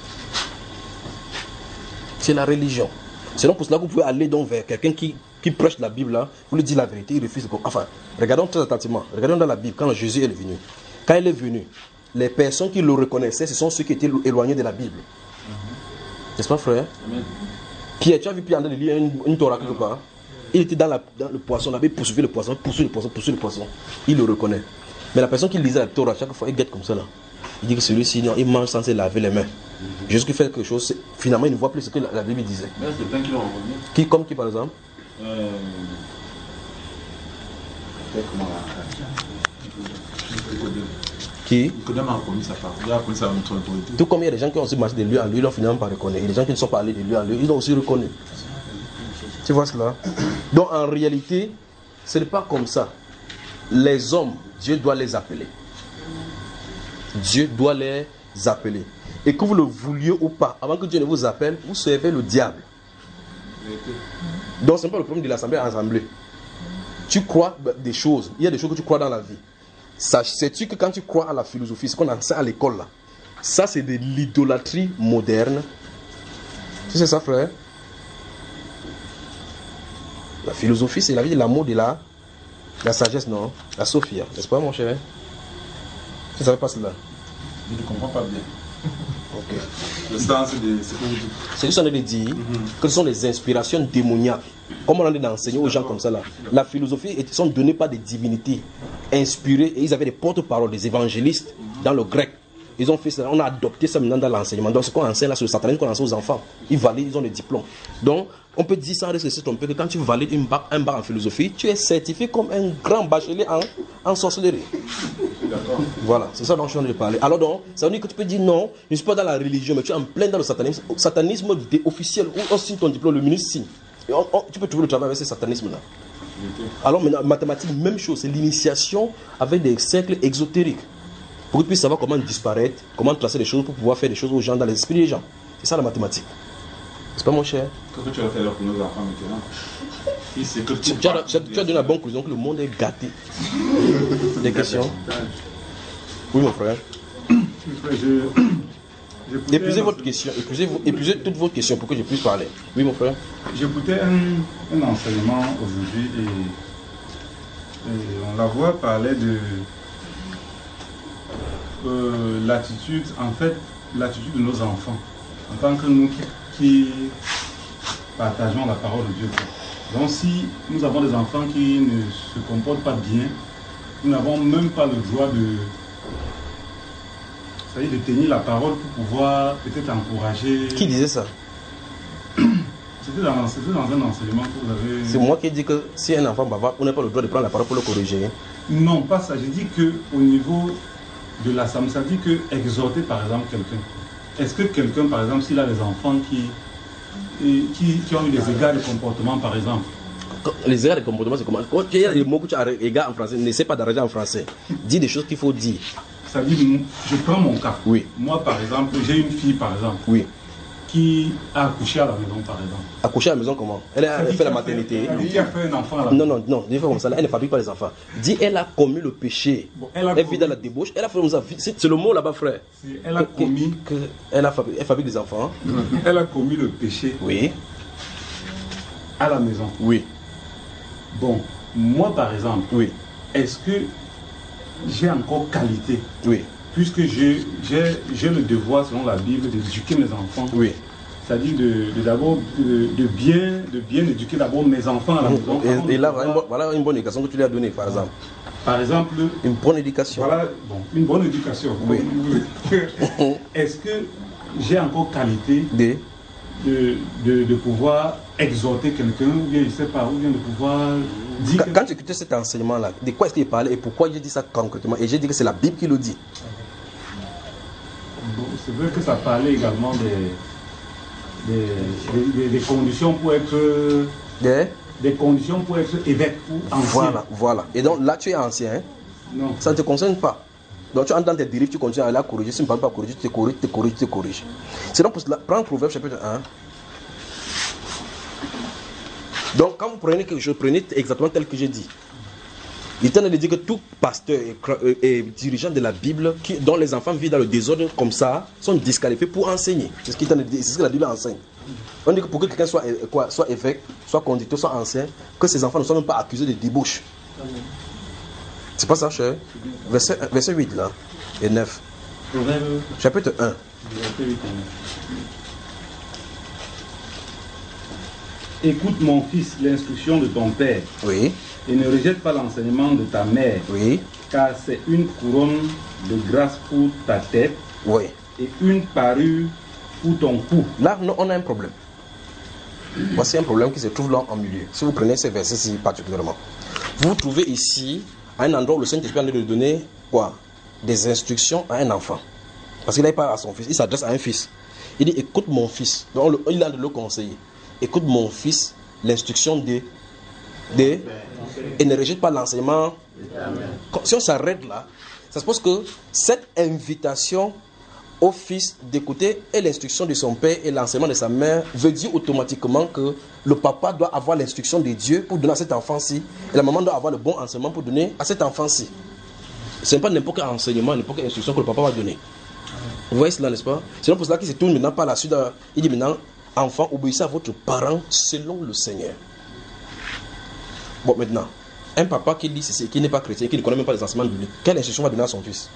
C'est la religion. C'est donc pour cela que vous pouvez aller donc vers quelqu'un qui, qui prêche la Bible, là, vous lui dites la vérité, il refuse. Enfin, regardons très attentivement. Regardons dans la Bible, quand Jésus est venu. Quand il est venu, les personnes qui le reconnaissaient, ce sont ceux qui étaient éloignés de la Bible. Mm-hmm. N'est-ce pas, frère? Amen. Pierre, tu as vu Pierre en train de lire une, une Torah quelque part? Il était dans, la, dans le poisson, il avait poursuivi le poisson, poursuivi le poisson, poursuivi le poisson. Il le reconnaît. Mais la personne qui lisait la Torah, chaque fois, il guette comme ça là. Il dit que celui-ci, non, il mange sans se laver les mains. Mm-hmm. Juste qu'il fait quelque chose, finalement, il ne voit plus ce que la, la Bible disait. Mais c'est plein qui l'ont reconnu. Qui, comme qui, par exemple? Euh... Qui? Tout comme il y a des gens qui ont aussi marché de lieu en lieu, ils l'ont finalement pas reconnu. Et les gens qui ne sont pas allés de lieu en lieu, ils l'ont aussi reconnu. Tu vois cela? Donc en réalité, ce n'est pas comme ça. Les hommes, Dieu doit les appeler. Dieu doit les appeler. Et que vous le vouliez ou pas, avant que Dieu ne vous appelle, vous servez le diable. Donc ce n'est pas le problème de l'assemblée à assemblée. Tu crois des choses. Il y a des choses que tu crois dans la vie. Sais-tu que quand tu crois à la philosophie, ce qu'on enseigne à l'école là, ça c'est de l'idolâtrie moderne. Tu sais ça, frère? La philosophie, c'est la vie de l'amour, de la, la sagesse, non? La Sophia, n'est-ce pas, mon cher? Tu ne savais pas cela? Je ne comprends pas bien. Ok. Le sens de ce que vous dites. C'est juste on de dire mm-hmm. que ce sont des inspirations démoniaques. Comme on a d'enseigner aux gens comme ça là. La philosophie sont données par des divinités inspirées et ils avaient des porte-paroles, des évangélistes mm-hmm. dans le grec. Ils ont fait ça, on a adopté ça maintenant dans l'enseignement. Donc ce qu'on enseigne là sur le satanisme qu'on enseigne aux enfants, ils valident, ils ont des diplômes. Donc on peut dire sans risque de se tromper que quand tu valides une bac, un bac en philosophie, tu es certifié comme un grand bachelier en, en sorcellerie. D'accord. Voilà, c'est ça dont je suis en train de parler. Alors donc, ça veut dire que tu peux dire non, je ne suis pas dans la religion, mais tu es en plein dans le satanisme. Satanisme officiel, où on signe ton diplôme, le ministre signe. Et on, on, tu peux trouver le travail avec ce satanisme-là. Alors maintenant, mathématiques, même chose, c'est l'initiation avec des cercles exotériques. Pour que tu puisses savoir comment disparaître, comment tracer les choses pour pouvoir faire des choses aux gens, dans les esprits des gens. C'est ça la mathématique. C'est pas mon cher? Qu'est-ce que tu vas faire pour nos enfants maintenant? Que tu, tu, as, tu as donné la bonne conclusion que le monde est gâté. Des questions? Oui, mon frère. Je, je épuisez votre question, épuisez, épuisez toutes vos questions pour que je puisse parler. Oui, mon frère. J'écoutais un, un enseignement aujourd'hui et, et on la voit parler de euh, l'attitude, en fait, l'attitude de nos enfants, en tant que nous qui, qui partageons la parole de Dieu. Donc si nous avons des enfants qui ne se comportent pas bien, nous n'avons même pas le droit de, ça y est, de tenir la parole pour pouvoir peut-être encourager. Qui disait ça? C'était dans, dans un enseignement que vous avez... C'est moi qui ai dit que si un enfant bavard, on n'a pas le droit de prendre la parole pour le corriger. Non, pas ça. J'ai dit qu'au niveau de l'assemblée, ça dit que exhorter par exemple quelqu'un. Est-ce que quelqu'un, par exemple, s'il a des enfants qui, qui, qui ont eu des égards de comportement, par exemple, Les erreurs de comportement, c'est comment? Quand il y a des mots que tu regardes en français, n'essaie pas d'arranger en français. Dis des choses qu'il faut dire. Ça veut dire, je prends mon cas. Oui. Moi, par exemple, j'ai une fille, par exemple, oui. qui a accouché à la maison, par exemple. Accouché à la maison comment? Elle a fait la maternité. Elle qui a fait un enfant à la maison. Non, non, non, dis pas comme ça. Elle ne fabrique pas les enfants. Dis, elle a commis le péché. Bon, elle a elle commis... vit dans la débauche. Elle a fait comme ça. C'est le mot là-bas, frère. Elle a que, commis. Que, que elle, a fabriqué, elle fabrique des enfants. Elle a commis le péché. Oui. À la maison. Oui. Bon, moi, par exemple. Oui. Est-ce que j'ai encore qualité? Oui. Puisque j'ai le devoir, selon la Bible, d'éduquer mes enfants. Oui. C'est-à-dire de, de d'abord de, de bien de bien éduquer d'abord mes enfants à la maison. Et, et là, voilà une, bonne, voilà une bonne éducation que tu lui as donnée, par exemple. Par exemple. Une bonne éducation. Voilà, bon, une bonne éducation. Oui. Est-ce que j'ai encore qualité de, de, de, de pouvoir exhorter quelqu'un, ou bien je ne sais pas, ou bien de pouvoir dire. Quand, quand tu écoutais cet enseignement-là, de quoi est-ce qu'il parlait et pourquoi j'ai dit ça concrètement? Et j'ai dit que c'est la Bible qui le dit. Bon, c'est vrai que ça parlait également des. Des, des, des conditions pour être des, des conditions pour être évêque ou ancien. Voilà, voilà. Et donc là tu es ancien, hein? Non. Ça ne te concerne pas. Donc tu entres dans tes dérives, tu continues à aller corriger. Si tu ne parles pas corriger, tu te corriges, tu te corriges, tu te corriges. C'est donc pour cela, prends Proverbe chapitre un. Donc quand vous prenez quelque chose, prenez exactement tel que j'ai dit. Il tente de dire que tout pasteur et, et dirigeant de la Bible qui, dont les enfants vivent dans le désordre comme ça sont disqualifiés pour enseigner. C'est ce qu'il tente de dire, c'est ce que la Bible enseigne. On dit que pour que quelqu'un soit, quoi, soit évêque, soit conducteur, soit ancien, que ses enfants ne soient même pas accusés de débauche. C'est pas ça, cher? Verset, verset huit là, et neuf. Proverbe. Chapitre un. Verset huit et neuf. Écoute mon fils l'instruction de ton père. Oui. Et ne rejette pas l'enseignement de ta mère. Oui. Car c'est une couronne de grâce pour ta tête. Oui. Et une parure pour ton cou. Là, on a un problème. Voici un problème qui se trouve là en milieu. Si vous prenez ces versets-ci particulièrement. Vous vous trouvez ici, à un endroit où le Saint-Esprit a de donner quoi? Des instructions à un enfant. Parce qu'il n'a pas à son fils, il s'adresse à un fils. Il dit, écoute mon fils. Donc il a de le conseiller. Écoute mon fils, l'instruction de... de et ne rejette pas l'enseignement. Si on s'arrête là, ça se pose que cette invitation au fils d'écouter et l'instruction de son père et l'enseignement de sa mère veut dire automatiquement que le papa doit avoir l'instruction de Dieu pour donner à cet enfant-ci et la maman doit avoir le bon enseignement pour donner à cet enfant-ci. Ce n'est pas n'importe quel enseignement, n'importe quelle instruction que le papa va donner. Vous voyez cela, n'est-ce pas? C'est pour cela qu'il se tourne maintenant par la suite. Il dit maintenant, enfant, obéissez à votre parent selon le Seigneur. Bon, maintenant, un papa qui dit ceci, qui n'est pas chrétien, qui ne connaît même pas les enseignements bibliques, quelle instruction va donner à son fils?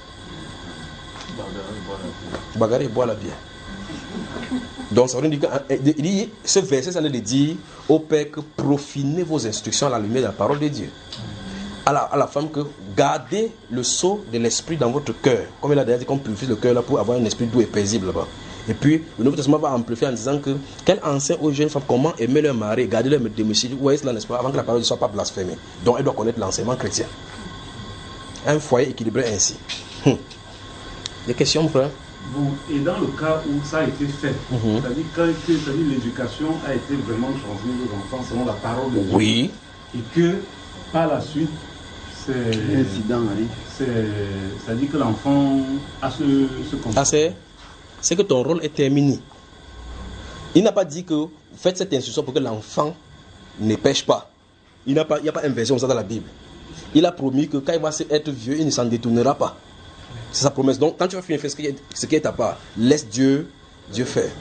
Bagarre et boire la bière. Donc, ça veut dire que dit, ce verset, ça veut dire au Père que profinez vos instructions à la lumière de la parole de Dieu. À la, à la femme que gardez le sceau de l'esprit dans votre cœur. Comme il a déjà dit qu'on purifie le cœur là pour avoir un esprit doux et paisible là-bas. Et puis, le Nouveau Testament va amplifier en disant que quel enseigne aux jeunes femmes comment aimer leur mari, garder leur domicile, où est-ce là, n'est-ce pas, avant que la parole ne soit pas blasphémée. Donc, elle doit connaître l'enseignement chrétien. Un foyer équilibré ainsi. Hum. Des questions, mon frère? Bon, et dans le cas où ça a été fait, mm-hmm. c'est-à-dire que l'éducation a été vraiment transmise aux enfants selon la parole de Dieu. Oui. Et que, par la suite, c'est... L'incident arrive. C'est-à-dire que l'enfant a ce, ce comportement. Ah, c'est... c'est que ton rôle est terminé. Il n'a pas dit que faites cette instruction pour que l'enfant ne pêche pas. Il n'y a pas, il n'y a pas inversion comme ça dans la Bible. Il a promis que quand il va être vieux, il ne s'en détournera pas. C'est sa promesse. Donc, quand tu vas finir faire ce qui est, ce qui est à part, laisse Dieu, Dieu faire.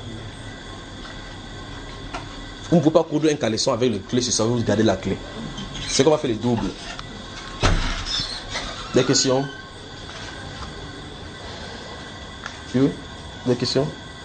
Vous ne pouvez pas coudre un caleçon avec le clé sur ça, vous gardez la clé. C'est qu'on va faire les doubles. Des questions? Oui? Des questions?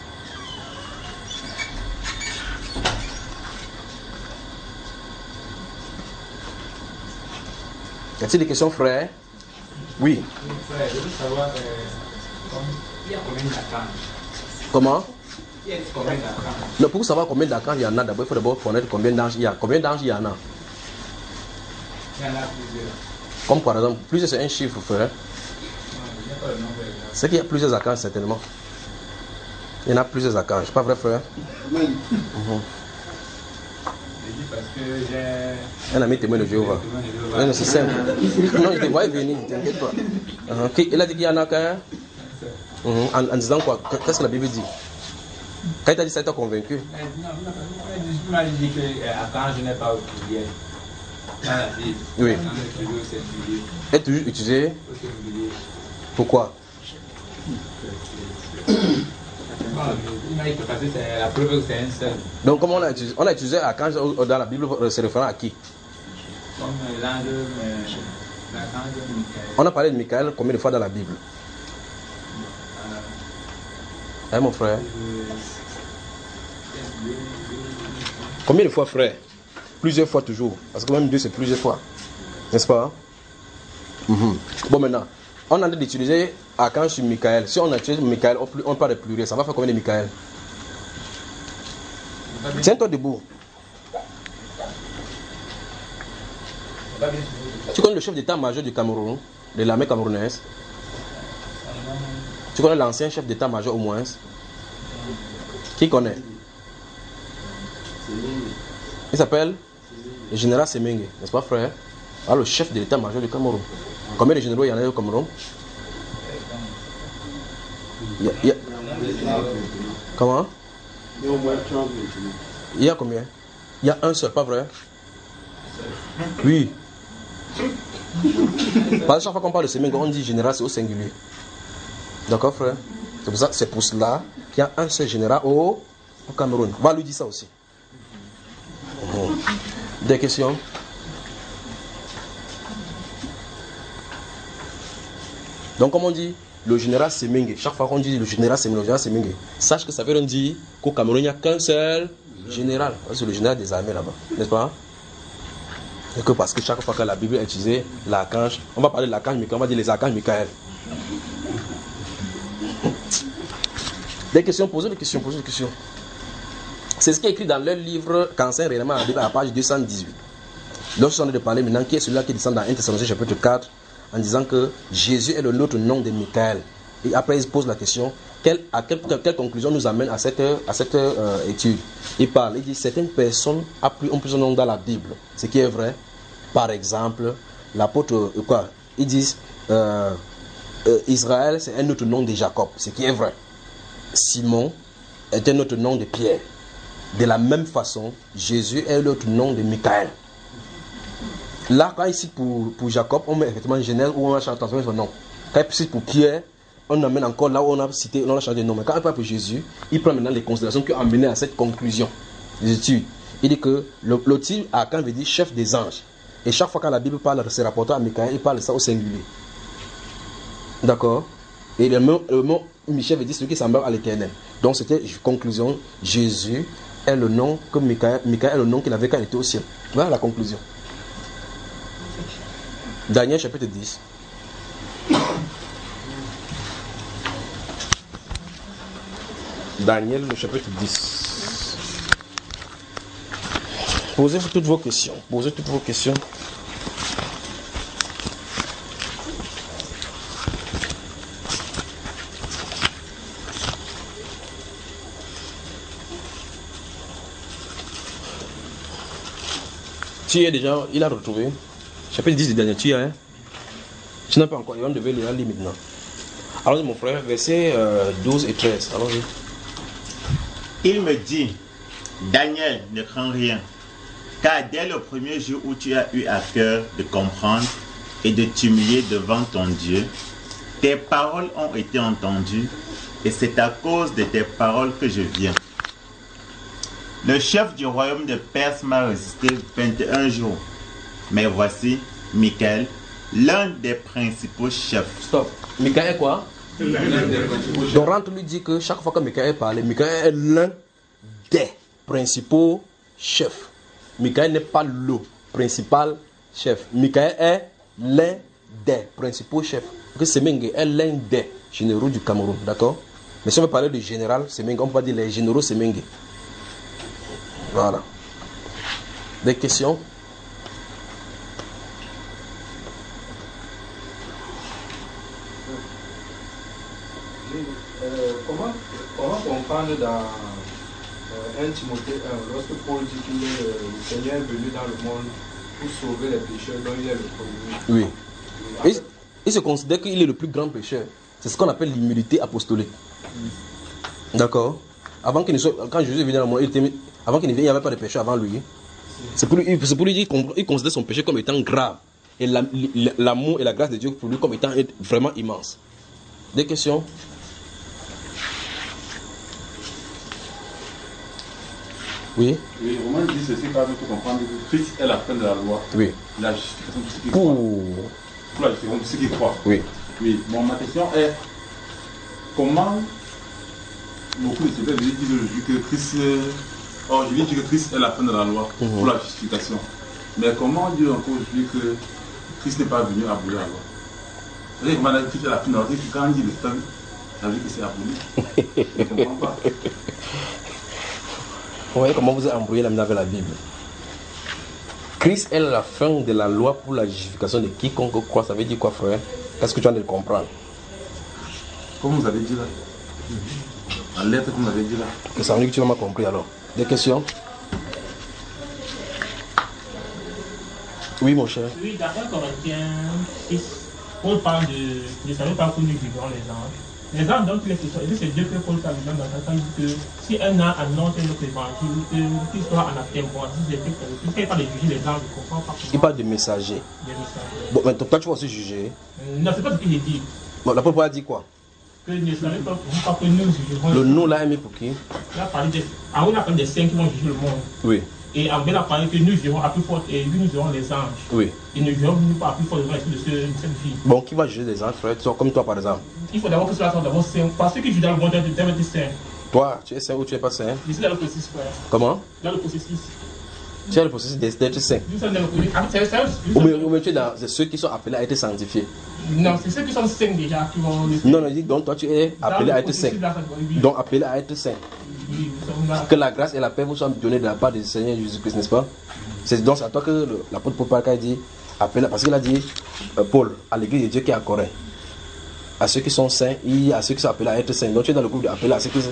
Y a-t-il des questions, frère? Oui. Frère, je veux savoir, euh, il y a combien d'accords? Comment? Il y a combien d'accords? Non, pour savoir combien d'accords il y en a, d'abord il faut d'abord connaître combien d'anges il y a. Combien d'anges il y en a? Il y en a plusieurs. Comme par exemple, plusieurs c'est un chiffre, frère. C'est qu'il y a plusieurs archanges, certainement. Il y en a plusieurs archanges, pas vrai, frère? Oui. Mm-hmm. parce que j'ai... Un ami témoin de Jéhovah. Non, c'est simple. Non, je te voyais venir, ne t'inquiète pas. Uh-huh. Il a dit qu'il y en a qu'un. Uh-huh. En, en disant quoi? Qu'est-ce que la Bible dit? Quand il t'a dit ça, il t'a convaincu? Non, il m'a dit que quand je n'ai pas oublié. Dans la Bible. Oui. On est toujours au singulier. Est toujours utilisé? Au singulier. Pourquoi? Bon, il m'a dit que parce que c'est la preuve que c'est un seul. Donc, comment on a utilisé? On a utilisé archange dans la Bible, c'est référent à qui? Comme l'ange, l'archange Michael. On a parlé de Michael combien de fois dans la Bible? Hein, mon frère? Combien de fois, frère? Plusieurs fois toujours. Parce que même Dieu, c'est plusieurs fois. N'est-ce pas? Mm-hmm. Bon, maintenant, on a d'utiliser archange sur Michael. Si on a utilisé Michael, on, on parle de pluriel. Ça va faire combien de Michael? Tiens-toi debout. Tu connais le chef d'état-major du Cameroun, de l'armée camerounaise? Tu connais l'ancien chef d'état-major au moins? Qui connaît? Il s'appelle le général Semengue, n'est-ce pas, frère? Alors, le chef de l'état-major du Cameroun. Combien de généraux il y en a au Cameroun? Il y a, il y a... Comment? Il y a combien? Il y a un seul, pas vrai? Oui. Parce que chaque fois qu'on parle de Semengue, on dit général, c'est au singulier. D'accord, frère? C'est pour ça, c'est pour cela qu'il y a un seul général au, au Cameroun. On va lui dire ça aussi. Mmh. Des questions? Donc, comme on dit, le général Semengue, chaque fois qu'on dit le général Semengue, le général Semengue, sache que ça veut dire qu'au Cameroun, il n'y a qu'un seul général. C'est le général des armées là-bas, n'est-ce pas? Et que parce que chaque fois que la Bible est utilisée, l'archange, on va parler de l'archange Michael, on va dire les archanges Michael. Des questions, posez des questions, posez des questions. C'est ce qui est écrit dans leur livre Qu'enseigne réellement la Bible à la page deux cent dix-huit. Lorsqu'on est en train de parler maintenant, qui est celui-là qui descend dans un Thessaloniciens chapitre quatre, en disant que Jésus est le autre nom de Michael. Et après, il se pose la question, quelle, à quelle, quelle conclusion nous amène à cette, à cette euh, étude? Il parle, il dit, certaines personnes ont plusieurs noms dans la Bible. Ce qui est vrai. Par exemple, l'apôtre, euh, quoi? Ils disent, euh, euh, Israël, c'est un autre nom de Jacob. Ce qui est vrai. Simon est un autre nom de Pierre. De la même façon, Jésus est l'autre nom de Michael. Là, quand il cite pour, pour Jacob, on met effectivement Genèse où on a transformé son nom. Quand il cite pour Pierre, on amène encore là où on a cité, on a changé de nom. Mais quand il parle pour Jésus, il prend maintenant les considérations qui ont amené à cette conclusion des études. Il dit que le, le titre Archange veut dire chef des anges. Et chaque fois que la Bible parle de ses rapports à Michael, il parle de ça au singulier. D'accord? Et le mot, le mot Michel veut dire celui qui semble à l'éternel. Donc c'était conclusion, Jésus est le nom que Michael, Michael est le nom qu'il avait quand il était au ciel. Voilà la conclusion. Daniel chapitre dix. Daniel le chapitre dix. Posez toutes vos questions. Posez toutes vos questions. Tu es déjà, il a retrouvé. Chapitre dix de Daniel, tu as, hein? Tu n'as pas encore, on devait lire maintenant. Alors mon frère, versets euh, douze et treize. Allons-y. Il me dit, Daniel, ne crains rien, car dès le premier jour où tu as eu à cœur de comprendre et de t'humilier devant ton Dieu, tes paroles ont été entendues, et c'est à cause de tes paroles que je viens. Le chef du royaume de Perse m'a résisté vingt et un jours. Mais voici Michael, l'un des principaux chefs. Stop. Michael est quoi? Donc rentre lui dit que chaque fois que Michael parle, Michael est l'un des principaux chefs. Michael n'est pas le principal chef. Michael est l'un des principaux chefs. Parce que Semengue est l'un des généraux du Cameroun. D'accord? Mais si on veut parler du général Semengue, on peut dire les généraux Semengue. Voilà. Des questions? Euh, comment, comment comprendre dans, dans un Timothée un, lorsque Paul dit que euh, le Seigneur est venu dans le monde pour sauver les pécheurs, dont il est le premier. Oui. Il, il se considère qu'il est le plus grand pécheur. C'est ce qu'on appelle l'humilité apostolique. D'accord. Avant qu'il ne soit, quand Jésus est venu dans le monde, il était, avant qu'il ne vienne, il n'y avait pas de péché avant lui. C'est pour lui, c'est pour lui dire qu'il considère son péché comme étant grave. Et la, l'amour et la grâce de Dieu pour lui comme étant vraiment immense. Des questions? Oui. Oui, Romain dit ceci car il faut comprendre que Christ est la fin de la loi. Oui. La justification de ceux qui pour... croient. Pour la justification de ceux qui croient. Oui. Oui. Bon, ma question est comment beaucoup de ceux qui disent aujourd'hui que Christ. Or, je viens de dire que Christ est la fin de la loi mm-hmm. pour la justification. Mais comment dire encore aujourd'hui que Christ n'est pas venu abolir la loi? C'est-à-dire que Christ est la fin de la loi. Quand on dit le fin, ça veut dire que c'est aboli. Je ne comprends pas. Vous voyez comment vous avez embrouillé la avec la Bible. Christ est la fin de la loi pour la justification de quiconque croit. Ça veut dire quoi, frère? Qu'est-ce que tu as de comprendre? Comme vous avez dit là. La lettre que vous avez dit là. Que ça veut dire que tu n'as pas compris alors. Des questions? Oui, mon cher. Oui, dans un Corinthiens six, Paul parle de. Je ne savais pas que nous vivrons les anges. Les anges dont il est question, et c'est Dieu que Paul parle dans sa dit que si un an annonce notre évangile, qu'il soit anathème, bon, si c'est fait, il ne fait pas de juger les anges, je ne comprends pas. Il parle de messagers. Des messagers. Bon, mais toi, tu vas aussi juger. Non, c'est pas ce qu'il a dit. Bon, la Paul a dit quoi? Que ne savez pas, pas que nous jugerons. Le nom là est mis pour qui? Il a parlé de. Ah, on a parlé des saints qui vont juger le monde. Oui. Et en bien, a parlé que nous irons à plus forte, et nous irons les anges. Oui. Et nous irons pas à plus forte de cette fille. Bon, qui va juger les anges, frère? Comme toi, par exemple. Il faut d'abord que cela soit d'abord saint. Parce que jugent dans le monde doivent être saint. Toi, tu es saint ou tu n'es pas saint? Je suis dans le processus, frère. Comment? Dans le processus. Tu as le processus d'être saint. Je suis dans le processus. Ou bien tu es dans ceux qui sont appelés à être sanctifiés. Non, c'est ceux qui sont saints déjà qui vont. Non, non, donc toi tu es appelé à être saint. Donc appelé à être saint. Que la grâce et la paix vous soient données de la part du Seigneur Jésus-Christ, n'est-ce pas? C'est donc à toi que l'apôtre Paul a dit, appelé, parce qu'il a dit, euh, Paul, à l'église de Dieu qui est à Corinthe, à ceux qui sont saints et à ceux qui sont appelés à être saints. Donc tu es dans le groupe appelé à ceux qui sont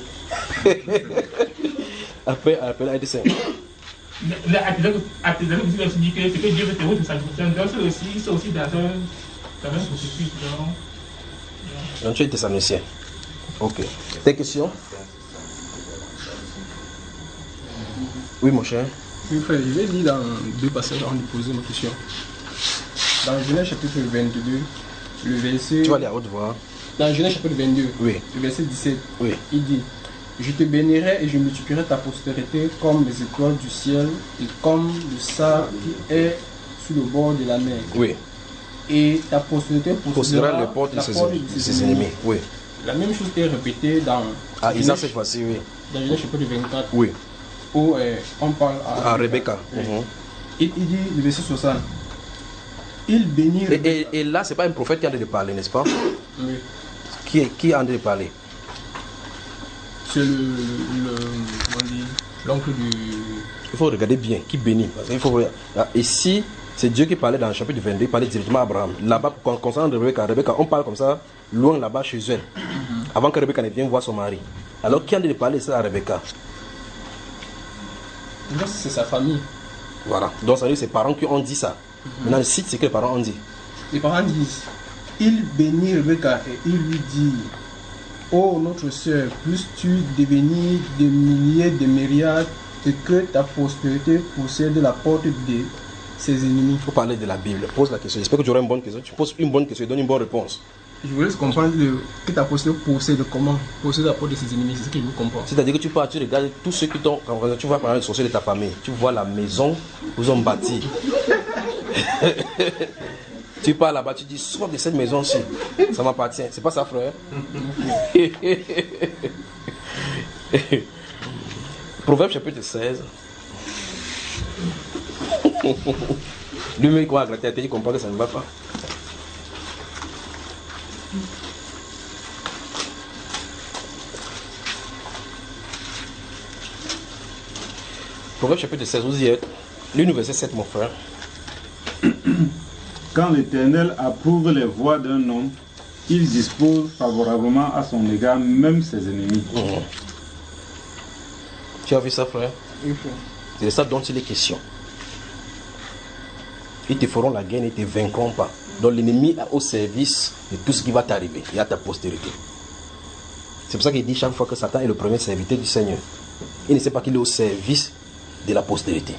appelés à être saints. Les artisans aussi dit que c'est que Dieu veut te voir de sanctification. Donc c'est aussi, c'est aussi dans un processus. Donc tu es thessaloniciens. Ok. Des questions? Oui, mon cher. Oui, frère, je vais lire dans deux passages avant de poser ma question. Dans Genèse chapitre vingt-deux, le verset. Tu vas aller à haute voix. Dans Genèse chapitre vingt-deux, oui. Le verset dix-sept, oui. Il dit: Je te bénirai et je multiplierai ta postérité comme les étoiles du ciel et comme le sable qui est sur le bord de la mer. Oui. Et ta postérité possédera les portes de ses, de ses ennemis. Oui. La même chose est répétée dans. Ah, Isaac cette fois-ci, oui. Dans Genèse chapitre vingt-quatre. Oui. Où euh, on parle à, à Rebecca. Oui. Uh-huh. il, il dit le verset soixante. Il bénit. Et, et, et là, c'est pas un prophète qui a de parler, n'est-ce pas? Oui. Qui, est, qui a de parler? C'est le, le, le l'oncle du. Il faut regarder bien, qui bénit. Il faut regarder. Ici, c'est Dieu qui parlait dans le chapitre vingt-deux, il parlait directement à Abraham. Là-bas, concernant Rebecca, Rebecca, on parle comme ça, loin là-bas chez elle, mm-hmm. avant que Rebecca ne vienne voir son mari. Alors, qui a de parler ça à Rebecca? C'est sa famille. Voilà. Donc, ça veut dire ses parents qui ont dit ça. Mm-hmm. Maintenant, le site, c'est que les parents ont dit. Les parents disent, il bénit Rebecca et il lui dit: Oh, notre soeur, plus tu devenir de milliers de myriades et que ta postérité possède la porte de ses ennemis. Il faut parler de la Bible. Pose la question. J'espère que tu auras une bonne question. Tu poses une bonne question et donnes une bonne réponse. Je voulais comprendre le, que ta postérité possède comment possède la porte de ses ennemis. C'est ce que je veux comprendre. C'est-à-dire que tu pars, tu regardes tous ceux qui t'ont. Quand tu vois par exemple les sorciers de ta famille, tu vois la maison où ils ont bâti. Tu pars là-bas, tu dis, sors de cette maison-ci. Ça m'appartient. C'est pas ça, frère? Proverbe chapitre seize. Lui-même, il croit à la tête, il comprend que ça ne va pas. Proverbe chapitre seize, vous y êtes. Lis le verset sept, mon frère. Quand l'Éternel approuve les voies d'un homme, il dispose favorablement à son égard même ses ennemis. Mmh. Tu as vu ça, frère? Oui, frère. C'est de ça dont il est question. Ils te feront la guerre et ils ne te vaincront pas. Donc l'ennemi est au service de tout ce qui va t'arriver et à ta postérité. C'est pour ça qu'il dit chaque fois que Satan est le premier serviteur du Seigneur. Il ne sait pas qu'il est au service de la postérité.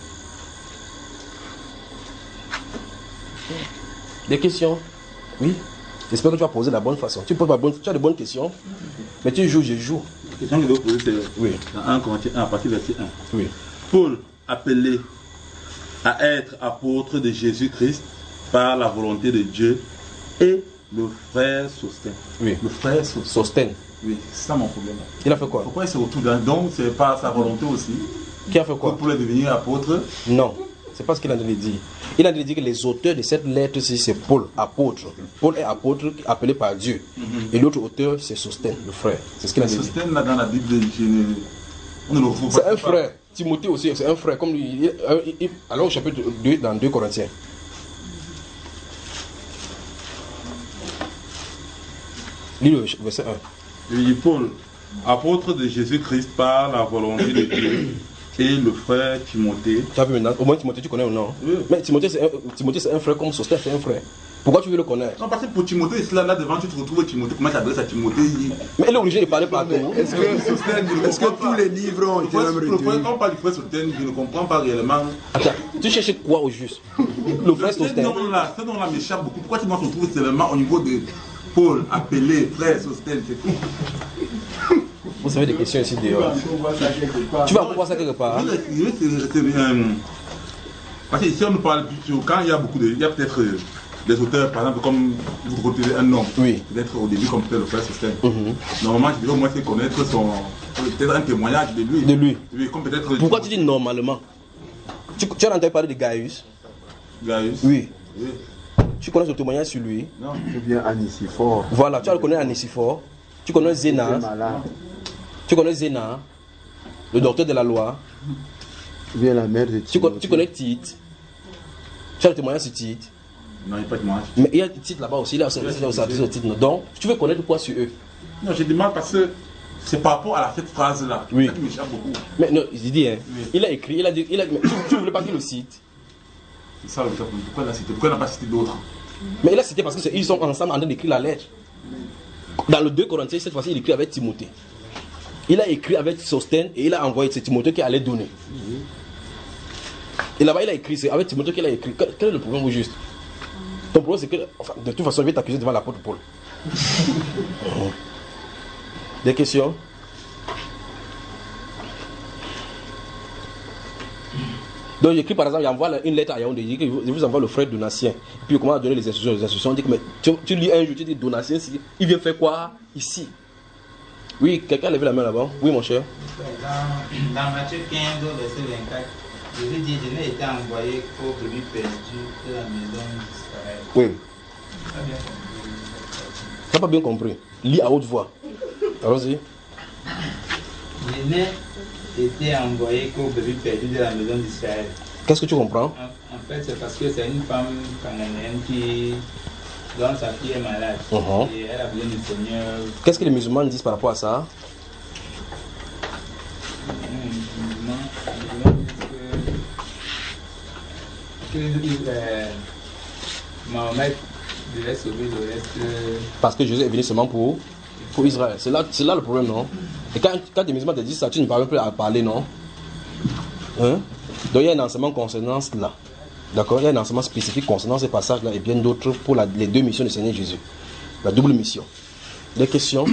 Des questions? Oui? J'espère que tu vas poser de la bonne façon. Tu poses la bonne, tu as de bonnes questions, mais tu joues, je joue. La question que je dois poser, c'est oui. Dans un Corinthiens un, à partir du verset un. Oui. Paul, appelé à être apôtre de Jésus-Christ par la volonté de Dieu, et le frère Sostène. Oui. Le frère Sostène. Oui, c'est ça mon problème. Il a fait quoi? Pourquoi il se retrouve dans... Donc, c'est pas sa volonté aussi. Qui a fait quoi? Pour devenir apôtre? Non, c'est pas ce qu'il a dit. Il a dit que les auteurs de cette lettre-ci, c'est Paul, apôtre. Paul est apôtre appelé par Dieu. Mm-hmm. Et l'autre auteur, c'est Sostène, le frère. C'est ce qu'il a dit. Sostène, là, dans la Bible, on ne le retrouve pas. C'est un frère. Timothée aussi, c'est un frère. Comme lui, il, il, alors au chapitre deux, dans deux Corinthiens. Lis le verset un. Il dit Paul, apôtre de Jésus-Christ par la volonté de Dieu, et le frère Timothée. Tu as vu maintenant, au moins Timothée, tu connais ou non? Oui. Mais Timothée, c'est un, Timothée, c'est un frère comme Sostène, c'est un frère. Pourquoi tu veux le connaître? Non, parce que pour Timothée, là, là devant, tu te retrouves Timothée. Comment tu t'adresses à Timothée? Mais il est obligé de parler partout. Est-ce que, est-ce que tous les livres ont été même réduits? Quand on parle du frère Sostène, je ne comprends pas réellement. Attends, tu cherches quoi au juste? Le frère Sostène. Ce nom-là, ce nom-là m'échappe beaucoup. Pourquoi tu dois te retrouver seulement au niveau de Paul, appelé frère Sostène, c'est tout? Vous avez des questions ici dehors. Tu vas voir ça quelque part. Parce que ici on nous parle plutôt quand il y a beaucoup de. Il y a peut-être des auteurs, par exemple, comme vous retenez un nom. Oui. Peut-être au début, comme peut-être le frère Sostène. Mm-hmm. Normalement, je dirais au moins c'est connaître son. Peut-être un témoignage de lui. De lui. Oui, comme peut-être. Pourquoi tu dis normalement? Tu, tu as entendu parler de Gaius? Gaius? Oui. Oui. Tu connais son témoignage sur lui? Non. Ou bien Aniciphore. Voilà, tu le connais Aniciphore. Tu connais Zénas. Tu connais Zénas, le docteur de la loi. Ou bien la mère de tu, con, tu connais Tite. Tu as le témoignage sur Tite. Non, il n'y a pas de témoignage. Mais il y a Tite là-bas aussi. Il a aussi le titre. Donc, tu veux connaître quoi sur eux? Non, je demande parce que c'est par rapport à cette phrase-là. Oui. Ça m'échappe beaucoup. Mais non, il dit, hein, oui. Il a écrit, il a dit, il a, tu ne voulais pas qu'il le cite? C'est ça le cas. Pourquoi il a cité? Pourquoi il n'a pas cité d'autres? Mais il a cité parce qu'ils sont ensemble en train d'écrire la lettre. Dans le deux Corinthiens, cette fois-ci, il écrit avec Timothée. Il a écrit avec Sostène et il a envoyé, c'est Timothée qui allait donner. Et là-bas, il a écrit, c'est avec Timothée qu'il a écrit. Quel est le problème au juste? Ton problème, c'est que, enfin, de toute façon, je vais t'accuser devant l'apôtre Paul. Des questions? Donc, j'écris par exemple, il envoie une lettre à Yaoundé, il dit que je vous envoie le frère Donatien. Et puis, comment a donné les instructions? Les instructions, on dit que mais, tu, tu lis un jour, tu dis Donatien, il vient faire quoi ici? Oui, quelqu'un a levé la main là-bas. Oui, mon cher. Dans, dans Matthieu quinze, verset vingt-quatre, Jésus dit, je n'ai été envoyé qu'aux brebis perdus de la maison d'Israël. Oui. Tu n'as pas bien compris. Lis à haute voix. Allons-y. Je n'ai été envoyé qu'aux brebis perdus de la maison d'Israël. Qu'est-ce que tu comprends? En, en fait, c'est parce que c'est une femme cananéenne qui, dont sa fille est malade. Uh-huh. Et elle a besoin du Seigneur. Qu'est-ce que les musulmans disent par rapport à ça? Les musulmans, les musulmans disent que, que euh, Mahomet devait sauver le reste. Euh, Parce que Jésus est venu seulement pour, pour Israël. C'est là, c'est là le problème, non? Et quand, quand les musulmans te disent ça, tu ne parles plus à parler, non? Hein? Donc il y a un enseignement concernant cela. D'accord? Il y a un enseignement spécifique concernant ces passages-là et bien d'autres pour la, les deux missions du Seigneur Jésus. La double mission. Des questions?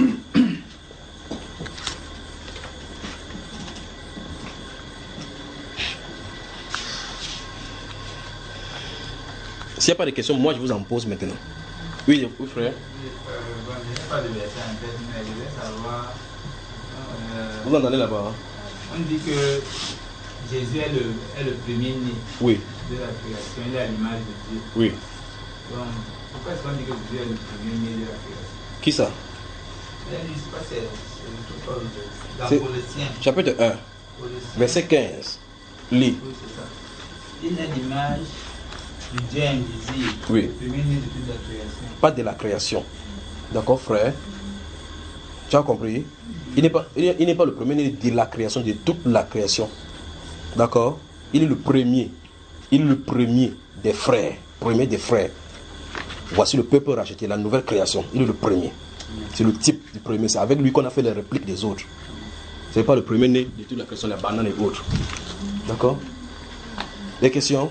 S'il n'y a pas de questions, moi je vous en pose maintenant. Oui, oui frère. euh, bon, je n'ai pas de verset en tête, mais je voulais savoir. Euh, vous entendez là-bas? Hein? On dit que Jésus est le, est le premier-né oui. de la création, il est à l'image de Dieu. Oui. Donc, pourquoi est-ce qu'on dit que Jésus est le premier-né de la création? Qui ça? Je ne sais pas, c'est tout Paul, dans c'est Colossiens. Chapitre un, Colossiens. Verset quinze. Lis. Oui, c'est ça. Il est l'image du Dieu invisible, oui. le premier-né de toute la création. Pas de la création. D'accord, frère? Tu as compris? Il n'est pas, il n'est pas le premier né de la création, de toute la création. D'accord? Il est le premier. Il est le premier des frères. Premier des frères. Voici le peuple racheté, la nouvelle création. Il est le premier. C'est le type du premier. C'est avec lui qu'on a fait les répliques des autres. Ce n'est pas le premier né de toute la création, les bananes et autres. D'accord? Des questions?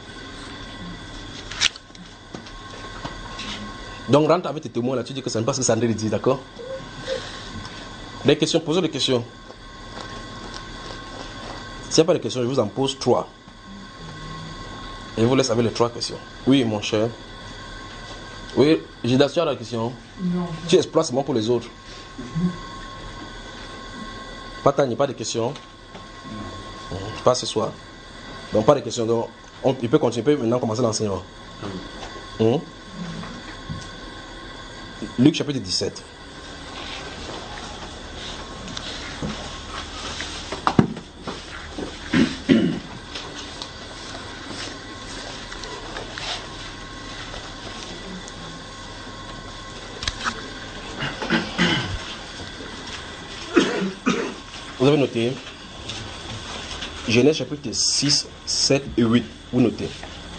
Donc rentre avec tes témoins là, tu dis que ça n'est pas ce que Sandrine dit, d'accord? Des questions, posez des questions. S'il n'y a pas de questions, je vous en pose trois. Et je vous laisse avec les trois questions. Oui, mon cher. Oui, j'ai d'assuré la question. Non. Tu exploites seulement pour les autres. Pas tant, il n'y a pas de questions. Pas ce soir. Donc pas de questions. Donc, on, il peut continuer, il peut maintenant commencer l'enseignement. Hum? Luc chapitre dix-sept. Vous avez noté Genèse chapitre six, sept et huit. Vous notez.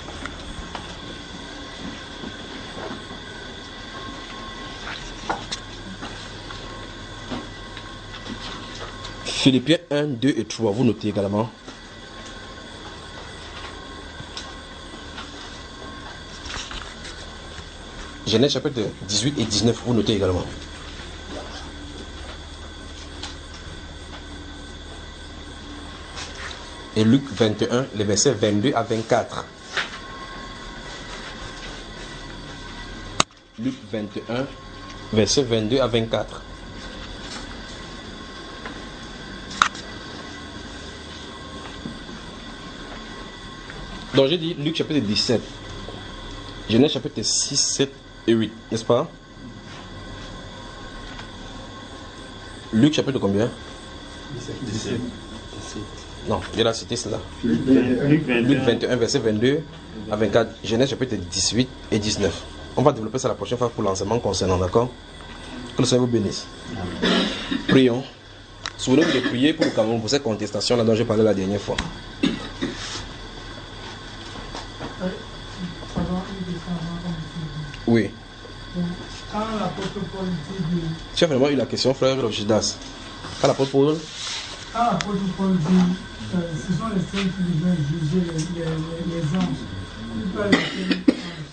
Philippiens un, deux et trois. Vous notez également. Genèse chapitre dix-huit et dix-neuf. Vous notez également. Et Luc vingt et un, les versets vingt-deux à vingt-quatre. Luc vingt et un, versets vingt-deux à vingt-quatre. Donc j'ai dit Luc chapitre dix-sept, Genèse chapitre six, sept et huit, n'est-ce pas? Luc chapitre combien? dix-sept. Non, il a cité cela. Luc vingt et un, verset vingt-deux à vingt-quatre, Genèse chapitre dix-huit et dix-neuf. On va développer ça la prochaine fois pour l'enseignement concernant, d'accord? Que le Seigneur vous bénisse. Prions. Souvenez-vous de prier pour le Cameroun, pour cette contestation-là dont j'ai parlé la dernière fois. Oui. Quand l'apôtre Paul dit... Tu as vraiment eu la question, frère Rochidas. Quand l'apôtre Paul... Quand l'apôtre Paul dit, euh, ce sont les saints qui viennent juger les, les, les, les anges. Il parle de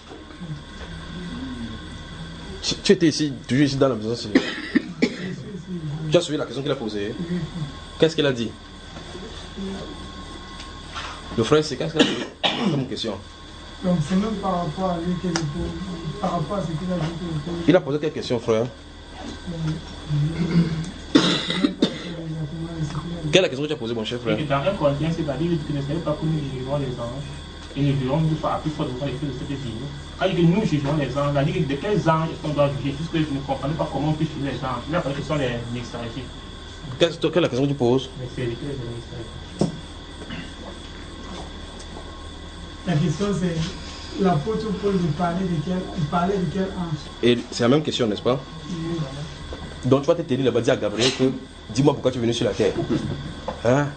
tu, tu étais ici, toujours ici dans la maison. Si... Tu as suivi la question qu'il a posée. Qu'est-ce qu'il a dit? Le frère, c'est qu'est-ce qu'il a dit comme question? Donc c'est même par rapport à lui qu'il pose, par rapport à ce qu'il a dit qu'il pose. Il a posé quelle question, frère? Quelle est la question que tu as posée, mon cher frère? Dans un contexte, c'est-à-dire que ne savez pas que nous jugerons les anges et nous jugerons nous par plus fort devant les feux de cette vie. Quand il dit que nous jugerons les anges, c'est-à-dire de quels anges est-ce qu'on doit juger, puisque je ne comprenais pas comment on peut juger les anges. Il a parlé que ce sont les messagers. Quelle est la question que tu poses? Les serviteurs et les messagers. La question c'est, l'apôtre Paul parlait de quel, il parlait de quel ange? Et c'est la même question, n'est-ce pas? Oui. Donc tu vas te tenir là-bas, dire à Gabriel que dis-moi pourquoi tu es venu sur la terre. Hein?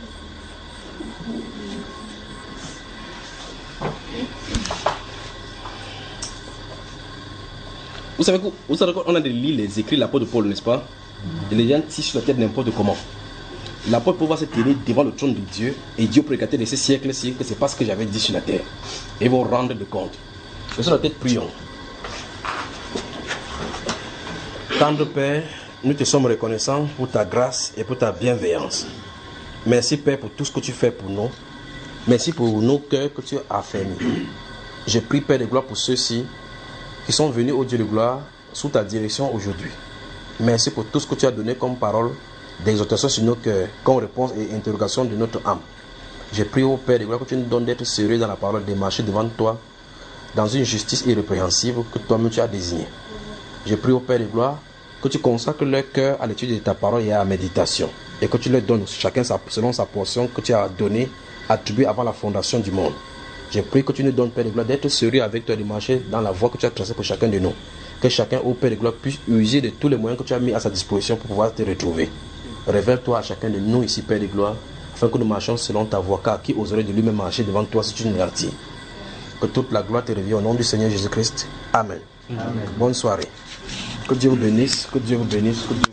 Vous savez qu'on a de lire les écrits de l'apôtre Paul, n'est-ce pas? Et les gens tissent sur la tête n'importe comment. L'apôtre Paul va se tenir devant le trône de Dieu et Dieu peut regarder de ces siècles-ci que c'est pas ce que j'avais dit sur la terre. Et ils vont rendre de compte. Sur la tête, prions. Tendre Père, nous te sommes reconnaissants pour ta grâce et pour ta bienveillance. Merci Père pour tout ce que tu fais pour nous. Merci pour nos cœurs que tu as affermis. Je prie Père de gloire pour ceux-ci qui sont venus au Dieu de gloire sous ta direction aujourd'hui. Merci pour tout ce que tu as donné comme parole d'exhortation sur nos cœurs, comme réponse et interrogation de notre âme. Je prie au Père de gloire que tu nous donnes d'être sérieux dans la parole, de marcher devant toi dans une justice irrépréhensible que toi-même tu as désignée. Je prie au Père de gloire que tu consacres leur cœur à l'étude de ta parole et à la méditation, et que tu leur donnes chacun selon sa portion que tu as donnée, attribuée avant la fondation du monde. Je prie que tu nous donnes, Père de gloire, d'être sérieux avec toi, de marcher dans la voie que tu as tracée pour chacun de nous. Que chacun, au Père de gloire, puisse user de tous les moyens que tu as mis à sa disposition pour pouvoir te retrouver. Révèle-toi à chacun de nous ici, Père de gloire, afin que nous marchions selon ta voie, car qui oserait de lui-même marcher devant toi si tu nous retires. Que toute la gloire te revienne au nom du Seigneur Jésus-Christ. Amen. Amen. Bonne soirée. Que Dieu vous bénisse, que Dieu vous bénisse, que Dieu